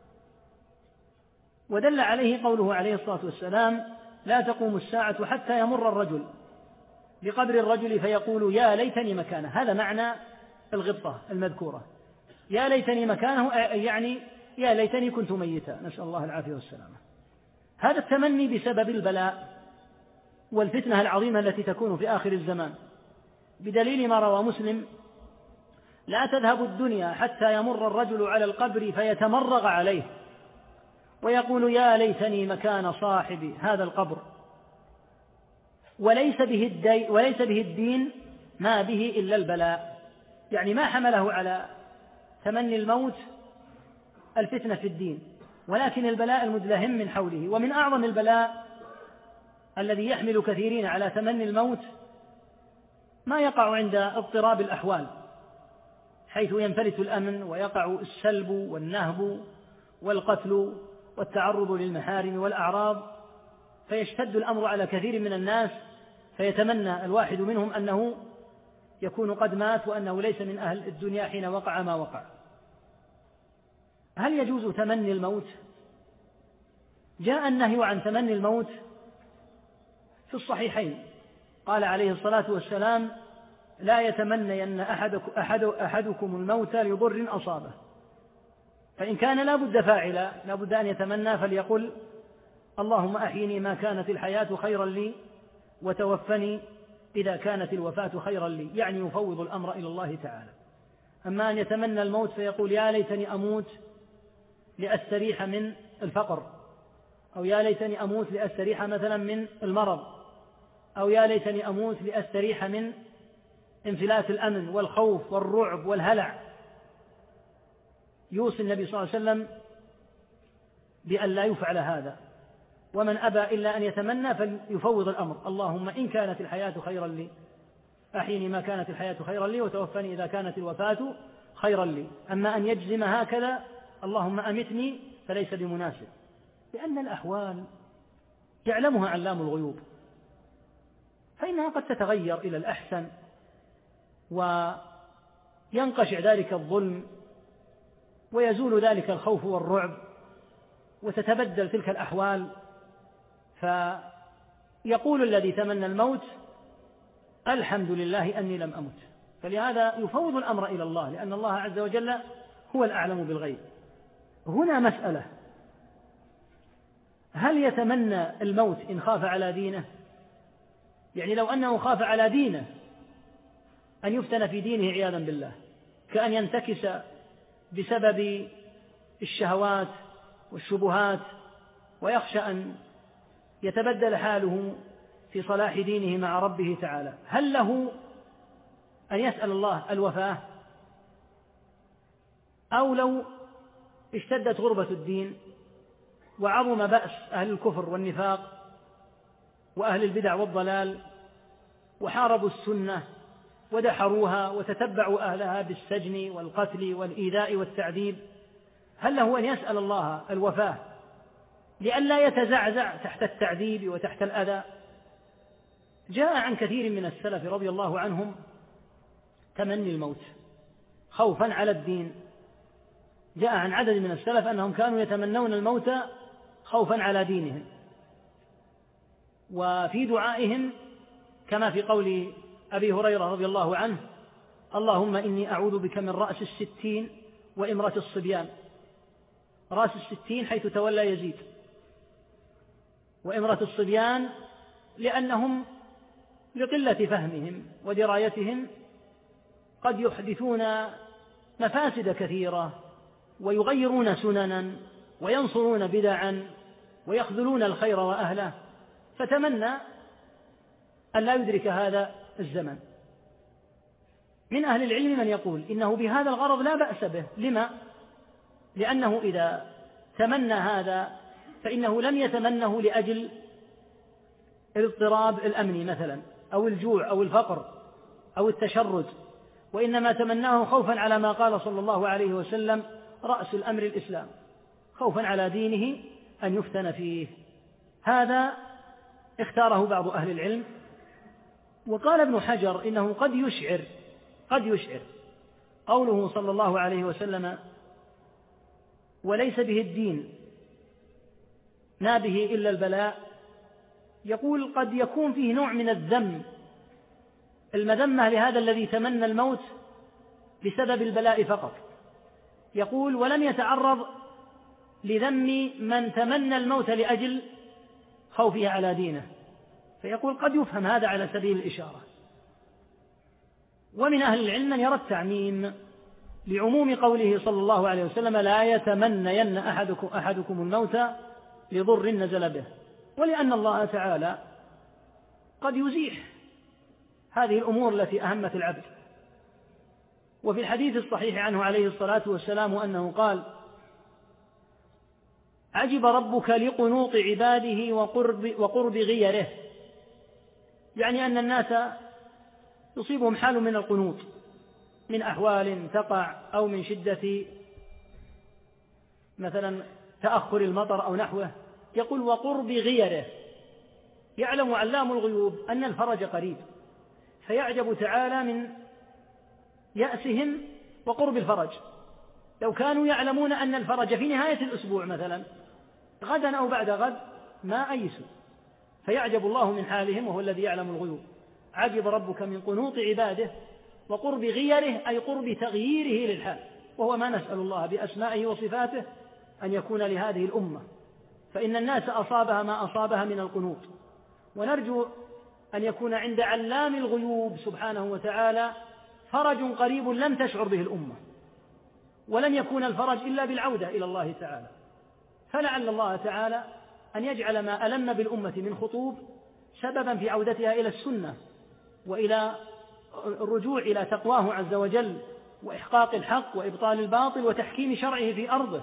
ودل عليه قوله عليه الصلاة والسلام: لا تقوم الساعة حتى يمر الرجل بقبر الرجل فيقول يا ليتني مكانه. هذا معنى الغبطة المذكورة، يا ليتني مكانه، يعني يا ليتني كنت ميتا، نسأل الله العافية والسلامة. هذا التمني بسبب البلاء والفتنة العظيمة التي تكون في آخر الزمان، بدليل ما روى مسلم: لا تذهب الدنيا حتى يمر الرجل على القبر فيتمرغ عليه ويقول يا ليتني مكان صاحب هذا القبر، وليس به الدين ما به إلا البلاء. يعني ما حمله على تمني الموت الفتنة في الدين، ولكن البلاء المدلهم من حوله. ومن أعظم البلاء الذي يحمل كثيرين على تمني الموت ما يقع عند اضطراب الأحوال، حيث ينفلت الأمن ويقع السلب والنهب والقتل والتعرض للمحارم والأعراض، فيشتد الأمر على كثير من الناس، فيتمنى الواحد منهم أنه يكون قد مات وأنه ليس من أهل الدنيا حين وقع ما وقع. هل يجوز تمني الموت؟ جاء النهي عن تمني الموت في الصحيحين، قال عليه الصلاة والسلام: لا يتمنين أحدكم الموت لضر أصابه، فإن كان لا بد فاعلا، لا بد أن يتمنى، فليقل: اللهم أحيني ما كانت الحياة خيرا لي وتوفني إذا كانت الوفاة خيرا لي، يعني يفوض الأمر إلى الله تعالى. أما أن يتمنى الموت فيقول يا ليتني أموت لأستريح من الفقر، أو يا ليتني أموت لأستريح مثلا من المرض، أو يا ليتني أموت لأستريح من انفلات الأمن والخوف والرعب والهلع، يوصي النبي صلى الله عليه وسلم بأن لا يفعل هذا. ومن أبى إلا أن يتمنى فليفوض الأمر: اللهم إن كانت الحياة خيرا لي أحيني ما كانت الحياة خيرا لي وتوفني إذا كانت الوفاة خيرا لي. أما أن يجزم هكذا اللهم أمتني فليس بمناسب، لأن الأحوال يعلمها علام الغيوب، فإنها قد تتغير إلى الأحسن وينقشع ذلك الظلم ويزول ذلك الخوف والرعب وتتبدل تلك الأحوال، فيقول الذي تمنى الموت الحمد لله أني لم أمت. فلهذا يفوض الأمر إلى الله، لأن الله عز وجل هو الأعلم بالغيب. هنا مسألة: هل يتمنى الموت إن خاف على دينه؟ يعني لو أنه خاف على دينه أن يفتن في دينه عياذا بالله، كأن ينتكس بسبب الشهوات والشبهات ويخشى أن يتبدل حاله في صلاح دينه مع ربه تعالى، هل له أن يسأل الله الوفاة؟ أو لو اشتدت غربة الدين وعظم بأس أهل الكفر والنفاق وأهل البدع والضلال وحاربوا السنة ودحروها وتتبعوا أهلها بالسجن والقتل والإيذاء والتعذيب، هل له أن يسأل الله الوفاة لئلا يتزعزع تحت التعذيب وتحت الأذى؟ جاء عن كثير من السلف رضي الله عنهم تمني الموت خوفا على الدين. جاء عن عدد من السلف أنهم كانوا يتمنون الموت خوفا على دينهم، وفي دعائهم كما في قول أبي هريرة رضي الله عنه: اللهم إني أعوذ بك من رأس 60 وإمرة الصبيان. رأس 60 حيث تولى يزيد، وإمرة الصبيان لأنهم لقلة فهمهم ودرايتهم قد يحدثون مفاسد كثيرة ويغيرون سننا وينصرون بدعا ويخذلون الخير وأهله، فتمنى أن لا يدرك هذا الزمن. من أهل العلم من يقول إنه بهذا الغرض لا بأس به. لما؟ لأنه إذا تمنى هذا فإنه لم يتمنه لأجل الاضطراب الأمني مثلا أو الجوع أو الفقر أو التشرد، وإنما تمناه خوفا على ما قال صلى الله عليه وسلم: رأس الأمر الإسلام، خوفا على دينه أن يفتن فيه. هذا اختاره بعض أهل العلم. وقال ابن حجر إنه قد يشعر قوله صلى الله عليه وسلم: وليس به الدين ما به إلا البلاء، يقول قد يكون فيه نوع من الذم، المذمة لهذا الذي تمنى الموت بسبب البلاء فقط. يقول: ولم يتعرض لذم من تمنى الموت لأجل خوفه على دينه، فيقول قد يفهم هذا على سبيل الإشارة. ومن أهل العلم من يرى التعميم لعموم قوله صلى الله عليه وسلم: لا يتمنين أحدكم الموت لضر نزل به، ولأن الله تعالى قد يزيح هذه الأمور التي أهمت العبد. وفي الحديث الصحيح عنه عليه الصلاة والسلام أنه قال: عجب ربك لقنوط عباده وقرب غيره، يعني أن الناس يصيبهم حال من القنوط من أحوال تقع أو من شدة مثلا تأخر المطر أو نحوه. يقول: وقرب غيره، يعلم علام الغيوب أن الفرج قريب، فيعجب تعالى من يأسهم وقرب الفرج. لو كانوا يعلمون أن الفرج في نهاية الأسبوع مثلا غدا أو بعد غد ما أيسوا، فيعجب الله من حالهم وهو الذي يعلم الغيوب. عجب ربك من قنوط عباده وقرب غيره، أي قرب تغييره للحال، وهو ما نسأل الله بأسمائه وصفاته أن يكون لهذه الأمة، فإن الناس أصابها ما أصابها من القنوط، ونرجو أن يكون عند علام الغيوب سبحانه وتعالى فرج قريب لم تشعر به الأمة، ولن يكون الفرج إلا بالعودة إلى الله تعالى. فلعل الله تعالى أن يجعل ما ألم بالأمة من خطوب سببا في عودتها إلى السنة وإلى الرجوع إلى تقواه عز وجل وإحقاق الحق وإبطال الباطل وتحكيم شرعه في أرضه.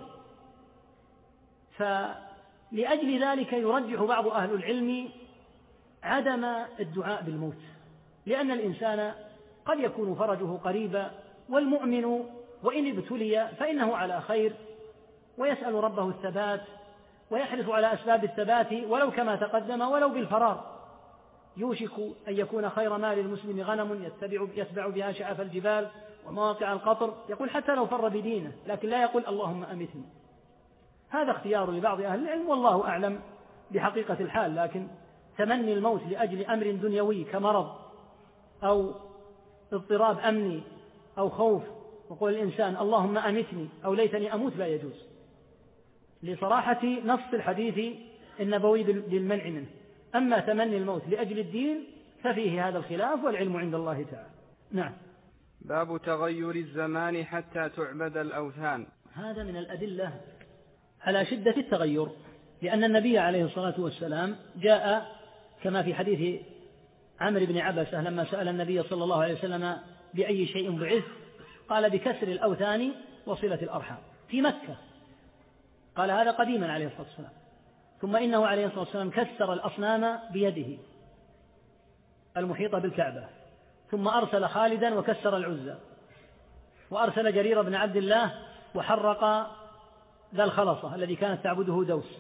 فلأجل ذلك يرجح بعض أهل العلم عدم الدعاء بالموت، لأن الإنسان قد يكون فرجه قريبا، والمؤمن وإن ابتلي فإنه على خير، ويسأل ربه الثبات ويحرص على أسباب الثبات ولو كما تقدم ولو بالفرار. يوشك أن يكون خير مال المسلم غنم يتبع بها شعف الجبال ومواقع القطر، يقول حتى لو فر بدينه، لكن لا يقول اللهم أمتني. هذا اختيار لبعض أهل العلم والله أعلم بحقيقة الحال، لكن تمني الموت لأجل أمر دنيوي كمرض أو اضطراب أمني أو خوف، وقول الإنسان اللهم أمتني أو ليتني أموت، لا يجوز لصراحة نص الحديث النبوي للمنع منه. أما تمني الموت لأجل الدين ففيه هذا الخلاف والعلم عند الله تعالى. نعم. باب تغير الزمان حتى تعبد الأوثان. هذا من الأدلة على شدة التغير، لأن النبي عليه الصلاة والسلام جاء كما في حديث عمرو بن عبسة لما سأل النبي صلى الله عليه وسلم بأي شيء بعث، قال بكسر الأوثان وصلة الأرحام في مكة، قال هذا قديما عليه الصلاة والسلام. ثم إنه عليه الصلاة والسلام كسر الأصنام بيده المحيطة بالكعبة، ثم أرسل خالدا وكسر العزى، وأرسل جرير بن عبد الله وحرق ذا الخلصة الذي كانت تعبده دوس.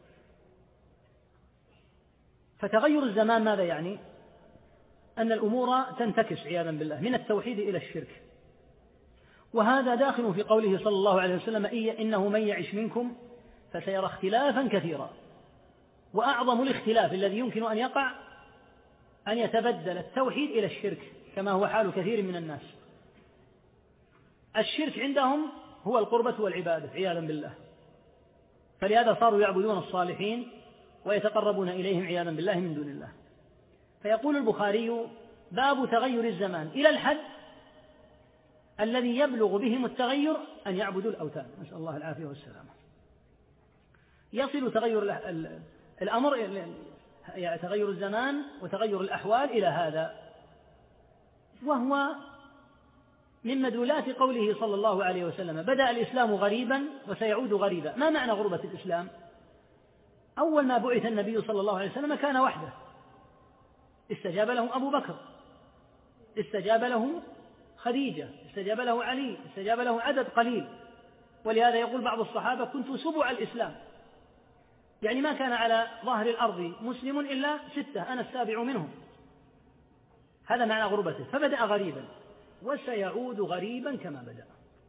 فتغير الزمان ماذا يعني؟ أن الأمور تنتكس عياذا بالله من التوحيد إلى الشرك، وهذا داخل في قوله صلى الله عليه وسلم إنه من يعش منكم فسيرى اختلافا كثيرا. وأعظم الاختلاف الذي يمكن أن يقع أن يتبدل التوحيد إلى الشرك، كما هو حال كثير من الناس. الشرك عندهم هو القربة والعبادة عياذا بالله، فلهذا صاروا يعبدون الصالحين ويتقربون إليهم عياذا بالله من دون الله. فيقول البخاري باب تغير الزمان إلى الحد الذي يبلغ بهم التغير أن يعبدوا الأوثان، نسأل الله العافية والسلامة. يصل تغير الأمر، تغير الزمان وتغير الأحوال إلى هذا، وهو من مدلولات قوله صلى الله عليه وسلم بدأ الإسلام غريبا وسيعود غريبا. ما معنى غربة الإسلام؟ أول ما بعث النبي صلى الله عليه وسلم كان وحده، استجاب له أبو بكر، استجاب له خديجة، استجاب له علي، استجاب له عدد قليل. ولهذا يقول بعض الصحابة كنت سبع الإسلام، يعني ما كان على ظهر الأرض مسلم إلا 6 أنا السابع منهم. هذا معنى غربته. فبدأ غريبا وسيعود غريبا كما بدأ.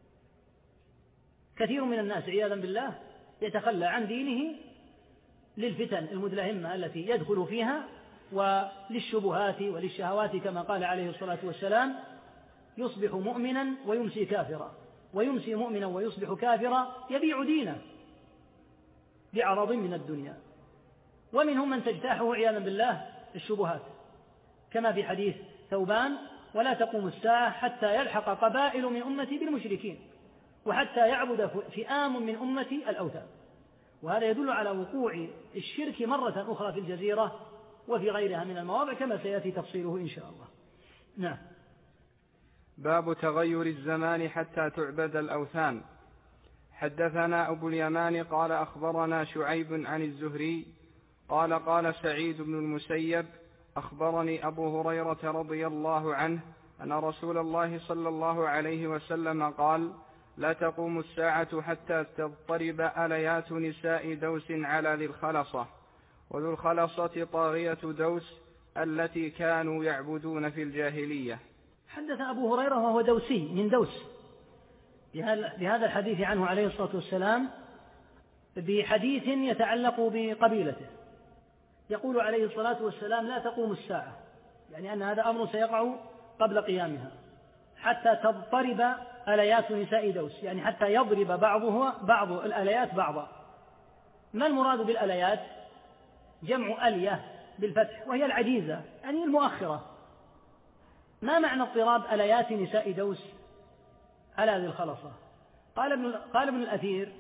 كثير من الناس عياذا بالله يتخلى عن دينه للفتن المدلهمة التي يدخل فيها وللشبهات وللشهوات، كما قال عليه الصلاة والسلام يصبح مؤمنا ويمسي كافرا، ويمسي مؤمنا ويصبح كافرا، يبيع دينه بعرض من الدنيا. ومنهم من تجتاحه عياذا بالله الشبهات، كما في حديث ثوبان ولا تقوم الساعة حتى يلحق قبائل من أمتي بالمشركين وحتى يعبد فئام من أمتي الأوثان. وهذا يدل على وقوع الشرك مرة أخرى في الجزيرة وفي غيرها من المواضع، كما سيأتي تفصيله إن شاء الله. نعم. باب تغير الزمان حتى تعبد الأوثان. حدثنا أبو اليمان قال أخبرنا شعيب عن الزهري قال قال سعيد بن المسيب أخبرني أبو هريرة رضي الله عنه أن رسول الله صلى الله عليه وسلم قال لا تقوم الساعة حتى تضطرب آليات نساء دوس على ذي الخلصة، وذو الخلصة طاغية دوس التي كانوا يعبدون في الجاهلية. حدث أبو هريرة وهو دوسي من دوس بهذا الحديث عنه عليه الصلاة والسلام بحديث يتعلق بقبيلته. يقول عليه الصلاة والسلام لا تقوم الساعة، يعني أن هذا أمر سيقع قبل قيامها، حتى تضطرب آليات نساء دوس، يعني حتى يضرب بعض الآليات بعضا. ما المراد بالآليات؟ جمع آلية بالفتح، وهي العجيزة يعني المؤخرة. ما معنى اضطراب آليات نساء دوس على ذي الخلصة؟ قال ابن الأثير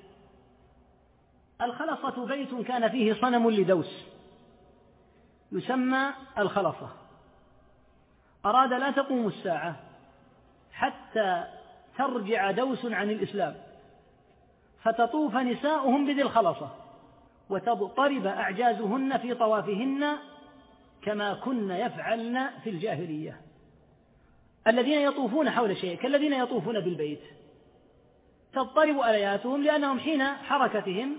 الخلصة بيت كان فيه صنم لدوس يسمى الخلصة، أراد لا تقوم الساعة حتى ترجع دوس عن الإسلام فتطوف نساؤهم بذي الخلصة وتضطرب أعجازهن في طوافهن كما كن يفعلن في الجاهلية. الذين يطوفون حول شيء كالذين يطوفون بالبيت، تضطرب ألياتهم لأنهم حين حركتهم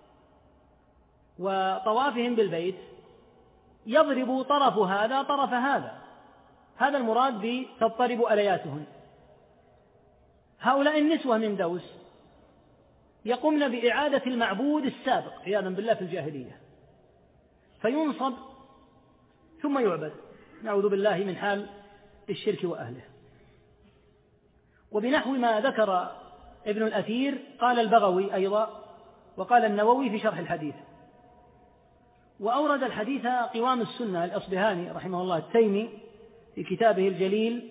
وطوافهم بالبيت يضرب طرف هذا طرف هذا، هذا المراد بتضطرب ألياتهم. هؤلاء النسوة من دوس يقومن بإعادة المعبود السابق عياذا بالله في الجاهلية، فينصب ثم يعبد، نعوذ بالله من حال الشرك وأهله. وبنحو ما ذكر ابن الأثير قال البغوي أيضا، وقال النووي في شرح الحديث. وأورد الحديث قوام السنة الأصبهاني رحمه الله التيمي في كتابه الجليل.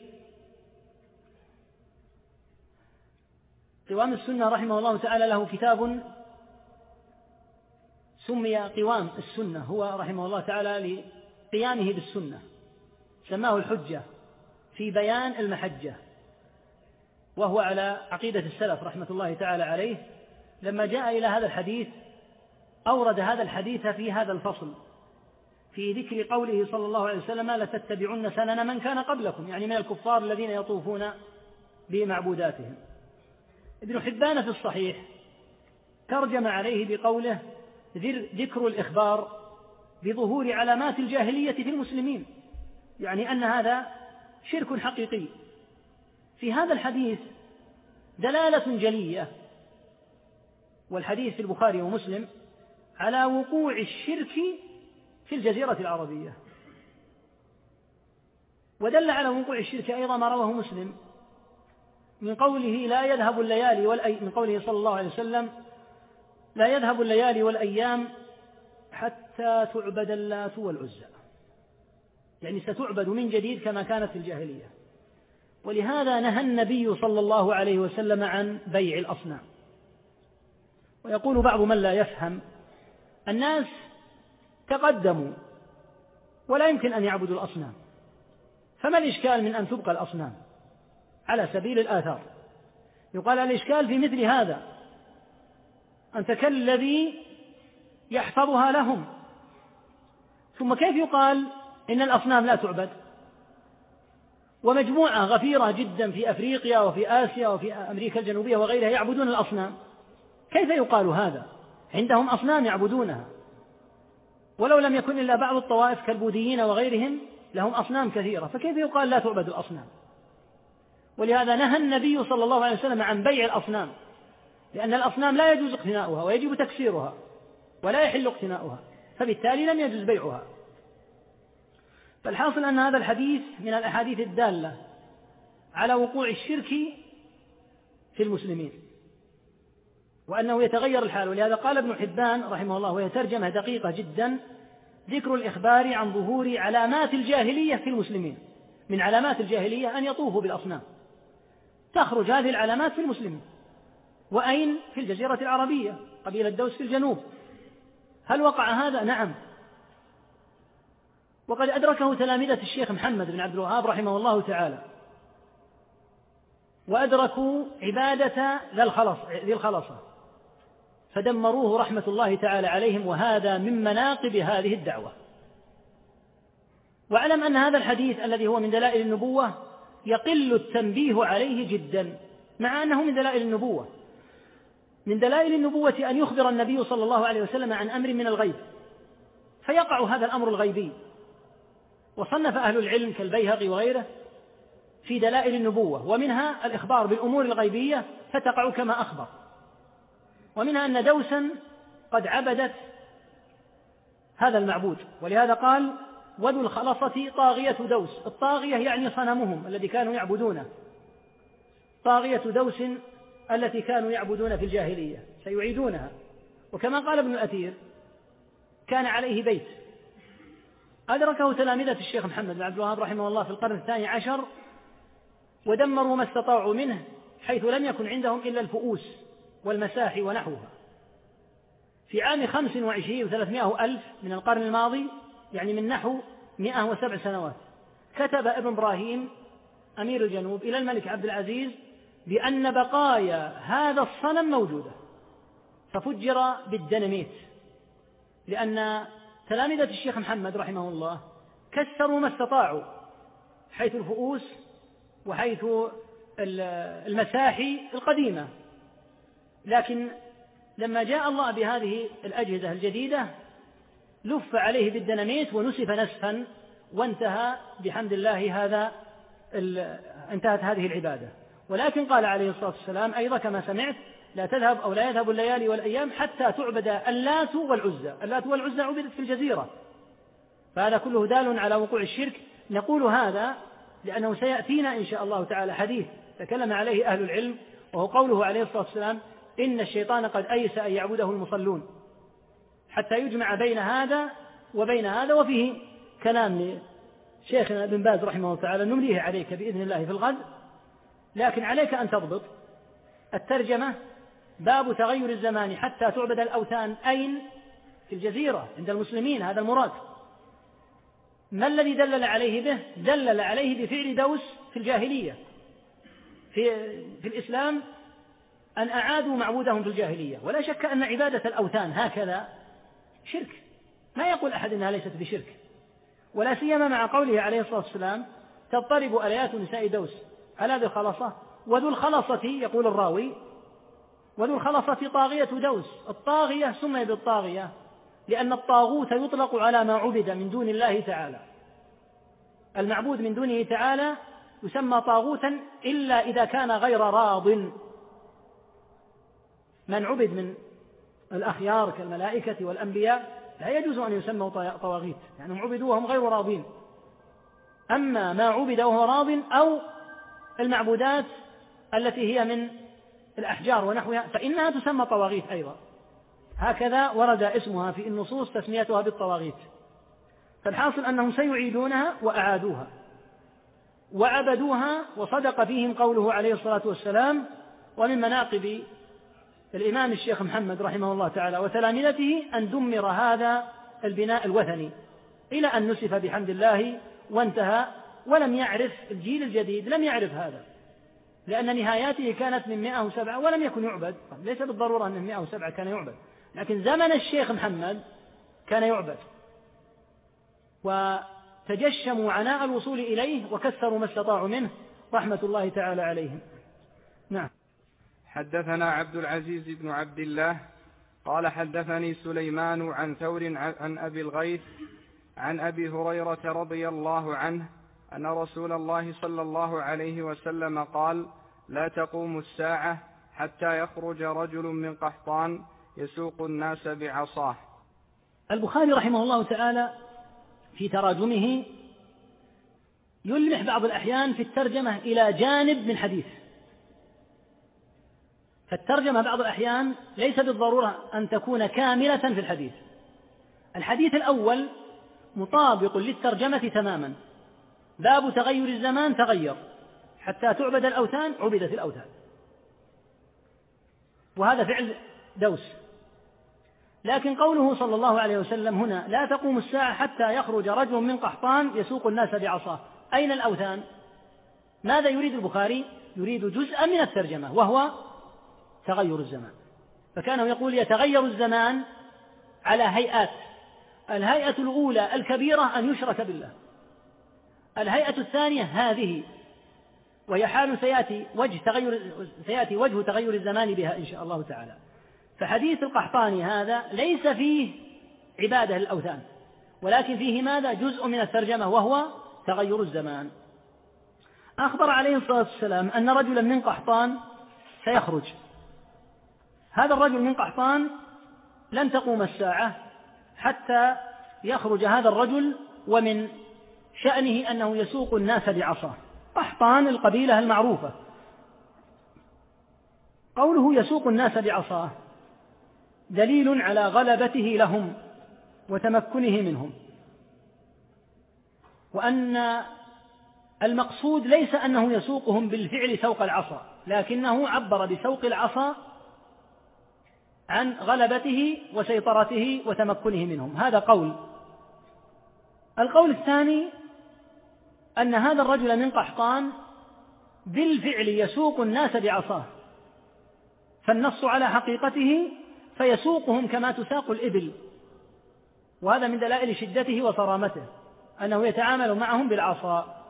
قوام السنة رحمه الله تعالى له كتاب سمي قوام السنة، هو رحمه الله تعالى لقيامه بالسنة سماه الحجة في بيان المحجة، وهو على عقيدة السلف رحمة الله تعالى عليه. لما جاء إلى هذا الحديث أورد هذا الحديث في هذا الفصل في ذكر قوله صلى الله عليه وسلم لتتبعن سنن من كان قبلكم، يعني من الكفار الذين يطوفون بمعبوداتهم. ابن حبان في الصحيح ترجم عليه بقوله ذكر الإخبار بظهور علامات الجاهلية في المسلمين، يعني أن هذا شرك حقيقي. في هذا الحديث دلالة جلية، والحديث في البخاري ومسلم، على وقوع الشرك في الجزيرة العربية. ودل على وقوع الشرك أيضا ما رواه مسلم من قوله لا يذهب الليالي من قوله صلى الله عليه وسلم لا يذهب الليالي والأيام حتى تعبد اللات والعزى، يعني ستعبد من جديد كما كانت في الجاهلية. ولهذا نهى النبي صلى الله عليه وسلم عن بيع الأصنام. ويقول بعض من لا يفهم الناس تقدموا ولا يمكن أن يعبدوا الأصنام، فما الإشكال من أن تبقى الأصنام على سبيل الآثار؟ يقال الإشكال في مثل هذا أنت كالذي يحفظها لهم، ثم كيف يقال إن الأصنام لا تعبد؟ ومجموعة غفيرة جدا في أفريقيا وفي آسيا وفي أمريكا الجنوبية وغيرها يعبدون الأصنام، كيف يقال هذا؟ عندهم أصنام يعبدونها، ولو لم يكن إلا بعض الطوائف كالبوذيين وغيرهم لهم أصنام كثيرة، فكيف يقال لا تعبد الأصنام؟ ولهذا نهى النبي صلى الله عليه وسلم عن بيع الأصنام، لأن الأصنام لا يجوز اقتناؤها ويجب تكسيرها ولا يحل اقتناؤها، فبالتالي لم يجوز بيعها. فالحاصل أن هذا الحديث من الأحاديث الدالة على وقوع الشرك في المسلمين وأنه يتغير الحال. ولهذا قال ابن حبان رحمه الله وهي ترجمة دقيقة جدا ذكر الإخبار عن ظهور علامات الجاهلية في المسلمين. من علامات الجاهلية أن يطوفوا بالأصنام، تخرج هذه العلامات في المسلمين. وأين؟ في الجزيرة العربية، قبيلة دوس في الجنوب. هل وقع هذا؟ نعم، وقد أدركه تلامذة الشيخ محمد بن عبد الوهاب رحمه الله تعالى، وأدركوا عبادة ذي الخلصة فدمروه رحمة الله تعالى عليهم، وهذا من مناقب هذه الدعوة. واعلم أن هذا الحديث الذي هو من دلائل النبوة يقل التنبيه عليه جدا، مع أنه من دلائل النبوة. من دلائل النبوة أن يخبر النبي صلى الله عليه وسلم عن أمر من الغيب فيقع هذا الأمر الغيبي. وصنف أهل العلم كالبيهقي وغيره في دلائل النبوة، ومنها الإخبار بالأمور الغيبية فتقع كما أخبر، ومنها أن دوسا قد عبدت هذا المعبود. ولهذا قال وذو الخلصة طاغية دوس، الطاغية يعني صنمهم الذي كانوا يعبدونه، طاغية دوس التي كانوا يعبدون في الجاهلية سيعيدونها. وكما قال ابن الأثير كان عليه بيت أدركه تلامذة الشيخ محمد بن عبد الوهاب رحمه الله في القرن 12 ودمروا ما استطاعوا منه، حيث لم يكن عندهم إلا الفؤوس والمساحي ونحوها. في عام 25 و300 ألف من القرن الماضي، يعني من نحو 107 سنوات، كتب ابن إبراهيم أمير الجنوب إلى الملك عبد العزيز بأن بقايا هذا الصنم موجودة، ففجر بالدنميت، لأن تلامذة الشيخ محمد رحمه الله كسروا ما استطاعوا حيث الفؤوس وحيث المساحي القديمة، لكن لما جاء الله بهذه الأجهزة الجديدة لف عليه بالديناميت ونسف نسفا، وانتهى بحمد الله انتهت هذه العبادة. ولكن قال عليه الصلاة والسلام أيضا كما سمعت: لا تذهب أو لا يذهب الليالي والأيام حتى تعبد اللات والعزى. اللات والعزى عبدت في الجزيرة، فهذا كله دال على وقوع الشرك. نقول هذا لأنه سيأتينا إن شاء الله تعالى حديث تكلم عليه أهل العلم، وهو قوله عليه الصلاة والسلام: إن الشيطان قد أيس أن يعبده المصلون، حتى يجمع بين هذا وبين هذا. وفيه كلام شيخنا ابن باز رحمه الله تعالى نمليه عليك بإذن الله في الغد، لكن عليك أن تضبط الترجمة: باب تغير الزمان حتى تعبد الأوثان. أين؟ في الجزيرة عند المسلمين، هذا المراد. ما الذي دلل عليه به؟ دلل عليه بفعل دوس في الجاهلية. في الإسلام أن أعادوا معبودهم في الجاهلية، ولا شك أن عبادة الأوثان هكذا شرك، ما يقول أحد أنها ليست بشرك، ولا سيما مع قوله عليه الصلاة والسلام: تضطرب آليات نساء دوس على ذي الخلصة، وذو الخلصة يقول الراوي: وذو الخلصة طاغية دوس. الطاغية سمي بالطاغية لأن الطاغوت يطلق على ما عبد من دون الله تعالى. المعبود من دونه تعالى يسمى طاغوتا إلا إذا كان غير راض. من عبد من الأخيار كالملائكة والأنبياء لا يجوز أن يسموا طواغيت، يعني عبدوا وهم غير راضين. أما ما عبد وهو راض أو المعبودات التي هي من الأحجار ونحوها فإنها تسمى طواغيت أيضا، هكذا ورد اسمها في النصوص تسميتها بالطواغيت. فالحاصل أنهم سيعيدونها وأعادوها وعبدوها، وصدق فيهم قوله عليه الصلاة والسلام: ومن مناقب الإمام الشيخ محمد رحمه الله تعالى وتلامذته أن دمر هذا البناء الوثني إلى أن نسف بحمد الله وانتهى. ولم يعرف الجيل الجديد، لم يعرف هذا، لأن نهاياته كانت من 107 ولم يكن يعبد. ليس بالضرورة أن 107 كان يعبد، لكن زمن الشيخ محمد كان يعبد، وتجشموا عناء الوصول إليه وكسروا ما استطاعوا منه رحمة الله تعالى عليهم. نعم. حدثنا عبد العزيز بن عبد الله قال حدثني سليمان عن ثور عن أبي الغيث عن أبي هريرة رضي الله عنه أن رسول الله صلى الله عليه وسلم قال: لا تقوم الساعة حتى يخرج رجل من قحطان يسوق الناس بعصاه. البخاري رحمه الله تعالى في تراجمه يلمح بعض الأحيان في الترجمة إلى جانب من حديث، فالترجمة بعض الأحيان ليس بالضرورة أن تكون كاملة في الحديث. الحديث الأول مطابق للترجمة تماما: باب تغير الزمان تغير حتى تعبد الأوثان، عبدت الأوثان، وهذا فعل دوس. لكن قوله صلى الله عليه وسلم هنا: لا تقوم الساعة حتى يخرج رجل من قحطان يسوق الناس بعصاه، أين الأوثان؟ ماذا يريد البخاري؟ يريد جزءا من الترجمة وهو تغير الزمان، فكانوا يقول يتغير الزمان على هيئات. الهيئة الأولى الكبيرة أن يشرك بالله، الهيئة الثانية هذه، وهي حال سيأتي وجه تغير الزمان بها إن شاء الله تعالى. فحديث القحطاني هذا ليس فيه عبادة للأوثان، ولكن فيه ماذا؟ جزء من الترجمة وهو تغير الزمان. أخبر عليه الصلاة والسلام أن رجلا من قحطان سيخرج. هذا الرجل من قحطان لن تقوم الساعة حتى يخرج هذا الرجل، ومن شأنه أنه يسوق الناس بعصاه. قحطان القبيلة المعروفة. قوله يسوق الناس بعصاه دليل على غلبته لهم وتمكنه منهم، وأن المقصود ليس أنه يسوقهم بالفعل سوق العصا، لكنه عبر بسوق العصا عن غلبته وسيطرته وتمكنه منهم. هذا قول. القول الثاني أن هذا الرجل من قحطان بالفعل يسوق الناس بعصاه، فالنص على حقيقته فيسوقهم كما تساق الإبل، وهذا من دلائل شدته وصرامته. أنه يتعامل معهم بالعصا.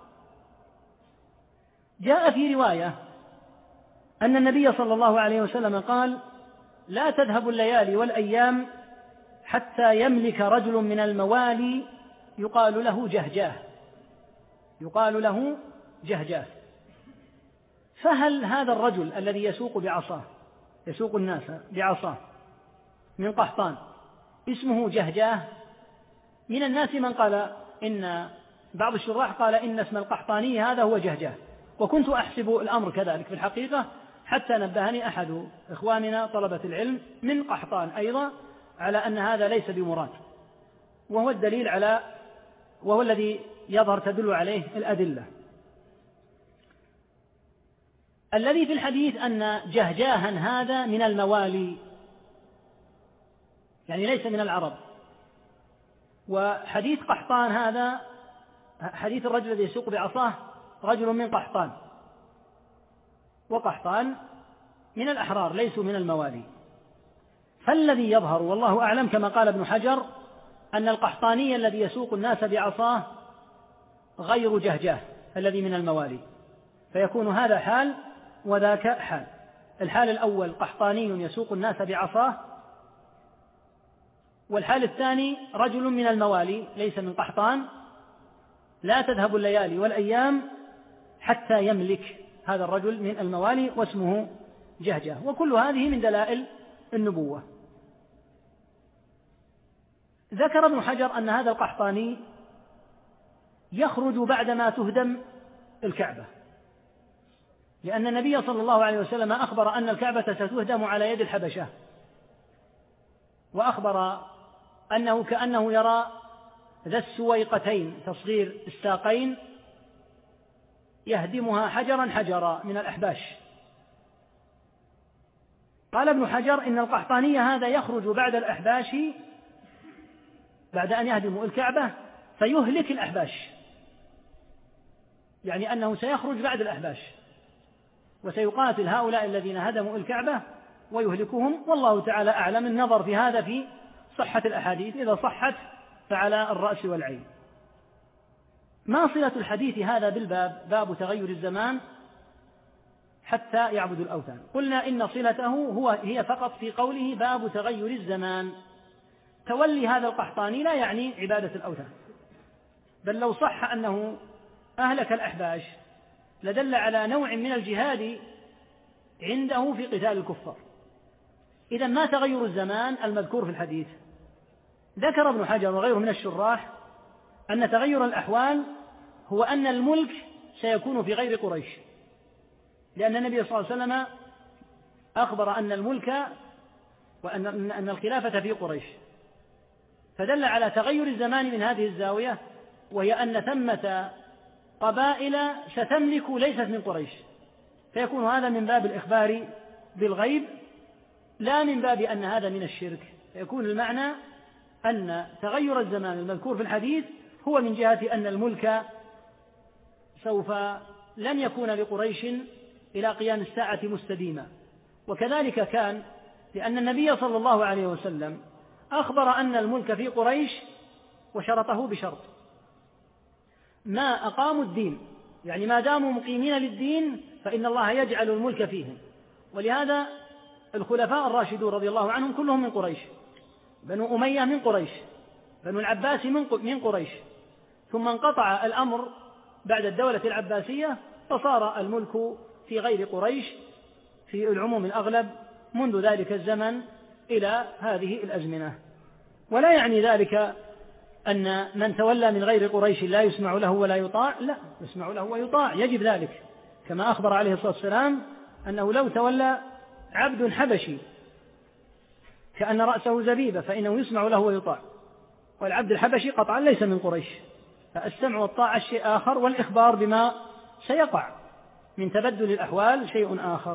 جاء في رواية أن النبي صلى الله عليه وسلم قال: لا تذهب الليالي والأيام حتى يملك رجل من الموالي يقال له جهجاه، يقال له جهجاه. فهل هذا الرجل الذي يسوق بعصاه، يسوق الناس بعصاه من قحطان، اسمه جهجاه؟ من الناس من قال إن بعض الشراح قال إن اسم القحطاني هذا هو جهجاه، وكنت أحسب الأمر كذلك في الحقيقة، حتى نبهني أحد إخواننا طلبة العلم من قحطان أيضا على أن هذا ليس بمراد، وهو الدليل على، وهو الذي يظهر تدل عليه الأدلة. الذي في الحديث أن جهجاها هذا من الموالي، يعني ليس من العرب. وحديث قحطان هذا، حديث الرجل الذي يسوق بعصاه رجل من قحطان، وقحطان من الأحرار ليسوا من الموالي. فالذي يظهر والله أعلم كما قال ابن حجر أن القحطاني الذي يسوق الناس بعصاه غير جهجاه الذي من الموالي، فيكون هذا حال وذاك حال. الحال الأول قحطاني يسوق الناس بعصاه، والحال الثاني رجل من الموالي ليس من قحطان. لا تذهب الليالي والأيام حتى يملك هذا الرجل من الموالي واسمه جهجاه. وكل هذه من دلائل النبوة. ذكر ابن حجر أن هذا القحطاني يخرج بعدما تهدم الكعبة، لأن النبي صلى الله عليه وسلم أخبر أن الكعبة ستهدم على يد الحبشة، وأخبر أنه كأنه يرى ذا السويقتين تصغير الساقين يهدمها حجرا حجرا من الأحباش. قال ابن حجر إن القحطاني هذا يخرج بعد الأحباش، بعد أن يهدموا الكعبة فيهلك الأحباش، يعني أنه سيخرج بعد الأحباش وسيقاتل هؤلاء الذين هدموا الكعبة ويهلكهم. والله تعالى أعلم. النظر في هذا في صحة الأحاديث، إذا صحت فعلى الرأس والعين. ما صلة الحديث هذا بالباب، باب تغير الزمان حتى يعبد الأوثان؟ قلنا إن صلته هي فقط في قوله باب تغير الزمان. تولي هذا القحطاني لا يعني عبادة الأوثان، بل لو صح أنه أهلك الأحباش لدل على نوع من الجهاد عنده في قتال الكفار. إذا ما تغير الزمان المذكور في الحديث؟ ذكر ابن حجر وغيره من الشراح أن تغير الأحوال هو أن الملك سيكون في غير قريش، لأن النبي صلى الله عليه وسلم أخبر أن الملك وأن الخلافة في قريش، فدل على تغير الزمان من هذه الزاوية، وهي أن ثمة قبائل ستملك ليست من قريش، فيكون هذا من باب الإخبار بالغيب لا من باب أن هذا من الشرك. فيكون المعنى أن تغير الزمان المذكور في الحديث هو من جهة أن الملك سوف لن يكون لقريش إلى قيام الساعة مستديما. وكذلك كان، لأن النبي صلى الله عليه وسلم أخبر أن الملك في قريش وشرطه بشرط: ما أقاموا الدين، يعني ما داموا مقيمين للدين فإن الله يجعل الملك فيهم. ولهذا الخلفاء الراشدون رضي الله عنهم كلهم من قريش، بنو أمية من قريش، بنو العباس من قريش، ثم انقطع الأمر بعد الدولة العباسية فصار الملك في غير قريش في العموم الأغلب منذ ذلك الزمن إلى هذه الأزمنة. ولا يعني ذلك أن من تولى من غير قريش لا يسمع له ولا يطاع، لا، يسمع له ويطاع، يجب ذلك، كما أخبر عليه الصلاة والسلام أنه لو تولى عبد حبشي كأن رأسه زبيبة فإنه يسمع له ويطاع، والعبد الحبشي قطعا ليس من قريش. فالسمع والطاعة شيء آخر، والإخبار بما سيقع من تبدل الأحوال شيء آخر.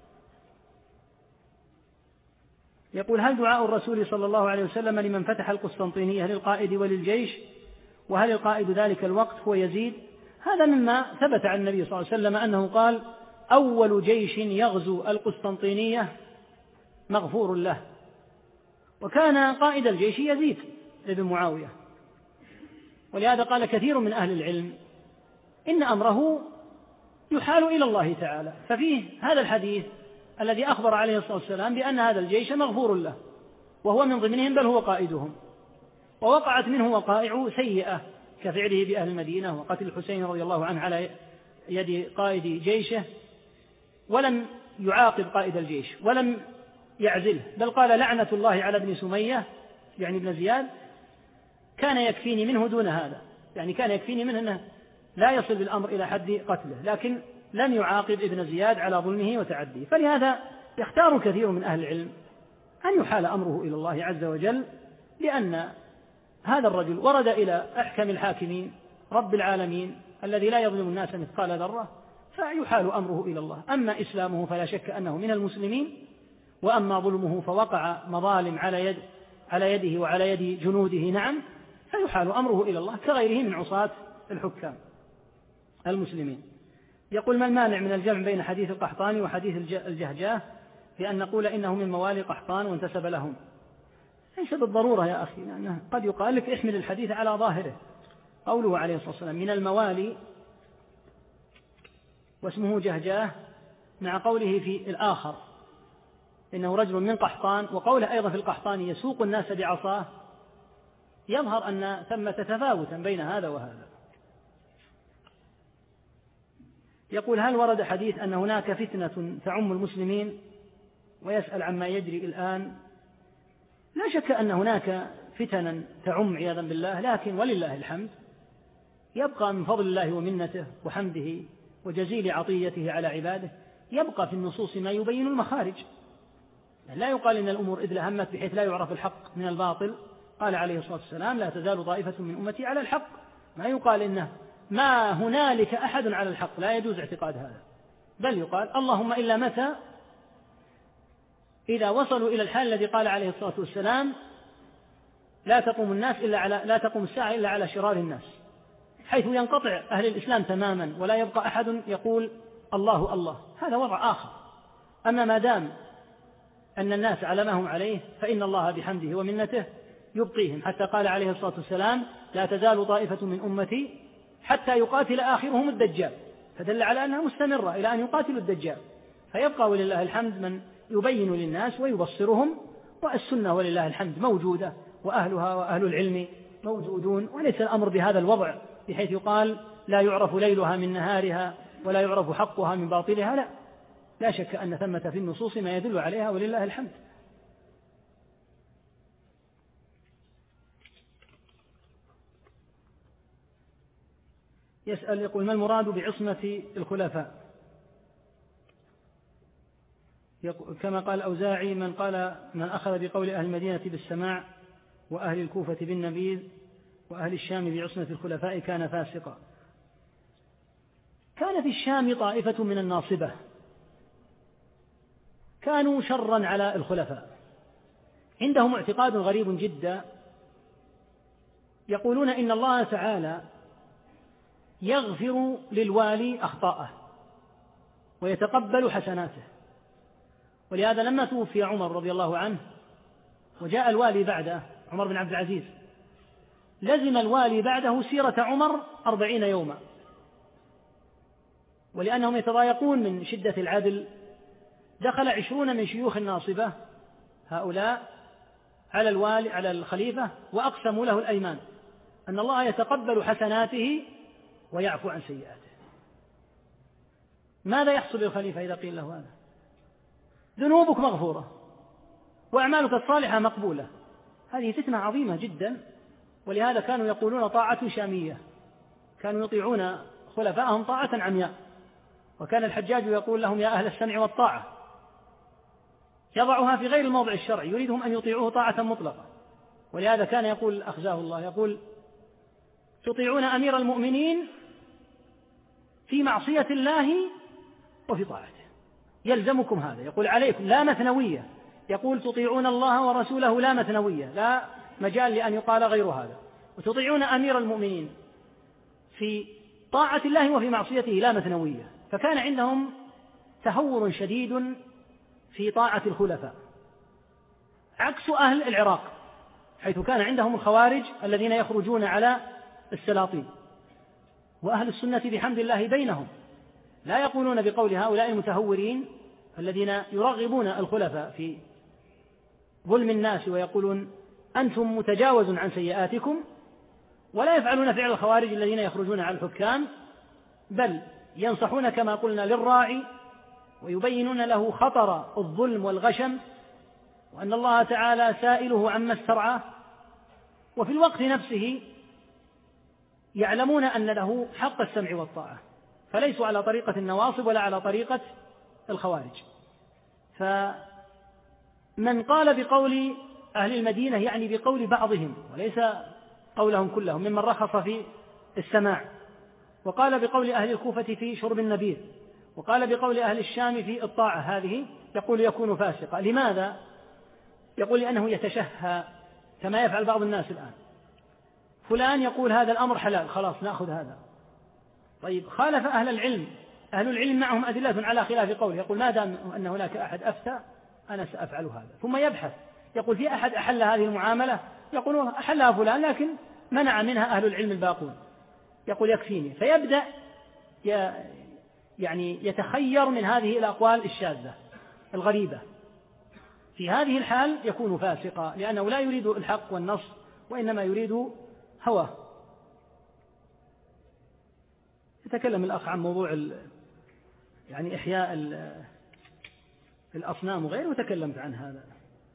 يقول: هل دعاء الرسول صلى الله عليه وسلم لمن فتح القسطنطينية للقائد وللجيش، وهل القائد ذلك الوقت هو يزيد؟ هذا مما ثبت عن النبي صلى الله عليه وسلم أنه قال: أول جيش يغزو القسطنطينية مغفور له. وكان قائد الجيش يزيد بن معاوية، ولهذا قال كثير من أهل العلم إن أمره يحال إلى الله تعالى. ففيه هذا الحديث الذي أخبر عليه الصلاة والسلام بأن هذا الجيش مغفور له وهو من ضمنهم بل هو قائدهم، ووقعت منه وقائع سيئة كفعله بأهل المدينة وقتل الحسين رضي الله عنه على يد قائد جيشه، ولم يعاقب قائد الجيش ولم يعزله، بل قال لعنة الله على ابن سمية يعني ابن زياد، كان يكفيني منه دون هذا، يعني كان يكفيني منه أنه لا يصل بالأمر إلى حد قتله، لكن لم يعاقب ابن زياد على ظلمه وتعديه. فلهذا يختار كثير من أهل العلم أن يحال أمره إلى الله عز وجل، لأن هذا الرجل ورد إلى أحكم الحاكمين رب العالمين الذي لا يظلم الناس مثقال ذرة، فيحال أمره إلى الله. أما إسلامه فلا شك أنه من المسلمين، وأما ظلمه فوقع مظالم على يده وعلى يد جنوده نعم، فيحال أمره إلى الله كغيره من عصاة الحكام المسلمين. يقول: ما المانع من الجمع بين حديث القحطاني وحديث الجهجاه بأن نقول إنه من موالي قحطان وانتسب لهم؟ ليس بالضرورة يا أخي، لأنه قد يقال لك احمل الحديث على ظاهره. قوله عليه الصلاة والسلام من الموالي واسمه جهجاه، مع قوله في الآخر إنه رجل من قحطان، وقوله أيضا في القحطان يسوق الناس بعصاه، يظهر أن ثمة تفاوتا بين هذا وهذا. يقول: هل ورد حديث أن هناك فتنة تعم المسلمين؟ ويسأل عما يجري الآن. لا شك أن هناك فتنا تعم عياذا بالله، لكن ولله الحمد يبقى من فضل الله ومنته وحمده وجزيل عطيته على عباده، يبقى في النصوص ما يبين المخارج. لا يقال إن الأمور إذ لهمت بحيث لا يعرف الحق من الباطل. قال عليه الصلاة والسلام: لا تزال طائفة من أمتي على الحق. ما يقال إنه ما هنالك أحد على الحق، لا يجوز اعتقاد هذا، بل يقال اللهم إلا متى، إذا وصلوا إلى الحال الذي قال عليه الصلاة والسلام: لا تقوم الساعة إلا على شرار الناس، حيث ينقطع أهل الإسلام تماما ولا يبقى أحد يقول الله الله، هذا وضع آخر. أما ما دام أن الناس على ما هم عليه فإن الله بحمده ومنته يبقيهم، حتى قال عليه الصلاة والسلام: لا تزال طائفة من أمتي حتى يقاتل آخرهم الدجال، فدل على أنها مستمرة إلى أن يقاتلوا الدجال. فيبقى ولله الحمد من يبين للناس ويبصرهم، والسنة ولله الحمد موجودة، وأهلها وأهل العلم موجودون، وليس الأمر بهذا الوضع بحيث يقال لا يعرف ليلها من نهارها ولا يعرف حقها من باطلها. لا شك أن ثمة في النصوص ما يدل عليها ولله الحمد. يسأل يقول: ما المراد بعصمة الخلفاء؟ كما قال الأوزاعي: من أخذ بقول أهل المدينة بالسماع وأهل الكوفة بالنبيذ وأهل الشام بعصمة الخلفاء كان فاسقا. كان في الشام طائفة من الناصبة كانوا شرا على الخلفاء، عندهم اعتقاد غريب جدا، يقولون إن الله تعالى يغفر للوالي أخطاءه ويتقبل حسناته. ولهذا لما توفي عمر رضي الله عنه وجاء الوالي بعده عمر بن عبد العزيز، لزم الوالي بعده سيرة عمر 40 يوما، ولأنهم يتضايقون من شدة العدل دخل 20 من شيوخ الناصبة هؤلاء على الوالي على الخليفة وأقسموا له الأيمان أن الله يتقبل حسناته ويعفو عن سيئاته. ماذا يحصل للخليفة إذا قيل له هذا؟ ذنوبك مغفورة وأعمالك الصالحة مقبولة. هذه فتنة عظيمة جدا، ولهذا كانوا يقولون طاعة شامية، كانوا يطيعون خلفاءهم طاعة عمياء، وكان الحجاج يقول لهم: يا أهل السمع والطاعة، يضعها في غير الموضع الشرعي، يريدهم أن يطيعوه طاعة مطلقة. ولهذا كان يقول أخزاه الله، يقول: تطيعون أمير المؤمنين في معصية الله وفي طاعته، يلزمكم هذا. يقول عليكم لا مثنوية، يقول تطيعون الله ورسوله لا مثنوية، لا مجال لأن يقال غير هذا، وتطيعون أمير المؤمنين في طاعة الله وفي معصيته لا مثنوية. فكان عندهم تهور شديد في طاعة الخلفاء، عكس أهل العراق، حيث كان عندهم الخوارج الذين يخرجون على السلاطين. وأهل السنة بحمد الله بينهم، لا يقولون بقول هؤلاء المتهورين الذين يرغبون الخلفاء في ظلم الناس ويقولون أنتم متجاوز عن سيئاتكم، ولا يفعلون فعل الخوارج الذين يخرجون على الحكام، بل ينصحون كما قلنا للراعي ويبينون له خطر الظلم والغشم وأن الله تعالى سائله عما استرعاه، وفي الوقت نفسه يعلمون أن له حق السمع والطاعة، فليسوا على طريقة النواصب ولا على طريقة الخوارج. فمن قال بقول أهل المدينة يعني بقول بعضهم وليس قولهم كلهم، ممن رخص في السماع، وقال بقول أهل الكوفة في شرب النبيذ، وقال بقول أهل الشام في الطاعة، هذه يقول يكون فاسقا. لماذا؟ يقول لأنه يتشهى كما يفعل بعض الناس الآن، فلان يقول هذا الأمر حلال خلاص نأخذ هذا. طيب خالف أهل العلم، أهل العلم معهم أدلة على خلاف قوله، يقول ما دام أن هناك أحد أفتى أنا سأفعل هذا، ثم يبحث يقول في أحد أحل هذه المعاملة، يقول أحلها فلان لكن منع منها أهل العلم الباقون، يقول يكفيني، فيبدأ يعني يتخير من هذه الأقوال الشاذة الغريبة. في هذه الحال يكون فاسقا، لأنه لا يريد الحق والنص وإنما يريد هواه. يتكلم الأخ عن موضوع يعني إحياء الأصنام وغيره، وتكلمت عن هذا.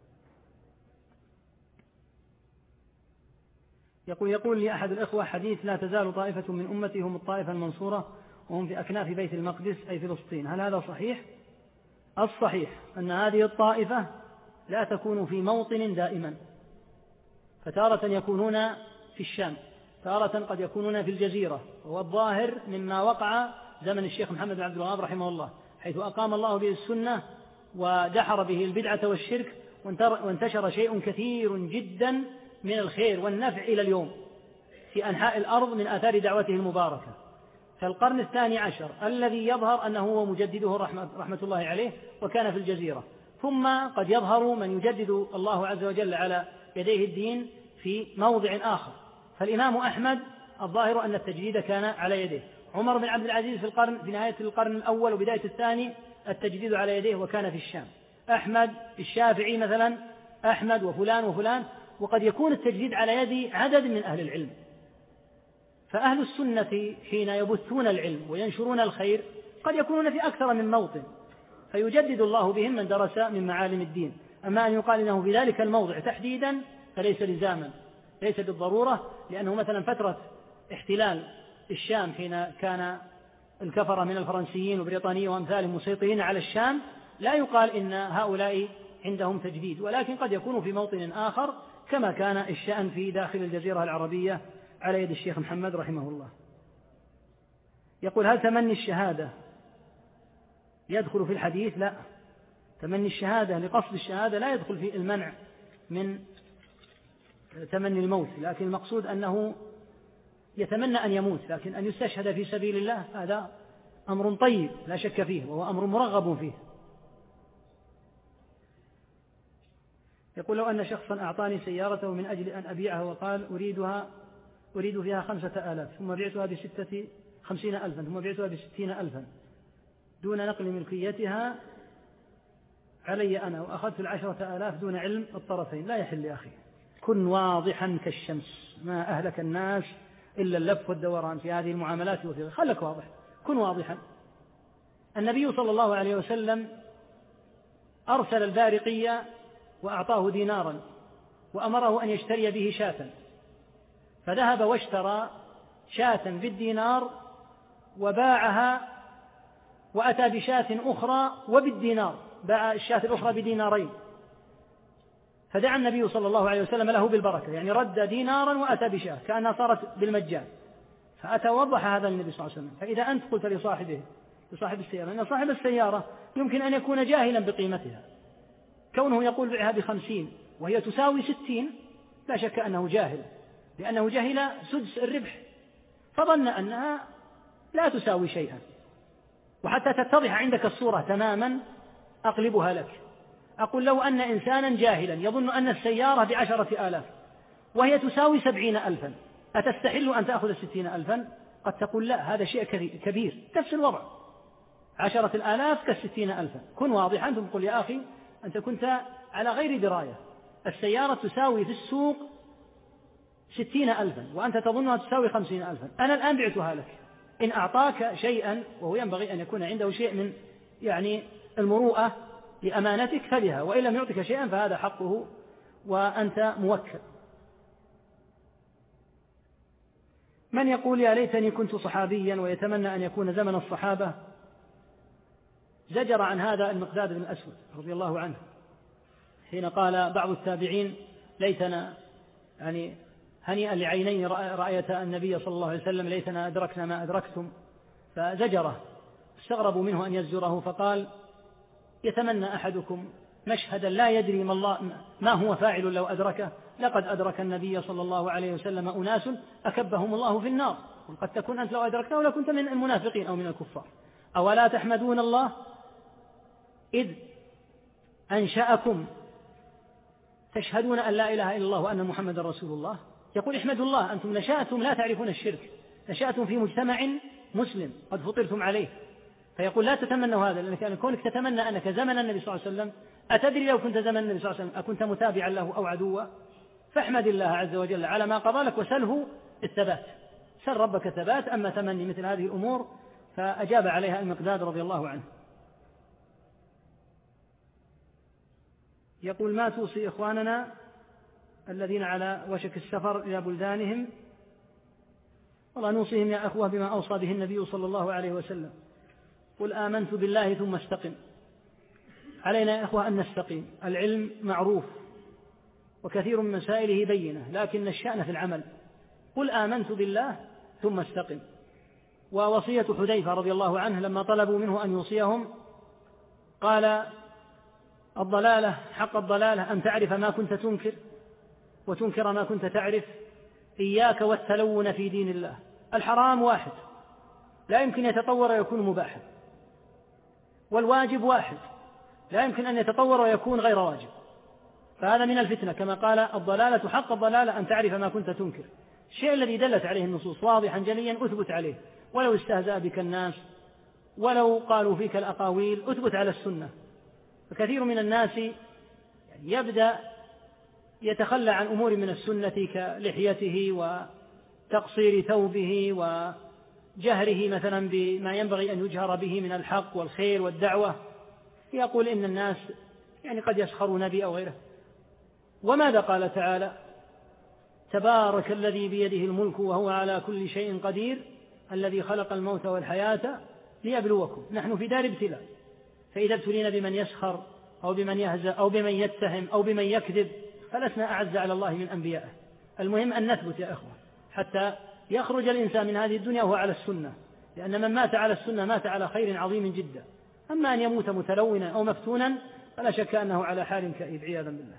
يقول لي أحد الإخوة حديث لا تزال طائفة من أمتي هم الطائفة المنصورة وهم في أكناف بيت المقدس أي فلسطين، هل هذا صحيح؟ الصحيح أن هذه الطائفة لا تكون في موطن دائما، فتارة يكونون في الشام، تارة قد يكونون في الجزيرة، وهو الظاهر مما وقع زمن الشيخ محمد بن عبد الوهاب رحمه الله، حيث أقام الله به السنة ودحر به البدعة والشرك، وانتشر شيء كثير جدا من الخير والنفع إلى اليوم في أنحاء الأرض من آثار دعوته المباركة. فالقرن 12 الذي يظهر أنه هو مجدده رحمة الله عليه وكان في الجزيرة، ثم قد يظهر من يجدد الله عز وجل على يديه الدين في موضع آخر. فالإمام أحمد الظاهر أن التجديد كان على يديه، عمر بن عبد العزيز في نهاية القرن الأول وبداية الثاني التجديد على يديه وكان في الشام، أحمد الشافعي مثلا، أحمد وفلان وفلان، وقد يكون التجديد على يد عدد من أهل العلم. فأهل السنة حين يبثون العلم وينشرون الخير قد يكونون في أكثر من موطن، فيجدد الله بهم من درس من معالم الدين. أما أن يقال إنه في ذلك الموضع تحديدا فليس لزاما، ليس بالضرورة، لأنه مثلا فترة احتلال الشام حين كان الكفرة من الفرنسيين والبريطانيين وأمثالهم مسيطرين على الشام، لا يقال إن هؤلاء عندهم تجديد، ولكن قد يكون في موطن آخر كما كان الشأن في داخل الجزيرة العربية على يد الشيخ محمد رحمه الله. يقول هل تمني الشهادة يدخل في الحديث؟ لا، تمني الشهادة لقصد الشهادة لا يدخل في المنع من تمني الموت، لكن المقصود أنه يتمنى أن يموت، لكن أن يستشهد في سبيل الله هذا أمر طيب لا شك فيه، وهو أمر مرغب فيه. يقول لو أن شخصا أعطاني سيارته من أجل أن أبيعها وقال أريد فيها 5000 ثم بعتها ب50,000 ثم بعتها ب60,000 دون نقل ملكيتها علي أنا، وأخذت 10,000 دون علم الطرفين، لا يحل يا أخي، كن واضحا كالشمس، ما أهلك الناس إلا اللف والدوران في هذه المعاملات وفي، خلك واضح، كن واضحا. النبي صلى الله عليه وسلم أرسل البارقية وأعطاه دينارا وأمره أن يشتري به شاة، فذهب واشترى شاة بالدينار وباعها، وأتى بشاة أخرى وبالدينار، باع الشاة الأخرى بدينارين، فدعا النبي صلى الله عليه وسلم له بالبركة، يعني رد دينارا وأتى بشاة كأنها صارت بالمجان. فأتى وضح هذا النبي صلى الله عليه وسلم. فإذا أنت قلت لصاحب السيارة أن صاحب السيارة يمكن أن يكون جاهلا بقيمتها، كونه يقول بيعها ب50 وهي تساوي 60، لا شك أنه جاهل، لأنه جهل سدس الربح، فظن أنها لا تساوي شيئا. وحتى تتضح عندك الصورة تماما أقلبها لك، أقول لو أن إنسانا جاهلا يظن أن السيارة ب10,000 وهي تساوي 70,000، أتستحل أن تأخذ 60,000؟ قد تقول لا، هذا شيء كبير. نفس الوضع، 10,000 ك60,000. كن واضحا، ثم قل يا أخي أنت كنت على غير دراية، السيارة تساوي في السوق 60,000 وأنت تظنها تساوي 50,000، أنا الآن بعتها لك. إن أعطاك شيئا، وهو ينبغي أن يكون عنده شيء من المروءة لأمانتك فبها، وإن لم يعطك شيئا فهذا حقه وأنت موكل. من يقول يا ليتني كنت صحابيا ويتمنى أن يكون زمن الصحابة، زجر عن هذا المقداد بن الأسود رضي الله عنه حين قال بعض التابعين ليتنا هنيئا لعينين رأيتا النبي صلى الله عليه وسلم ليتنا أدركنا ما أدركتم، فزجره. استغربوا منه أن يزجره، فقال يتمنى أحدكم مشهدا لا يدري ما هو فاعل لو أدركه، لقد أدرك النبي صلى الله عليه وسلم أناس أكبهم الله في النار، وقد تكون أنت لو أدركته لكنت من المنافقين أو من الكفار. أولا تحمدون الله إذ أنشأكم تشهدون أن لا إله إلا الله وأن محمد رسول الله. يقول احمدوا الله، أنتم نشأتم لا تعرفون الشرك، نشأتم في مجتمع مسلم قد فطرتم عليه. فيقول لا تتمنوا هذا، لأنك كونك تتمنى أنك زمن النبي صلى الله عليه وسلم، أتدري لو كنت زمن النبي صلى الله عليه وسلم أكنت متابعا له أو عدوا؟ فاحمد الله عز وجل على ما قضى لك وسله الثبات، سل ربك ثبات. أما تمني مثل هذه الأمور فأجاب عليها المقداد رضي الله عنه. يقول ما توصي إخواننا الذين على وشك السفر إلى بلدانهم؟ والله نوصيهم يا أخوة بما أوصى به النبي صلى الله عليه وسلم: قل آمنت بالله ثم استقم. علينا يا أخوة أن نستقيم. العلم معروف وكثير من مسائله بينة، لكن الشأن في العمل. قل آمنت بالله ثم استقم. ووصية حذيفة رضي الله عنه لما طلبوا منه أن يوصيهم قال: الضلالة حق الضلالة أن تعرف ما كنت تنكر وتنكر ما كنت تعرف. إياك والتلون في دين الله. الحرام واحد لا يمكن يتطور ويكون مباحا، والواجب واحد لا يمكن أن يتطور ويكون غير واجب، فهذا من الفتنة. كما قال: الضلالة حق الضلالة أن تعرف ما كنت تنكر. الشيء الذي دلت عليه النصوص واضحا جليا أثبت عليه، ولو استهزأ بك الناس ولو قالوا فيك الأقاويل أثبت على السنة. فكثير من الناس يبدأ يتخلى عن أمور من السنة كلحيته وتقصير ثوبه وجهره مثلا بما ينبغي أن يجهر به من الحق والخير والدعوة، يقول إن الناس قد يسخرون بي أو غيره. وماذا قال تعالى؟ تبارك الذي بيده الملك وهو على كل شيء قدير الذي خلق الموت والحياة ليبلوكم. نحن في دار ابتلاء، فإذا ابتلينا بمن يسخر أو بمن يهزأ أو بمن يتهم أو بمن يكذب فلسنا أعز على الله من أنبيائه. المهم أن نثبت يا أخوة حتى يخرج الإنسان من هذه الدنيا وهو على السنة، لأن من مات على السنة مات على خير عظيم جدا. أما أن يموت متلونا أو مفتونا فلا شك أنه على حال كئيب عياذا بالله.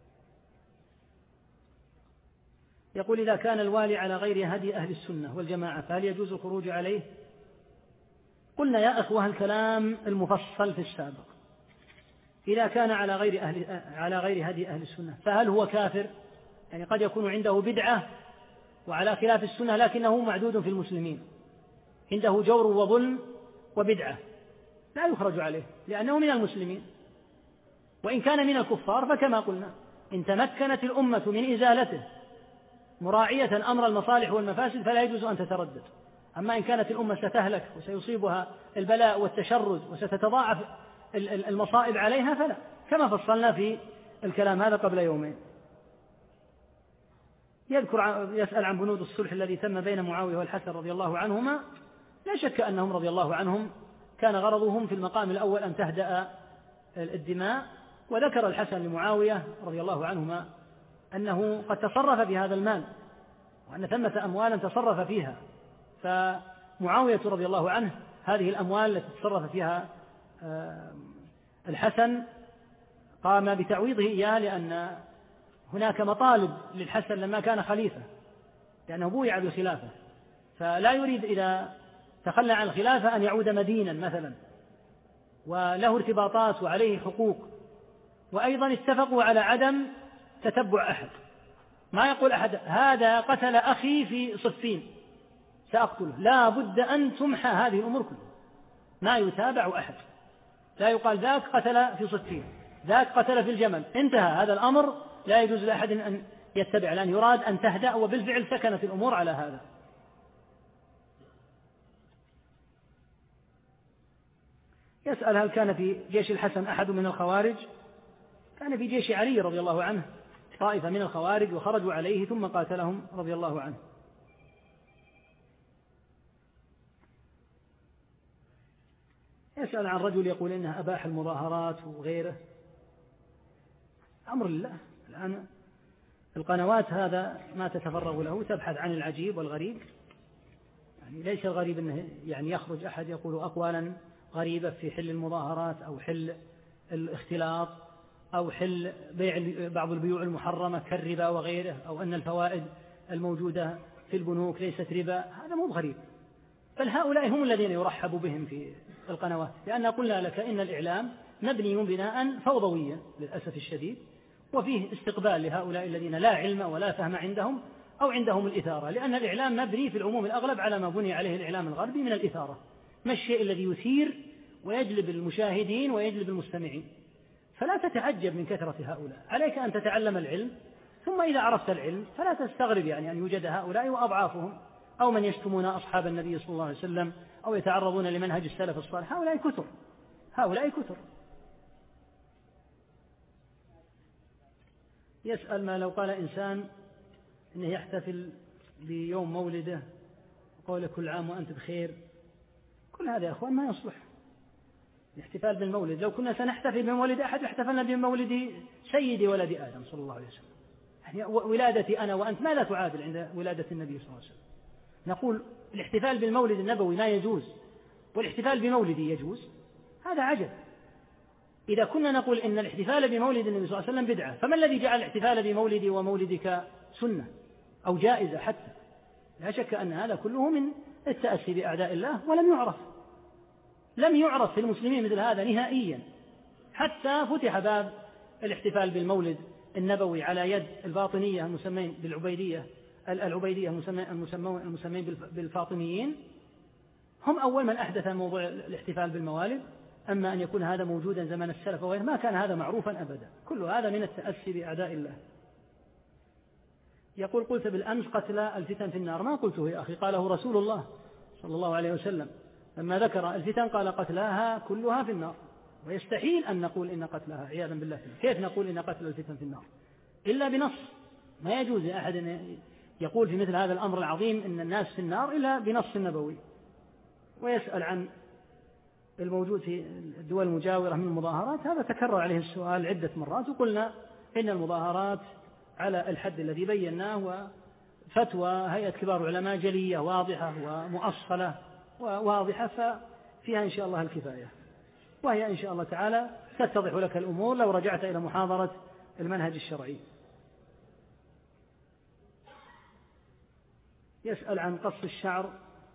يقول: إذا كان الوالي على غير هدي أهل السنة والجماعة فهل يجوز الخروج عليه؟ قلنا يا أخوة الكلام المفصل في السابق. إذا كان على غير هدي أهل السنة فهل هو كافر؟ قد يكون عنده بدعة وعلى خلاف السنة لكنه معدود في المسلمين، عنده جور وظلم وبدعة، لا يخرج عليه لأنه من المسلمين. وإن كان من الكفار فكما قلنا إن تمكنت الأمة من إزالته مراعية أمر المصالح والمفاسد فلا يجوز أن تتردد. أما إن كانت الأمة ستهلك وسيصيبها البلاء والتشرد وستتضاعف المصائب عليها فلا، كما فصلنا في الكلام هذا قبل يومين. يسأل عن بنود الصلح الذي تم بين معاوية والحسن رضي الله عنهما. لا شك أنهم رضي الله عنهم كان غرضهم في المقام الأول أن تهدأ الدماء، وذكر الحسن لمعاوية رضي الله عنهما أنه قد تصرف بهذا المال وأن ثمة أموالا تصرف فيها، فمعاوية رضي الله عنه هذه الأموال التي تصرف فيها الحسن قام بتعويضه إياه، لأن هناك مطالب للحسن لما كان خليفة، لأنه بويع بالخلافة، فلا يريد إذا تخلى عن الخلافة أن يعود مدينا مثلا، وله ارتباطات وعليه حقوق. وأيضا اتفقوا على عدم تتبع أحد، ما يقول أحد هذا قتل أخي في صفين سأقتله، لا بد أن تمحى هذه الأمور كلها، ما يتابع أحد، لا يقال ذاك قتل في صفين، ذاك قتل في الجمل، انتهى هذا الأمر، لا يجوز لأحد أن يتبع، لأن يراد أن تهدأ، وبالفعل سكنت الأمور على هذا. يسأل هل كان في جيش الحسن أحد من الخوارج؟ كان في جيش علي رضي الله عنه طائفة من الخوارج وخرجوا عليه ثم قاتلهم رضي الله عنه. يسأل عن رجل يقول إنه أباح المظاهرات وغيره، أمر الله. الآن القنوات هذا ما تتفرغ له، تبحث عن العجيب والغريب، يعني ليس الغريب أنه يعني يخرج أحد يقول أقوالا غريبة في حل المظاهرات أو حل الاختلاط أو حل بيع بعض البيوع المحرمة كالربا وغيره، أو أن الفوائد الموجودة في البنوك ليست ربا، هذا مو غريب، بل هؤلاء هم الذين يرحب بهم في القنوات، لأن قلنا لك إن الإعلام مبني بناء فوضويا للأسف الشديد، وفيه استقبال لهؤلاء الذين لا علم ولا فهم عندهم أو عندهم الإثارة، لأن الإعلام مبني في العموم الأغلب على ما بني عليه الإعلام الغربي من الإثارة، ما الشيء الذي يثير ويجلب المشاهدين ويجلب المستمعين. فلا تتعجب من كثرة هؤلاء، عليك أن تتعلم العلم، ثم إذا عرفت العلم فلا تستغرب يعني أن يوجد هؤلاء وأضعافهم، أو من يشتمون أصحاب النبي صلى الله عليه وسلم أو يتعرضون لمنهج السلف الصالح، هؤلاء كثر، هؤلاء كثر. يسأل ما لو قال إنسان إنه يحتفل بيوم مولده وقول كل عام وأنت بخير، كل هذا يا أخوان ما يصلح. الاحتفال بالمولد، لو كنا سنحتفل بمولد أحد احتفلنا بمولد سيدي ولد آدم صلى الله عليه وسلم، يعني ولادتي أنا وأنت ما لا تعادل عند ولادة النبي صلى الله عليه وسلم. نقول الاحتفال بالمولد النبوي ما يجوز والاحتفال بمولدي يجوز، هذا عجب. إذا كنا نقول إن الاحتفال بمولد النبي صلى الله عليه وسلم بدعة، فما الذي جعل الاحتفال بمولدي ومولدك سنة أو جائزة حتى؟ لا شك أن هذا كله من التأسي بأعداء الله، ولم يعرف في المسلمين مثل هذا نهائيا، حتى فتح باب الاحتفال بالمولد النبوي على يد الباطنية المسمين بالعبيدية، العبيدية المسمين بالفاطميين، هم أول من أحدث موضوع الاحتفال بالموالد. أما أن يكون هذا موجودا زمن السلف وغيره ما كان هذا معروفا أبدا، كل هذا من التأسي بأعداء الله. يقول قلت بالأمس قتل الفتن في النار، ما قلته يا أخي، قاله رسول الله صلى الله عليه وسلم لما ذكر الفتن قال قتلاها كلها في النار، ويستحيل أن نقول إن قتلها عياذا بالله، كيف نقول إن قتل الفتن في النار إلا بنص؟ ما يجوز لأحد أن يقول في مثل هذا الأمر العظيم إن الناس في النار إلا بنص نبوي. ويسأل عن الموجود في الدول المجاورة من المظاهرات، هذا تكرر عليه السؤال عدة مرات، وقلنا إن المظاهرات على الحد الذي بيناه، وفتوى هيئة كبار العلماء جلية واضحة ومؤصلة وواضحة، ففيها إن شاء الله الكفاية، وهي إن شاء الله تعالى تتضح لك الأمور لو رجعت إلى محاضرة المنهج الشرعي. يسأل عن قص الشعر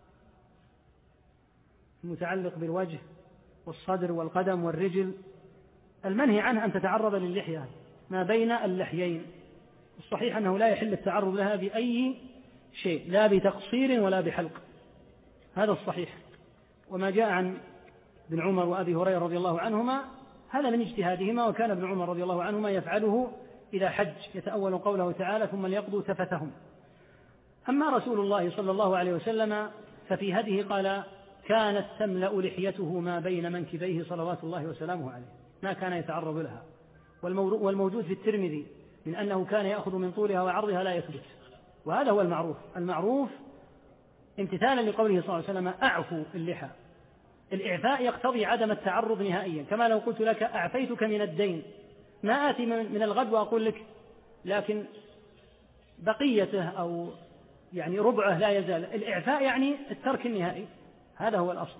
المتعلق بالوجه والصدر والقدم والرجل، المنهي عنه أن تتعرض للحية ما بين اللحيين، الصحيح أنه لا يحل التعرض لها بأي شيء، لا بتقصير ولا بحلق، هذا الصحيح. وما جاء عن ابن عمر وأبي هريرة رضي الله عنهما هذا من اجتهادهما، وكان ابن عمر رضي الله عنهما يفعله إذا حج، يتأول قوله تعالى ثم ليقضوا تفثهم. أما رسول الله صلى الله عليه وسلم ففي هديه قال كانت تملأ لحيته ما بين منكبيه صلوات الله وسلامه عليه، ما كان يتعرض لها. والموجود في الترمذي من أنه كان يأخذ من طولها وعرضها لا يثبت، وهذا هو المعروف امتثالا لقوله صلى الله عليه وسلم أعفوا اللحى. الإعفاء يقتضي عدم التعرض نهائيا، كما لو قلت لك أعفيتك من الدين، ما آتي من الغد وأقول لك لكن بقيته أو يعني ربعه لا يزال. الإعفاء يعني الترك النهائي، هذا هو الأصل.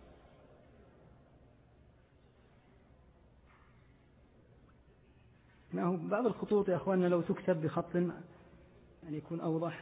بعض الخطوط يا أخواننا لو تكتب بخط يعني يكون أوضح.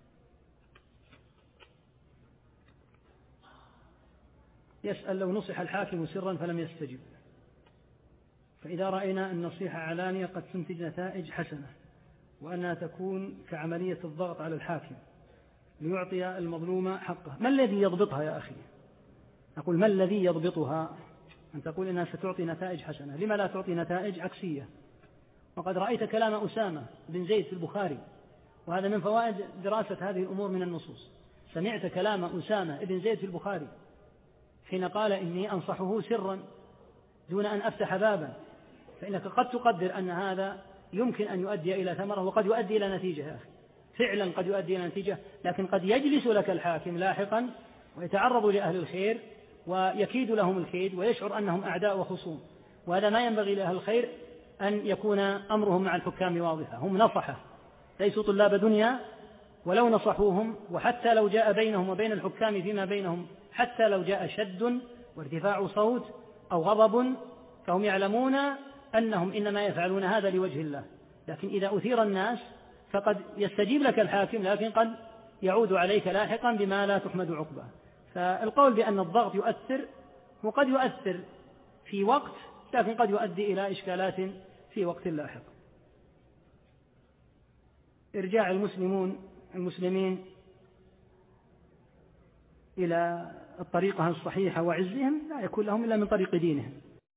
يسأل لو نصح الحاكم سرا فلم يستجب، فإذا رأينا النصيحة علانية قد تنتج نتائج حسنة وأنها تكون كعملية الضغط على الحاكم ليعطي المظلوم حقه. ما الذي يضبطها يا أخي؟ أقول ما الذي يضبطها؟ أن تقول إنها ستعطي نتائج حسنة، لما لا تعطي نتائج عكسية؟ وقد رأيت كلام أسامة بن زيد في البخاري، وهذا من فوائد دراسة هذه الأمور من النصوص. سمعت كلام أسامة بن زيد في البخاري حين قال إني أنصحه سرا دون أن أفتح بابا، فإنك قد تقدر أن هذا يمكن أن يؤدي إلى ثمرة وقد يؤدي إلى نتيجة يا أخي، فعلا قد يؤدي إلى نتيجة، لكن قد يجلس لك الحاكم لاحقا ويتعرض لأهل الخير ويكيد لهم الكيد ويشعر أنهم أعداء وخصوم، وهذا ما ينبغي لأهل الخير أن يكون أمرهم مع الحكام واضحة. هم نصحة، ليسوا طلاب دنيا، ولو نصحوهم وحتى لو جاء بينهم وبين الحكام فيما بينهم حتى لو جاء شد وارتفاع صوت أو غضب فهم يعلمون أنهم إنما يفعلون هذا لوجه الله. لكن إذا أثير الناس فقد يستجيب لك الحاكم، لكن قد يعود عليك لاحقا بما لا تحمد عقباه. فالقول بأن الضغط يؤثر، وقد يؤثر في وقت، لكن قد يؤدي إلى إشكالات في وقت لاحق. إرجاع المسلمين إلى الطريقة الصحيحة وعزهم لا يكون لهم إلا من طريق دينهم.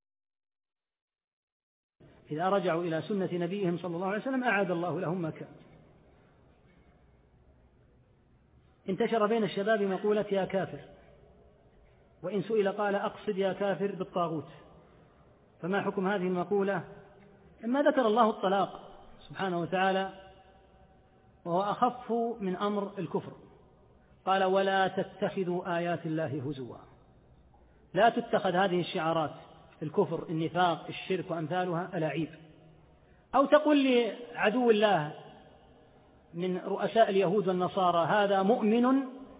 إذا رجعوا إلى سنة نبيهم صلى الله عليه وسلم أعاد الله لهم ما كان. انتشر بين الشباب مقولة يا كافر، وإن سئل قال أقصد يا كافر بالطاغوت. فما حكم هذه المقولة؟ إما ذكر الله الطلاق سبحانه وتعالى وهو أخف من أمر الكفر، قال ولا تتخذوا آيات الله هزوا. لا تتخذ هذه الشعارات الكفر النفاق الشرك وأمثالها ألاعيب. أو تقول لعدو الله من رؤساء اليهود والنصارى هذا مؤمن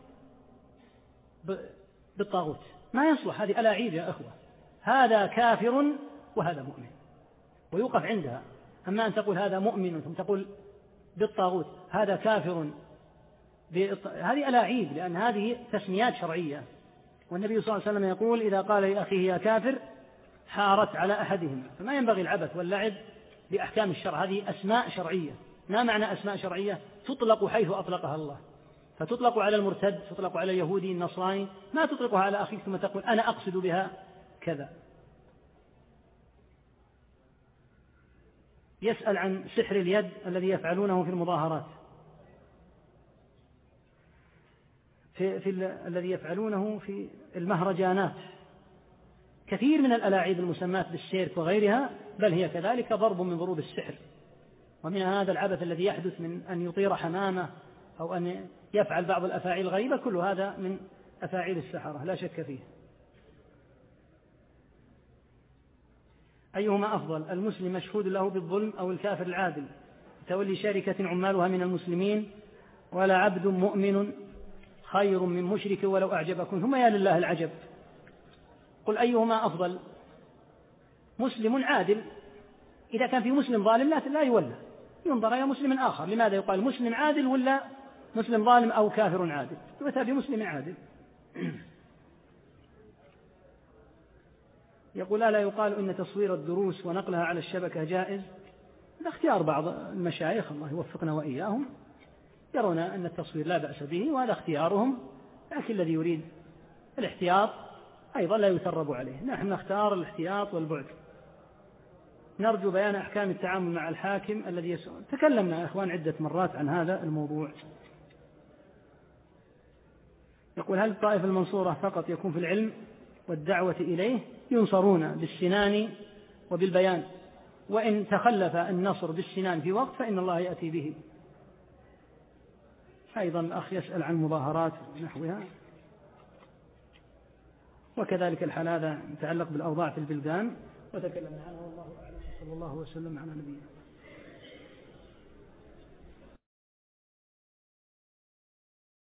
بالطاغوت، ما يصلح، هذه ألاعيب يا أخوة، هذا كافر وهذا مؤمن ويوقف عندها. أما أن تقول هذا مؤمن ثم تقول بالطاغوت هذا كافر، هذه ألاعيب، لأن هذه تسميات شرعية. والنبي صلى الله عليه وسلم يقول إذا قال لأخيه يا كافر حارت على أحدهم. فما ينبغي العبث واللعب بأحكام الشرع، هذه أسماء شرعية. ما معنى أسماء شرعية؟ تطلق حيث أطلقها الله، فتطلق على المرتد، تطلق على اليهودي النصراني، ما تطلقها على أخيك ثم تقول أنا أقصد بها كذا. يسأل عن سحر اليد الذي يفعلونه في المظاهرات، الذي يفعلونه في المهرجانات. كثير من الألاعيب المسماة بالسيرك وغيرها بل هي كذلك ضرب من ضروب السحر. ومن هذا العبث الذي يحدث من أن يطير حمامة أو أن يفعل بعض الأفاعيل الغريبة، كل هذا من أفاعيل السحرة لا شك فيه. أيهما أفضل، المسلم مشهود له بالظلم أو الكافر العادل؟ تولي شركة عمالها من المسلمين ولا عبد مؤمن خير من مشرك ولو أعجبكم. ثم يا لله العجب، قل أيهما أفضل؟ مسلم عادل، إذا كان في مسلم ظالم لا يولى، ينظر إلى مسلم آخر. لماذا يقال مسلم عادل ولا مسلم ظالم أو كافر عادل؟ يؤتى بمسلم عادل. يقول لا يقال إن تصوير الدروس ونقلها على الشبكة جائز؟ هذا اختيار بعض المشايخ الله يوفقنا وإياهم، يرون أن التصوير لا بأس به وهذا اختيارهم، لكن الذي يريد الاحتياط أيضا لا يثرب عليه. نحن نختار الاحتياط والبعد. نرجو بيان أحكام التعامل مع الحاكم الذي يسوء. تكلمنا يا أخوان عدة مرات عن هذا الموضوع. يقول هل الطائفة المنصورة فقط يكون في العلم والدعوة إليه؟ ينصرون بالسنان وبالبيان، وإن تخلف النصر بالسنان في وقت فإن الله يأتي به. أيضا الأخ يسأل عن مظاهرات نحوها، وكذلك الحال هذا يتعلق بالأوضاع في البلدان وتكلمنا عنه والله أعلم. صلى الله وسلم على نبينا.